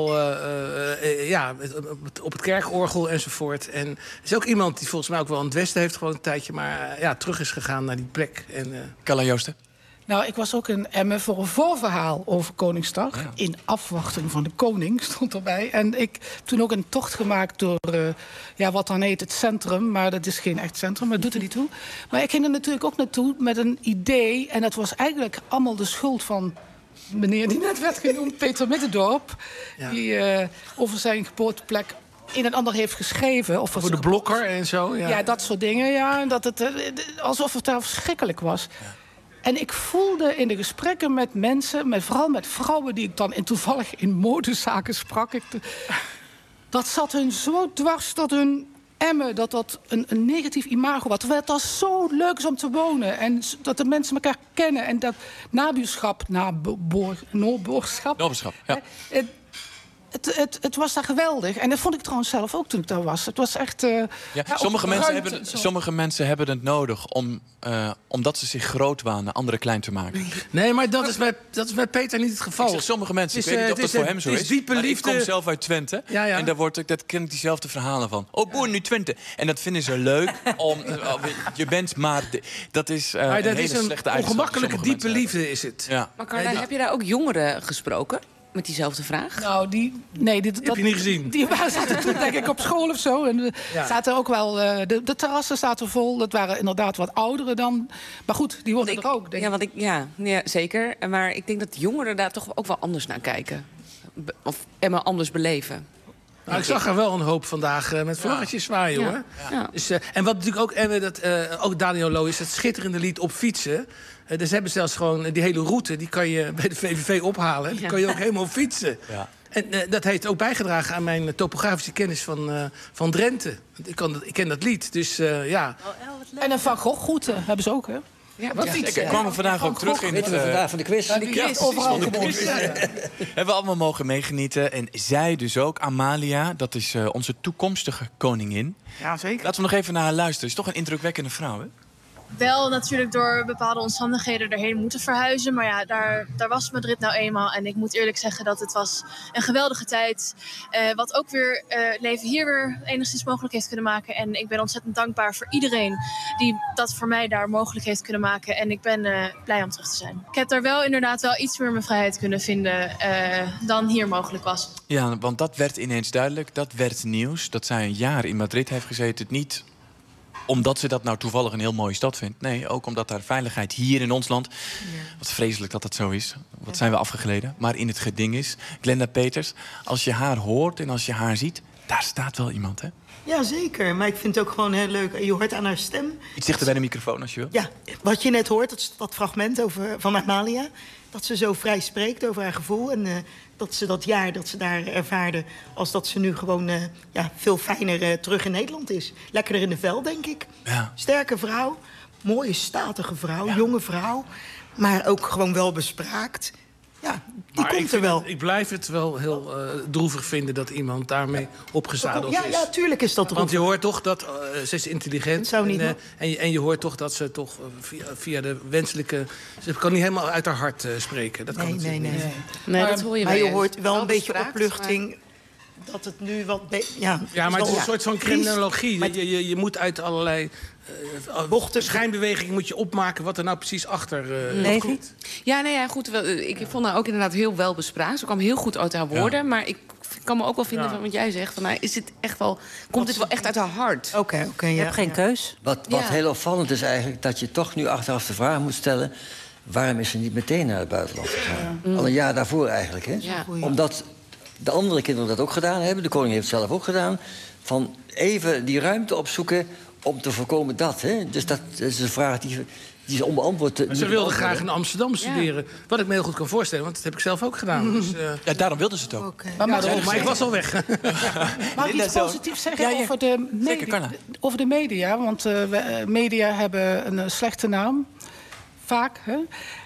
op het kerkorgel enzovoort. En is ook iemand die volgens mij ook wel in het Westen heeft gewoon een tijdje... maar terug is gegaan naar die plek. Carla Joosten? Nou, ik was ook in Emmen voor een voorverhaal over Koningsdag. Ja. In afwachting van de koning stond erbij. En ik heb toen ook een tocht gemaakt door wat dan heet het centrum. Maar dat is geen echt centrum, maar dat doet er niet toe. Maar ik ging er natuurlijk ook naartoe met een idee. En dat was eigenlijk allemaal de schuld van meneer die net werd genoemd, Peter Middendorp. Ja. Die over zijn geboorteplek een en ander heeft geschreven. Of voor de blokker en zo. Ja, dat soort dingen. Ja, en dat het, alsof het daar verschrikkelijk was. Ja. En ik voelde in de gesprekken met mensen, vooral met vrouwen die ik dan toevallig in modezaken sprak, dat zat hun zo dwars dat hun Emmen, dat een negatief imago was. Terwijl het daar zo leuk is om te wonen en dat de mensen elkaar kennen en dat nabuurschap, naboorschap, ja. Het was daar geweldig. En dat vond ik trouwens zelf ook toen ik daar was. Het was echt... sommige mensen hebben het nodig omdat ze zich groot wanen, anderen klein te maken. Nee, maar dat is bij Peter niet het geval. Ik zeg sommige mensen, ik weet niet of dat voor hem zo is. Diepe liefde. Ik kom zelf uit Twente. Ja. En daar ken ik diezelfde verhalen van. Oh, boer, nu Twente. En dat vinden ze leuk. Je bent maar... Dat is een hele slechte eigenschap. Ongemakkelijke diepe liefde is het. Ja. Maar Carla, heb je daar ook jongeren gesproken? Met diezelfde vraag? Nou, dat heb je niet gezien. Die zaten toen denk ik op school of zo. En zaten ook wel... De terrassen zaten vol. Dat waren inderdaad wat ouderen dan. Maar goed, die worden er ook, denk ik. Ja, zeker. Maar ik denk dat jongeren daar toch ook wel anders naar kijken. En maar anders beleven. Nou, ik zag er wel een hoop vandaag met vlaggetjes zwaaien, hoor. Ja. Dus, en wat natuurlijk ook Emme, ook Daniel Lo is, het schitterende lied op fietsen. Dus ze hebben zelfs gewoon die hele route, die kan je bij de VVV ophalen. Die kan je ook helemaal fietsen. Ja. En dat heeft ook bijgedragen aan mijn topografische kennis van Drenthe. Ik ken dat lied, dus ja. En een Van Gogh-route hebben ze ook, hè? Ja, ik kwam vandaag ook terug in het... vandaag van de quiz. Ja, die quiz overal gewonnen. Hebben we allemaal mogen meegenieten. En zij dus ook, Amalia, dat is onze toekomstige koningin. Ja, zeker. Laten we nog even naar haar luisteren. Is toch een indrukwekkende vrouw, hè? Wel natuurlijk door bepaalde omstandigheden erheen moeten verhuizen. Maar ja, daar was Madrid nou eenmaal. En ik moet eerlijk zeggen dat het was een geweldige tijd. Wat ook weer leven hier weer enigszins mogelijk heeft kunnen maken. En ik ben ontzettend dankbaar voor iedereen die dat voor mij daar mogelijk heeft kunnen maken. En ik ben blij om terug te zijn. Ik heb daar wel inderdaad wel iets meer mijn vrijheid kunnen vinden dan hier mogelijk was. Ja, want dat werd ineens duidelijk. Dat werd nieuws. Dat zij een jaar in Madrid heeft gezeten. Niet omdat ze dat nou toevallig een heel mooie stad vindt. Nee, ook omdat daar veiligheid hier in ons land... Wat vreselijk dat dat zo is. Wat zijn we afgegleden. Maar in het geding is. Glenda Peters, als je haar hoort en als je haar ziet... daar staat wel iemand, hè? Ja, zeker. Maar ik vind het ook gewoon heel leuk. Je hoort aan haar stem. Iets dichter bij de microfoon, als je wil. Ja, wat je net hoort, dat fragment van Amalia... dat ze zo vrij spreekt over haar gevoel... en dat ze dat jaar dat ze daar ervaarde... als dat ze nu gewoon veel fijner terug in Nederland is. Lekkerder in de vel, denk ik. Ja. Sterke vrouw, mooie, statige vrouw, jonge vrouw... maar ook gewoon wel bespraakt... Ja, die komt er wel. Ik blijf het wel heel droevig vinden dat iemand daarmee opgezadeld is. Ja, tuurlijk is dat droevig. Want je hoort toch dat ze is intelligent. Zou niet en je hoort toch dat ze toch via de wenselijke... Ze kan niet helemaal uit haar hart spreken. Dat kan natuurlijk niet. Nee, dat hoor je wel. Maar je hoort wel een beetje opluchting... dat het nu wat... Ja, maar het is een soort van criminologie. Je moet uit allerlei... bochten, schijnbeweging moet je opmaken wat er nou precies achter komt. Ja, nee, ja, goed. Ik vond haar ook inderdaad heel wel bespraakt. Ze kwam heel goed uit haar woorden. Ja. Maar ik kan me ook wel vinden van wat jij zegt. Van, nou, is dit echt wel, komt dit wel echt uit haar hart? Oké, je hebt geen keus. Wat heel opvallend is eigenlijk... dat je toch nu achteraf de vraag moet stellen... waarom is ze niet meteen naar het buitenland gegaan? Al een jaar daarvoor eigenlijk, hè? Ja. Omdat de andere kinderen dat ook gedaan hebben. De koning heeft het zelf ook gedaan. Van even die ruimte opzoeken... om te voorkomen dat, hè? Dus dat is een vraag die is onbeantwoord. Ze wilden graag in Amsterdam studeren. Wat ik me heel goed kan voorstellen, want dat heb ik zelf ook gedaan. Dus, ja, daarom wilden ze het ook. Maar ik was al weg. Mag ik iets positiefs zeggen over de media? Over de media, want media hebben een slechte naam. Vaak, hè?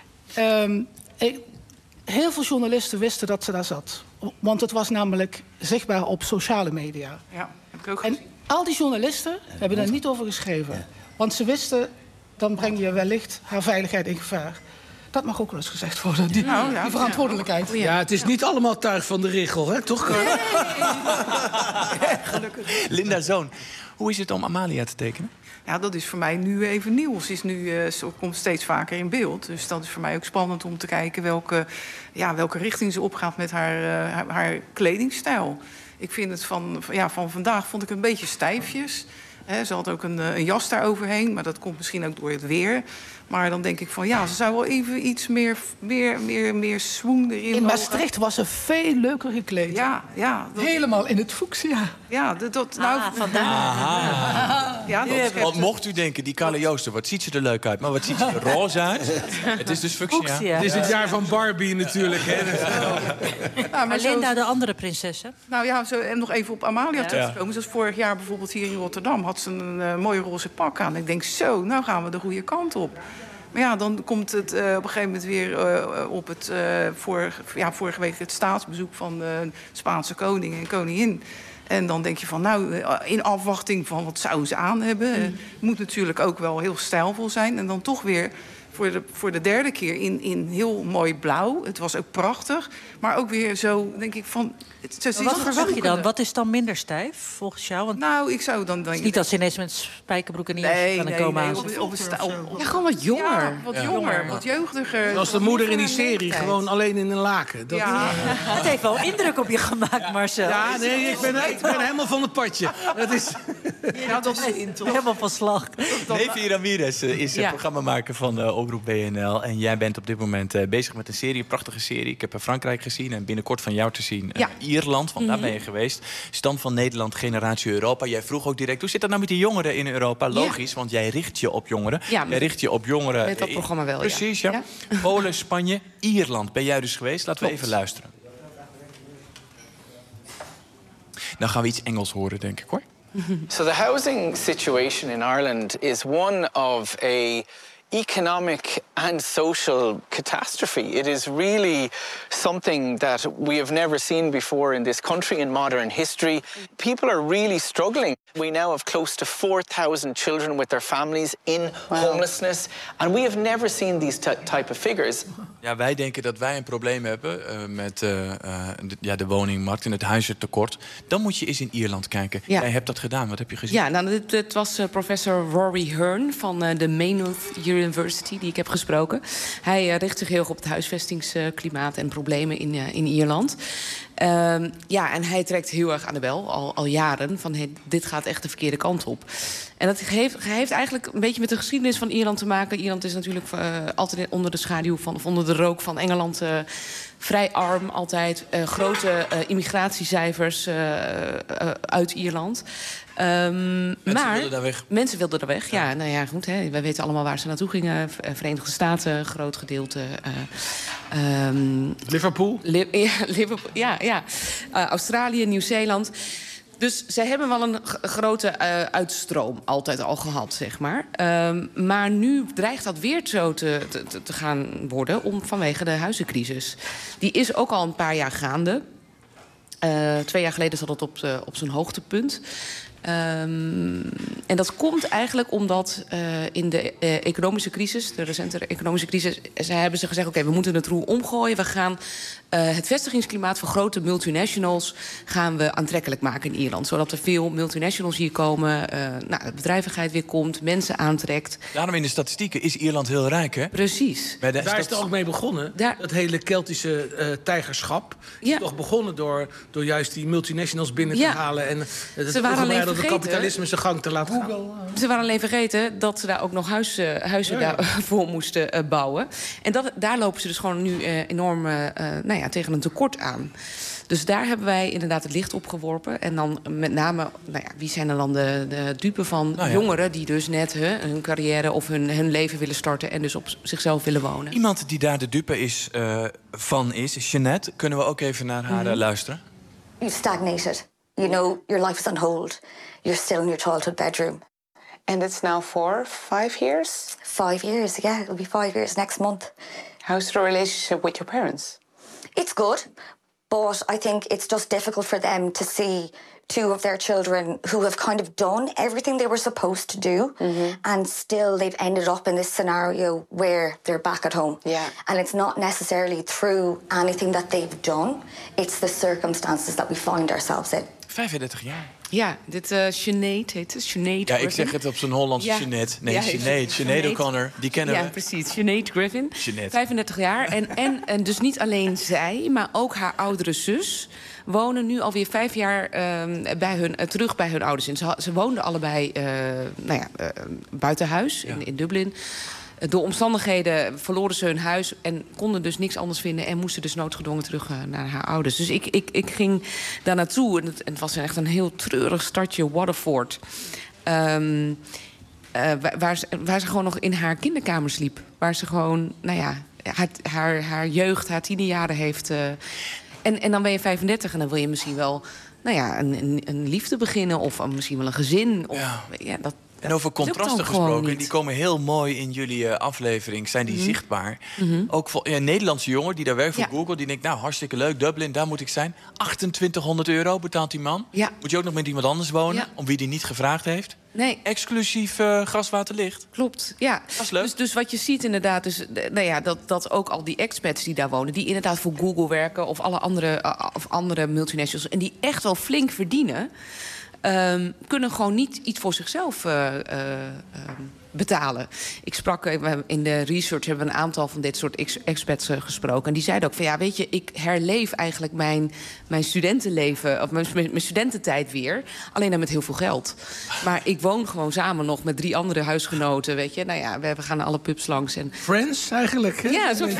Heel veel journalisten wisten dat ze daar zat. Want het was namelijk zichtbaar op sociale media. Ja, heb ik ook en al die journalisten hebben er niet over geschreven. Ja. Want ze wisten, dan breng je wellicht haar veiligheid in gevaar. Dat mag ook wel eens gezegd worden, die verantwoordelijkheid. Ja, het is niet allemaal tuig van de richel, hè? Toch? Nee. Gelukkig. Linda Zoon, hoe is het om Amalia te tekenen? Ja, dat is voor mij nu even nieuw. Ze komt steeds vaker in beeld. Dus dat is voor mij ook spannend om te kijken welke richting ze opgaat met haar kledingstijl. Ik vind het van vandaag vond ik een beetje stijfjes. Ze had ook een jas daar overheen, maar dat komt misschien ook door het weer. Maar dan denk ik van ze zou wel even iets meer swoon erin. In Maastricht was ze veel leuker gekleed. Ja. Helemaal in het fuchsia. Ja, vandaar. Want mocht u denken, die Carla Joosten, wat ziet ze er leuk uit? Maar wat ziet ze er roze uit? Het is dus fuchsia. Het is het jaar van Barbie natuurlijk. Hè? Maar Linda, de andere prinsessen? Nou ja, en nog even op Amalia terug te komen. Zoals vorig jaar bijvoorbeeld hier in Rotterdam had ze een mooie roze pak aan. Ik denk nou gaan we de goede kant op. Maar ja, dan komt het op een gegeven moment weer op het vorige week het staatsbezoek van de Spaanse koning en koningin. En dan denk je van, nou, in afwachting van wat zouden ze aan hebben. Moet natuurlijk ook wel heel stijlvol zijn. En dan toch weer voor de derde keer in heel mooi blauw. Het was ook prachtig. Maar ook weer zo, denk ik, van... Wat verwacht je dan? Wat is dan minder stijf, volgens jou? Want nou, ik zou dan... niet dat ze ineens met spijkerbroeken niet aan komen aan. Ja, gewoon wat jonger. Ja, wat jonger, wat jeugdiger. Zoals de moeder in die serie, gewoon alleen in een laken. Dat Het heeft wel indruk op je gemaakt, Marcel. Ja, nee, ik ben helemaal van het padje. Dat is... Ja, dat is helemaal van slag. Levi Ramirez is programmamaker van Omroep WNL. En jij bent op dit moment bezig met een serie, een prachtige serie. Ik heb Frankrijk gezien en binnenkort van jou te zien Ierland, want daar ben je geweest. Stand van Nederland, generatie Europa. Jij vroeg ook direct, hoe zit dat nou met die jongeren in Europa? Logisch, want jij richt je op jongeren. Ja, jij richt je op jongeren. Met dat programma wel, precies, ja. Polen, Spanje, Ierland. Ben jij dus geweest? Laten we even luisteren. Dan gaan we iets Engels horen, denk ik, hoor. So the housing situation in Ireland is one of a economic and social catastrophe. It is really something that we have never seen before in this country in modern history. People are really struggling. We now have close to 4,000 children with their families in homelessness. And we have never seen these type of figures. Ja, wij denken dat wij een probleem hebben met de woningmarkt en het huizentekort. Dan moet je eens in Ierland kijken. Ja. Jij hebt dat gedaan. Wat heb je gezien? Ja, nou, dit was professor Rory Hearn van de Maynooth University, die ik heb gesproken. Hij richt zich heel erg op het huisvestingsklimaat en problemen in Ierland. En hij trekt heel erg aan de bel, al jaren, van dit gaat echt de verkeerde kant op. En dat heeft eigenlijk een beetje met de geschiedenis van Ierland te maken. Ierland is natuurlijk altijd onder de schaduw of onder de rook van Engeland vrij arm altijd. Grote immigratiecijfers uit Ierland. Mensen wilden daar weg. Mensen wilden daar weg, ja. Nou ja, goed, wij weten allemaal waar ze naartoe gingen. Verenigde Staten, groot gedeelte. Liverpool? Liverpool, ja. Australië, Nieuw-Zeeland. Dus ze hebben wel een grote uitstroom altijd al gehad, zeg maar. Maar nu dreigt dat weer zo te gaan worden vanwege de huizencrisis. Die is ook al een paar jaar gaande. 2 jaar geleden zat het op zijn hoogtepunt. En dat komt eigenlijk omdat in de economische crisis, de recentere economische crisis, hebben ze gezegd: oké, we moeten het roer omgooien. We gaan het vestigingsklimaat voor grote multinationals gaan we aantrekkelijk maken in Ierland. Zodat er veel multinationals hier komen, de bedrijvigheid weer komt, mensen aantrekt. Daarom in de statistieken is Ierland heel rijk, hè? Precies. Daar is het ook mee begonnen. Dat hele Keltische tijgerschap. Is toch begonnen door juist die multinationals binnen te halen. En ze waren alleen dat het kapitalisme zijn gang te laten gaan. Ze waren alleen vergeten dat ze daar ook nog huizen daarvoor moesten bouwen. En daar lopen ze dus gewoon nu enorm tegen een tekort aan. Dus daar hebben wij inderdaad het licht op geworpen. En dan met name, wie zijn er dan de dupe van jongeren die dus net hun carrière of hun leven willen starten en dus op zichzelf willen wonen. Iemand die daar de dupe van is, Jeanette. Kunnen we ook even naar haar luisteren? You've stagnated. You know, your life is on hold. You're still in your childhood bedroom. And it's now for 5 years? 5 years, yeah. It'll be 5 years next month. How's the relationship with your parents? It's good, but I think it's just difficult for them to see 2 of their children who have kind of done everything they were supposed to do, and still they've ended up in this scenario where they're back at home. Yeah. And it's not necessarily through anything that they've done. It's the circumstances that we find ourselves in. 35 jaar. Ja, dit Sinead heet het. Sinead ja, ik zeg het op zijn Hollands, Jeanette. Nee, Sinead O'Connor, die kennen we. Ja, precies. Sinead Griffin, Jeanette. 35 jaar. En dus niet alleen zij, maar ook haar oudere zus wonen nu alweer 5 jaar terug bij hun ouders. Ze woonden allebei buiten huis in Dublin. Door omstandigheden verloren ze hun huis en konden dus niks anders vinden en moesten dus noodgedwongen terug naar haar ouders. Dus ik ging daar naartoe en het was echt een heel treurig stadje, Waterford. Waar ze gewoon nog in haar kinderkamer sliep. Waar ze gewoon, haar jeugd, haar tienerjaren heeft. En dan ben je 35 en dan wil je misschien wel een liefde beginnen of misschien wel een gezin. Of, En over contrasten gesproken, die komen heel mooi in jullie aflevering. Zijn die zichtbaar? Ook voor een Nederlandse jongen die daar werkt voor Google. Die denkt, nou, hartstikke leuk, Dublin, daar moet ik zijn. €2800 betaalt die man. Ja. Moet je ook nog met iemand anders wonen, om wie die niet gevraagd heeft? Nee. Exclusief gas, water, licht. Klopt, ja. Dat is leuk. Dus wat je ziet inderdaad, dat ook al die expats die daar wonen... die inderdaad voor Google werken of alle andere multinationals... en die echt wel flink verdienen... kunnen gewoon niet iets voor zichzelf betalen. Ik sprak in de research, hebben we een aantal van dit soort expats gesproken. En die zeiden ook van, ja, weet je, ik herleef eigenlijk mijn studentenleven... of mijn studententijd weer, alleen dan met heel veel geld. Maar ik woon gewoon samen nog met 3 andere huisgenoten, weet je. Nou ja, we gaan alle pubs langs. En... Friends, eigenlijk. Hè? Ja, zo.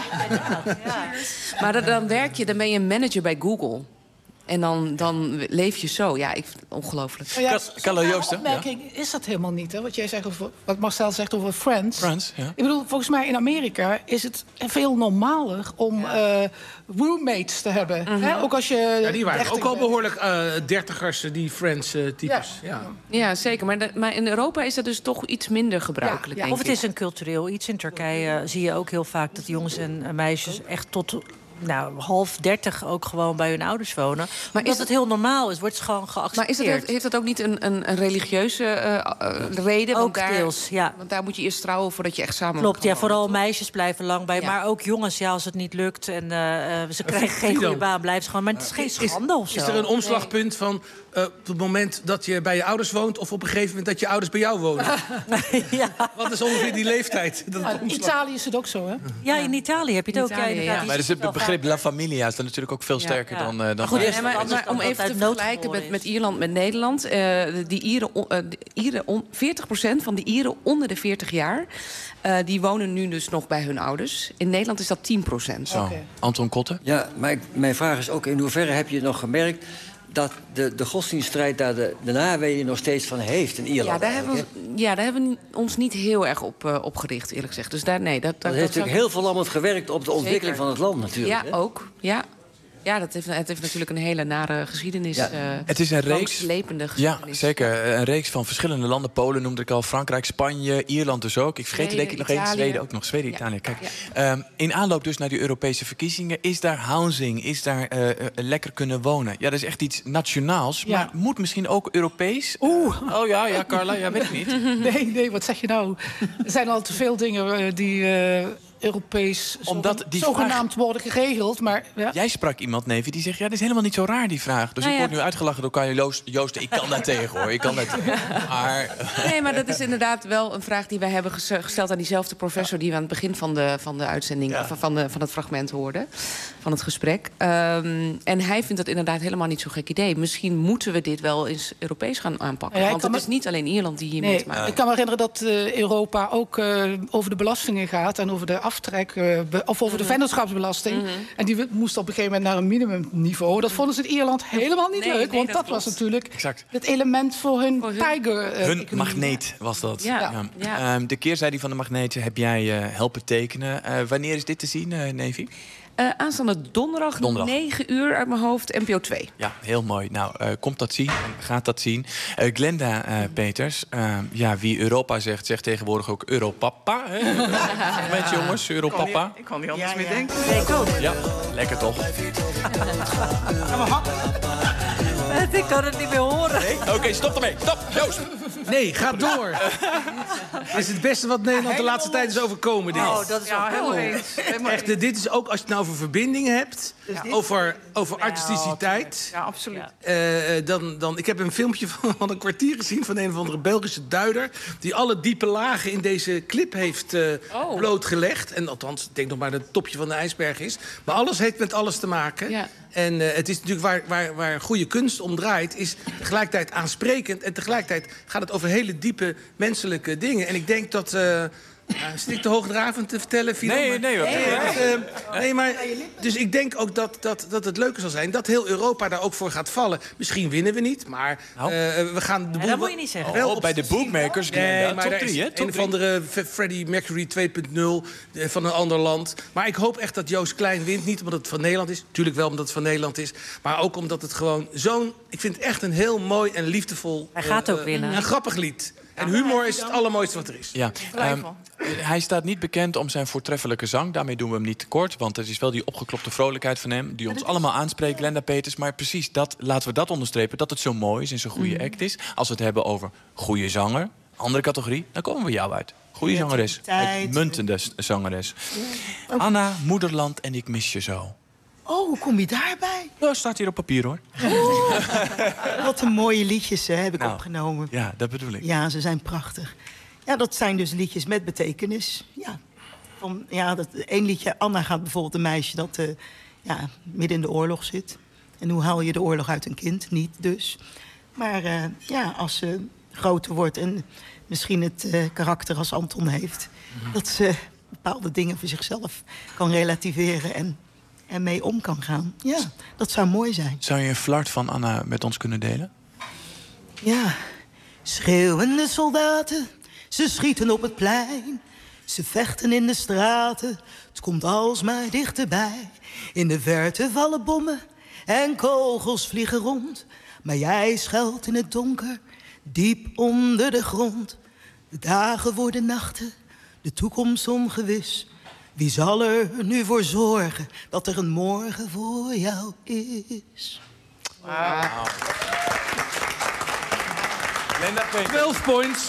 Maar dan ben je een manager bij Google... En dan leef je zo. Ja, ik vind het ongelooflijk. Carlo Joosten? Opmerking is dat helemaal niet. Hè? Wat jij zegt over, wat Marcel zegt over Friends. Friends, ja. Ik bedoel, volgens mij in Amerika is het veel normaler om roommates te hebben. Hè? Ook als je... Ja, die waren ook al behoorlijk dertigers, die Friends-types. Ja, zeker. Maar in Europa is dat dus toch iets minder gebruikelijk, denk Of het is een cultureel iets. In Turkije zie je ook heel vaak dat jongens en meisjes echt tot... half 30 ook gewoon bij hun ouders wonen. Maar omdat het heel normaal is, wordt het gewoon geaccepteerd. Maar heeft dat ook niet een religieuze reden? Ook deels, ja. Want daar moet je eerst trouwen voordat je echt samen... Klopt, ja, vooral meisjes blijven lang bij. Ja. Maar ook jongens, ja, als het niet lukt en ze krijgen geen goede baan, blijven ze gewoon. Maar het is geen schande of zo. Is er een omslagpunt van op het moment dat je bij je ouders woont... of op een gegeven moment dat je ouders bij jou wonen? Wat is ongeveer die leeftijd? In Italië is het ook zo, hè? Ja, in Italië heb je het ook. Maar dus het begrip La Familia is dan natuurlijk ook veel sterker dan... Goed, maar om even te vergelijken met Ierland, met Nederland... die Ieren, 40% van de Ieren onder de 40 jaar... die wonen nu dus nog bij hun ouders. In Nederland is dat 10%. Okay. Anton Kotten? Ja, maar mijn vraag is ook... in hoeverre heb je nog gemerkt... dat de godsdienststrijd daar de naweeën nog steeds van heeft in Ierland? Ja, daar hebben we ons niet heel erg op gericht, eerlijk gezegd. Dus daar, nee, dat heeft natuurlijk heel veel allemaal gewerkt op de ontwikkeling van het land natuurlijk. Ja, ook. Ja. Ja, het heeft natuurlijk een hele nare geschiedenis. Ja. Het is een reeks. Lepende geschiedenis. Ja, zeker. Een reeks van verschillende landen. Polen noemde ik al, Frankrijk, Spanje, Ierland dus ook. Ik vergeet denk ik nog één, Zweden ook nog. Zweden, Italië. Kijk. Ja. In aanloop dus naar die Europese verkiezingen... is daar housing, is daar lekker kunnen wonen. Ja, dat is echt iets nationaals. Ja. Maar moet misschien ook Europees? Oh ja, Carla, ja, weet ik niet. Nee, wat zeg je nou? Er zijn al te veel dingen die... Europees zogenaamd worden geregeld. Maar, ja. Jij sprak iemand, Nevi, die zegt... ja, dat is helemaal niet zo raar, die vraag. Dus ik word nu uitgelachen door Carlo Joosten. Ik kan daar tegen, hoor. Ik kan daar tegen. Maar... Nee, maar dat is inderdaad wel een vraag die wij hebben gesteld... aan diezelfde professor die we aan het begin van de uitzending... van het fragment hoorden, van het gesprek. En hij vindt dat inderdaad helemaal niet zo'n gek idee. Misschien moeten we dit wel eens Europees gaan aanpakken. Want het is niet alleen Ierland die hiermee te maken. Ik kan me herinneren dat Europa ook over de belastingen gaat... en over de aftrek of over de vennootschapsbelasting. En die moest op een gegeven moment naar een minimumniveau. Dat vonden ze in Ierland helemaal niet leuk. Want dat was natuurlijk het element voor hun tiger. Hun magneet was dat. Ja. De keerzijde van de magneet heb jij helpen tekenen. Wanneer is dit te zien, Nevi? Aanstaande donderdag 9 uur uit mijn hoofd, NPO 2. Ja, heel mooi. Nou, komt dat zien en gaat dat zien. Glenda Peters, wie Europa zegt, zegt tegenwoordig ook Europapa. Met jongens, Europapa. Ik kan niet anders meer denken. Ik ook. Ja, lekker toch? Ik kan het niet meer horen. Nee? Oké, stop ermee. Stop, Joost. Nee, ga door. Het is het beste wat Nederland de laatste tijd is overkomen. Dit. Oh, dat is helemaal eens. Echt, dit is ook, als je het nou over verbindingen hebt... over artisticiteit... Ja, absoluut. Ik heb een filmpje van een kwartier gezien... van een of andere Belgische duider... die alle diepe lagen in deze clip heeft blootgelegd. En althans, ik denk nog maar dat het topje van de ijsberg is. Maar alles heeft met alles te maken. Ja. En het is natuurlijk waar goede kunst om draait... is tegelijkertijd aansprekend... en tegelijkertijd gaat het over hele diepe menselijke dingen. En ik denk dat... zit ik te hoogdravend te vertellen? Nee, maar dus ik denk ook dat het leuker zal zijn... dat heel Europa daar ook voor gaat vallen. Misschien winnen we niet, maar we gaan de boel... dat moet je niet zeggen. Wel bij de bookmakers. Nee, maar top er 3, hè? Een of andere Freddie Mercury 2.0 van een ander land. Maar ik hoop echt dat Joost Klein wint. Niet omdat het van Nederland is. Tuurlijk wel omdat het van Nederland is. Maar ook omdat het gewoon zo'n... Ik vind het echt een heel mooi en liefdevol... Hij gaat ook winnen. Een grappig lied. En humor is het allermooiste wat er is. Ja. Hij staat niet bekend om zijn voortreffelijke zang. Daarmee doen we hem niet tekort. Want het is wel die opgeklopte vrolijkheid van hem... die ons allemaal aanspreekt, Glenda Peters. Maar precies, laten we dat onderstrepen. Dat het zo mooi is en zo'n goede act is. Als we het hebben over goede zanger, andere categorie... dan komen we jou uit. Goede zangeres. Uitmuntende zangeres. Ja. Anna, Moederland en Ik mis je zo. Oh, hoe kom je daarbij? Nou, staat hier op papier, hoor. Oh, wat een mooie liedjes heb ik opgenomen. Ja, dat bedoel ik. Ja, ze zijn prachtig. Ja, dat zijn dus liedjes met betekenis. Ja, één liedje, Anna gaat bijvoorbeeld een meisje dat midden in de oorlog zit. En hoe haal je de oorlog uit een kind? Niet dus. Maar als ze groter wordt en misschien het karakter als Anton heeft... dat ze bepaalde dingen voor zichzelf kan relativeren en mee om kan gaan. Ja, dat zou mooi zijn. Zou je een flart van Anna met ons kunnen delen? Ja. Schreeuwende soldaten, ze schieten op het plein. Ze vechten in de straten, het komt alsmaar dichterbij. In de verte vallen bommen en kogels vliegen rond. Maar jij schuilt in het donker, diep onder de grond. De dagen worden nachten, de toekomst ongewis. Wie zal er nu voor zorgen dat er een morgen voor jou is? Wow. Glenda Peters. 12 points.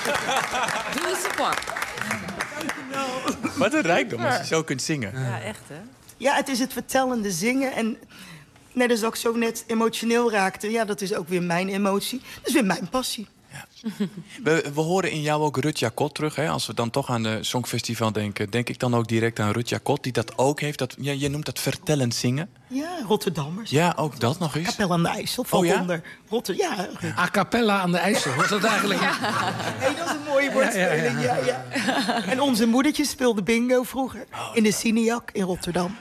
Wat een rijkdom als je zo kunt zingen. Ja, echt hè? Ja, het is het vertellende zingen. En net als ik zo net emotioneel raakte... ja, dat is ook weer mijn emotie. Dat is weer mijn passie. Ja. We horen in jou ook Rutja Kot terug. Hè? Als we dan toch aan de Songfestival denken... denk ik dan ook direct aan Rutja Kot, die dat ook heeft. Je noemt dat vertellend zingen. Ja, Rotterdammers. Ja, ook dat nog eens. Kapel aan de IJssel, valt onder. Ja. A cappella aan de IJssel, was dat eigenlijk? Ja. Hey, dat is een mooie woordspeling. Ja. En onze moedertjes speelden bingo vroeger. In de Cineac in Rotterdam.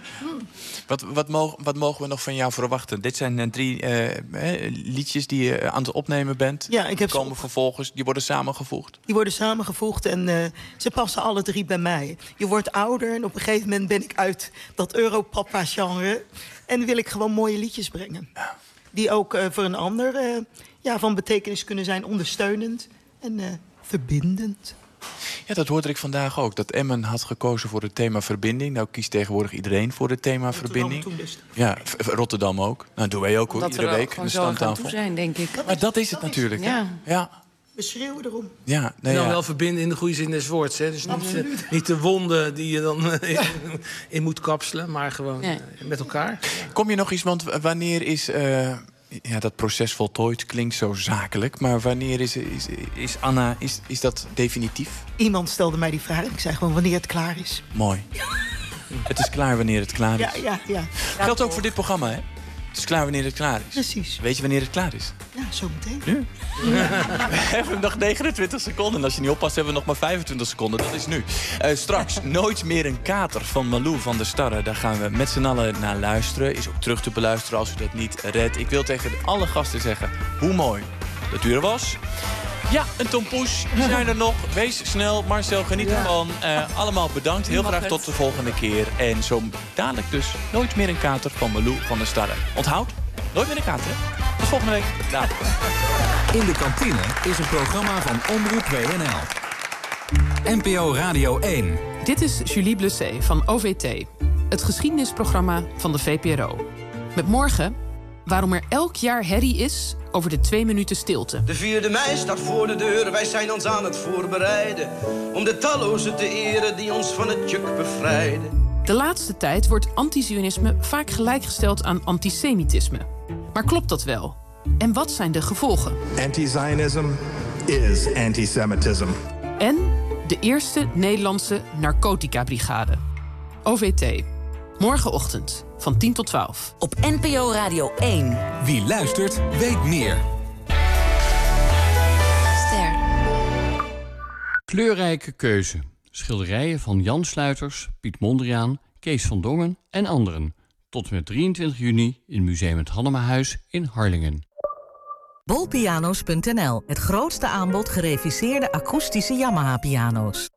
Wat mogen we nog van jou verwachten? Dit zijn 3 liedjes die je aan het opnemen bent. Ja, ik heb komen vervolgens, die worden samengevoegd. Die worden samengevoegd en ze passen alle 3 bij mij. Je wordt ouder en op een gegeven moment ben ik uit dat Europapa-genre... en wil ik gewoon mooie liedjes brengen. Ja. Die ook voor een ander van betekenis kunnen zijn, ondersteunend en verbindend. Ja, dat hoorde ik vandaag ook. Dat Emmen had gekozen voor het thema verbinding. Nou kiest tegenwoordig iedereen voor het thema verbinding. Ja, Rotterdam ook. Nou, doen wij ook hoor, iedere week. Dat we er gewoon toe zijn, denk ik. Maar dat is het natuurlijk. Ja. We schreeuwen erom. Ja, dan wel verbinden in de goede zin des woords. Hè? Dus niet de wonden die je dan in moet kapselen, maar gewoon met elkaar. Kom je nog iets, want wanneer is... dat proces voltooid klinkt zo zakelijk. Maar wanneer is Anna, is dat definitief? Iemand stelde mij die vraag en ik zei gewoon wanneer het klaar is. Mooi. Het is klaar wanneer het klaar is. Ja. Geldt ook voor dit programma, hè? Het is klaar wanneer het klaar is. Precies. Weet je wanneer het klaar is? Ja, zo meteen. Nu? Ja. We hebben nog 29 seconden. En als je niet oppast, hebben we nog maar 25 seconden. Dat is nu. Straks Nooit meer een kater van Malou van der Starre. Daar gaan we met z'n allen naar luisteren. Is ook terug te beluisteren als u dat niet redt. Ik wil tegen alle gasten zeggen hoe mooi dat u er was. Ja, een tompoes. Die zijn er nog. Wees snel. Marcel, geniet ervan. Allemaal bedankt. Heel graag tot de volgende keer. En zo dadelijk dus Nooit meer een kater van Malou van der Starre. Onthoud, nooit meer een kater. Hè? Tot volgende week. Dag. In de kantine is een programma van Omroep WNL. NPO Radio 1. Dit is Julie Blessé van OVT. Het geschiedenisprogramma van de VPRO. Met morgen waarom er elk jaar herrie is over de 2 minuten stilte. De 4e mei staat voor de deur, wij zijn ons aan het voorbereiden om de tallozen te eren die ons van het juk bevrijden. De laatste tijd wordt anti-Zionisme vaak gelijkgesteld aan antisemitisme. Maar klopt dat wel? En wat zijn de gevolgen? Anti-Zionism is antisemitism. En de eerste Nederlandse narcotica-brigade. OVT. Morgenochtend van 10 tot 12. Op NPO Radio 1. Wie luistert, weet meer. Ster. Kleurrijke keuze. Schilderijen van Jan Sluiters, Piet Mondriaan, Kees van Dongen en anderen. Tot en met 23 juni in Museum het Hannemahuis in Harlingen. Bolpiano's.nl. Het grootste aanbod gereviseerde akoestische Yamaha-piano's.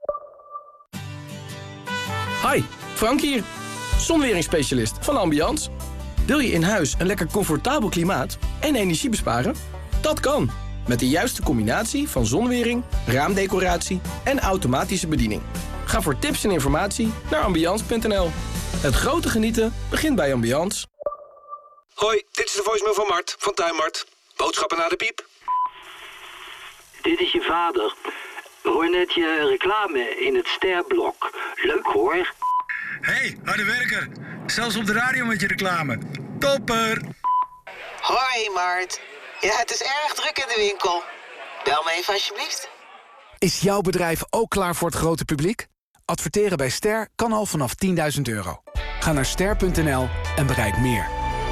Hi, Frank hier. Zonweringsspecialist van Ambiance. Wil je in huis een lekker comfortabel klimaat en energie besparen? Dat kan. Met de juiste combinatie van zonwering, raamdecoratie en automatische bediening. Ga voor tips en informatie naar ambiance.nl. Het grote genieten begint bij Ambiance. Hoi, dit is de voicemail van Mart, van Tuinmart. Boodschappen naar de piep. Dit is je vader. Hoor net je reclame in het Sterblok. Leuk hoor. Hey, harde werker. Zelfs op de radio met je reclame. Topper! Hoi Mart. Ja, het is erg druk in de winkel. Bel me even alsjeblieft. Is jouw bedrijf ook klaar voor het grote publiek? Adverteren bij Ster kan al vanaf €10.000. Ga naar ster.nl en bereik meer.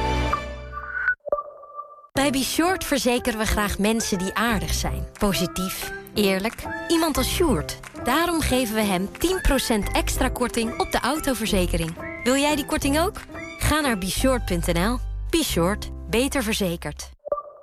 Bij Beshort verzekeren we graag mensen die aardig zijn. Positief, eerlijk, iemand als Sjoerd. Daarom geven we hem 10% extra korting op de autoverzekering. Wil jij die korting ook? Ga naar Beshort.nl. Beshort, beter verzekerd.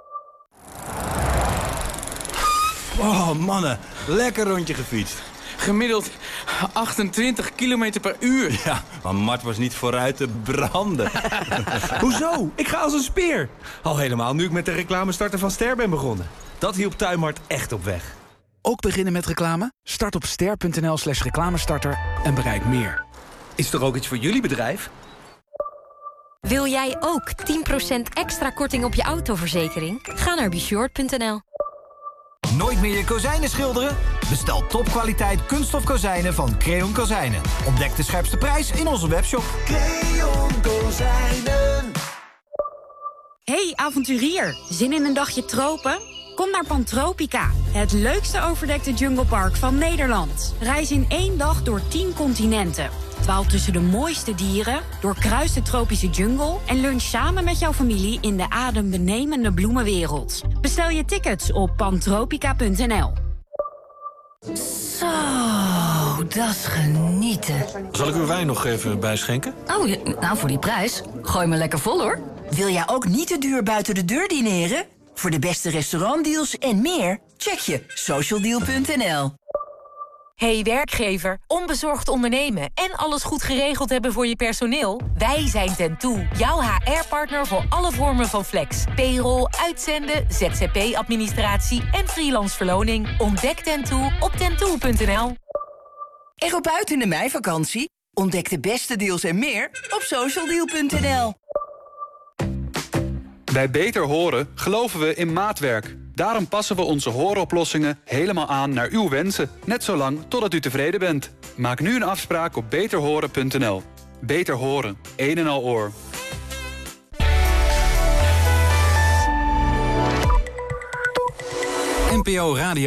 Oh, mannen. Lekker rondje gefietst. Gemiddeld 28 km per uur. Ja, maar Mart was niet vooruit te branden. Hoezo? Ik ga als een speer. Al helemaal nu ik met de reclamestarter van Ster ben begonnen. Dat hielp Tuinmart echt op weg. Ook beginnen met reclame? Start op ster.nl/reclamestarter en bereik meer. Is er ook iets voor jullie bedrijf? Wil jij ook 10% extra korting op je autoverzekering? Ga naar Beshort.nl. Nooit meer je kozijnen schilderen? Bestel topkwaliteit kunststof kozijnen van Creon Kozijnen. Ontdek de scherpste prijs in onze webshop. Creon Kozijnen. Hey avonturier, zin in een dagje tropen? Kom naar Pantropica, het leukste overdekte junglepark van Nederland. Reis in 1 dag door 10 continenten. Dwaal tussen de mooiste dieren, doorkruis de tropische jungle en lunch samen met jouw familie in de adembenemende bloemenwereld. Bestel je tickets op pantropica.nl. Zo, dat is genieten. Zal ik uw wijn nog even bijschenken? Oh, nou voor die prijs. Gooi me lekker vol hoor. Wil jij ook niet te duur buiten de deur dineren? Voor de beste restaurantdeals en meer, check je socialdeal.nl. Hey werkgever, onbezorgd ondernemen en alles goed geregeld hebben voor je personeel? Wij zijn Tentoe, jouw HR-partner voor alle vormen van flex. Payroll, uitzenden, ZZP-administratie en freelance verloning. Ontdek Tentoe op tentoe.nl. Erop uit in de meivakantie? Ontdek de beste deals en meer op socialdeal.nl. Bij Beter Horen geloven we in maatwerk. Daarom passen we onze hooroplossingen helemaal aan naar uw wensen. Net zolang totdat u tevreden bent. Maak nu een afspraak op beterhoren.nl. Beter Horen, een en al oor. NPO Radio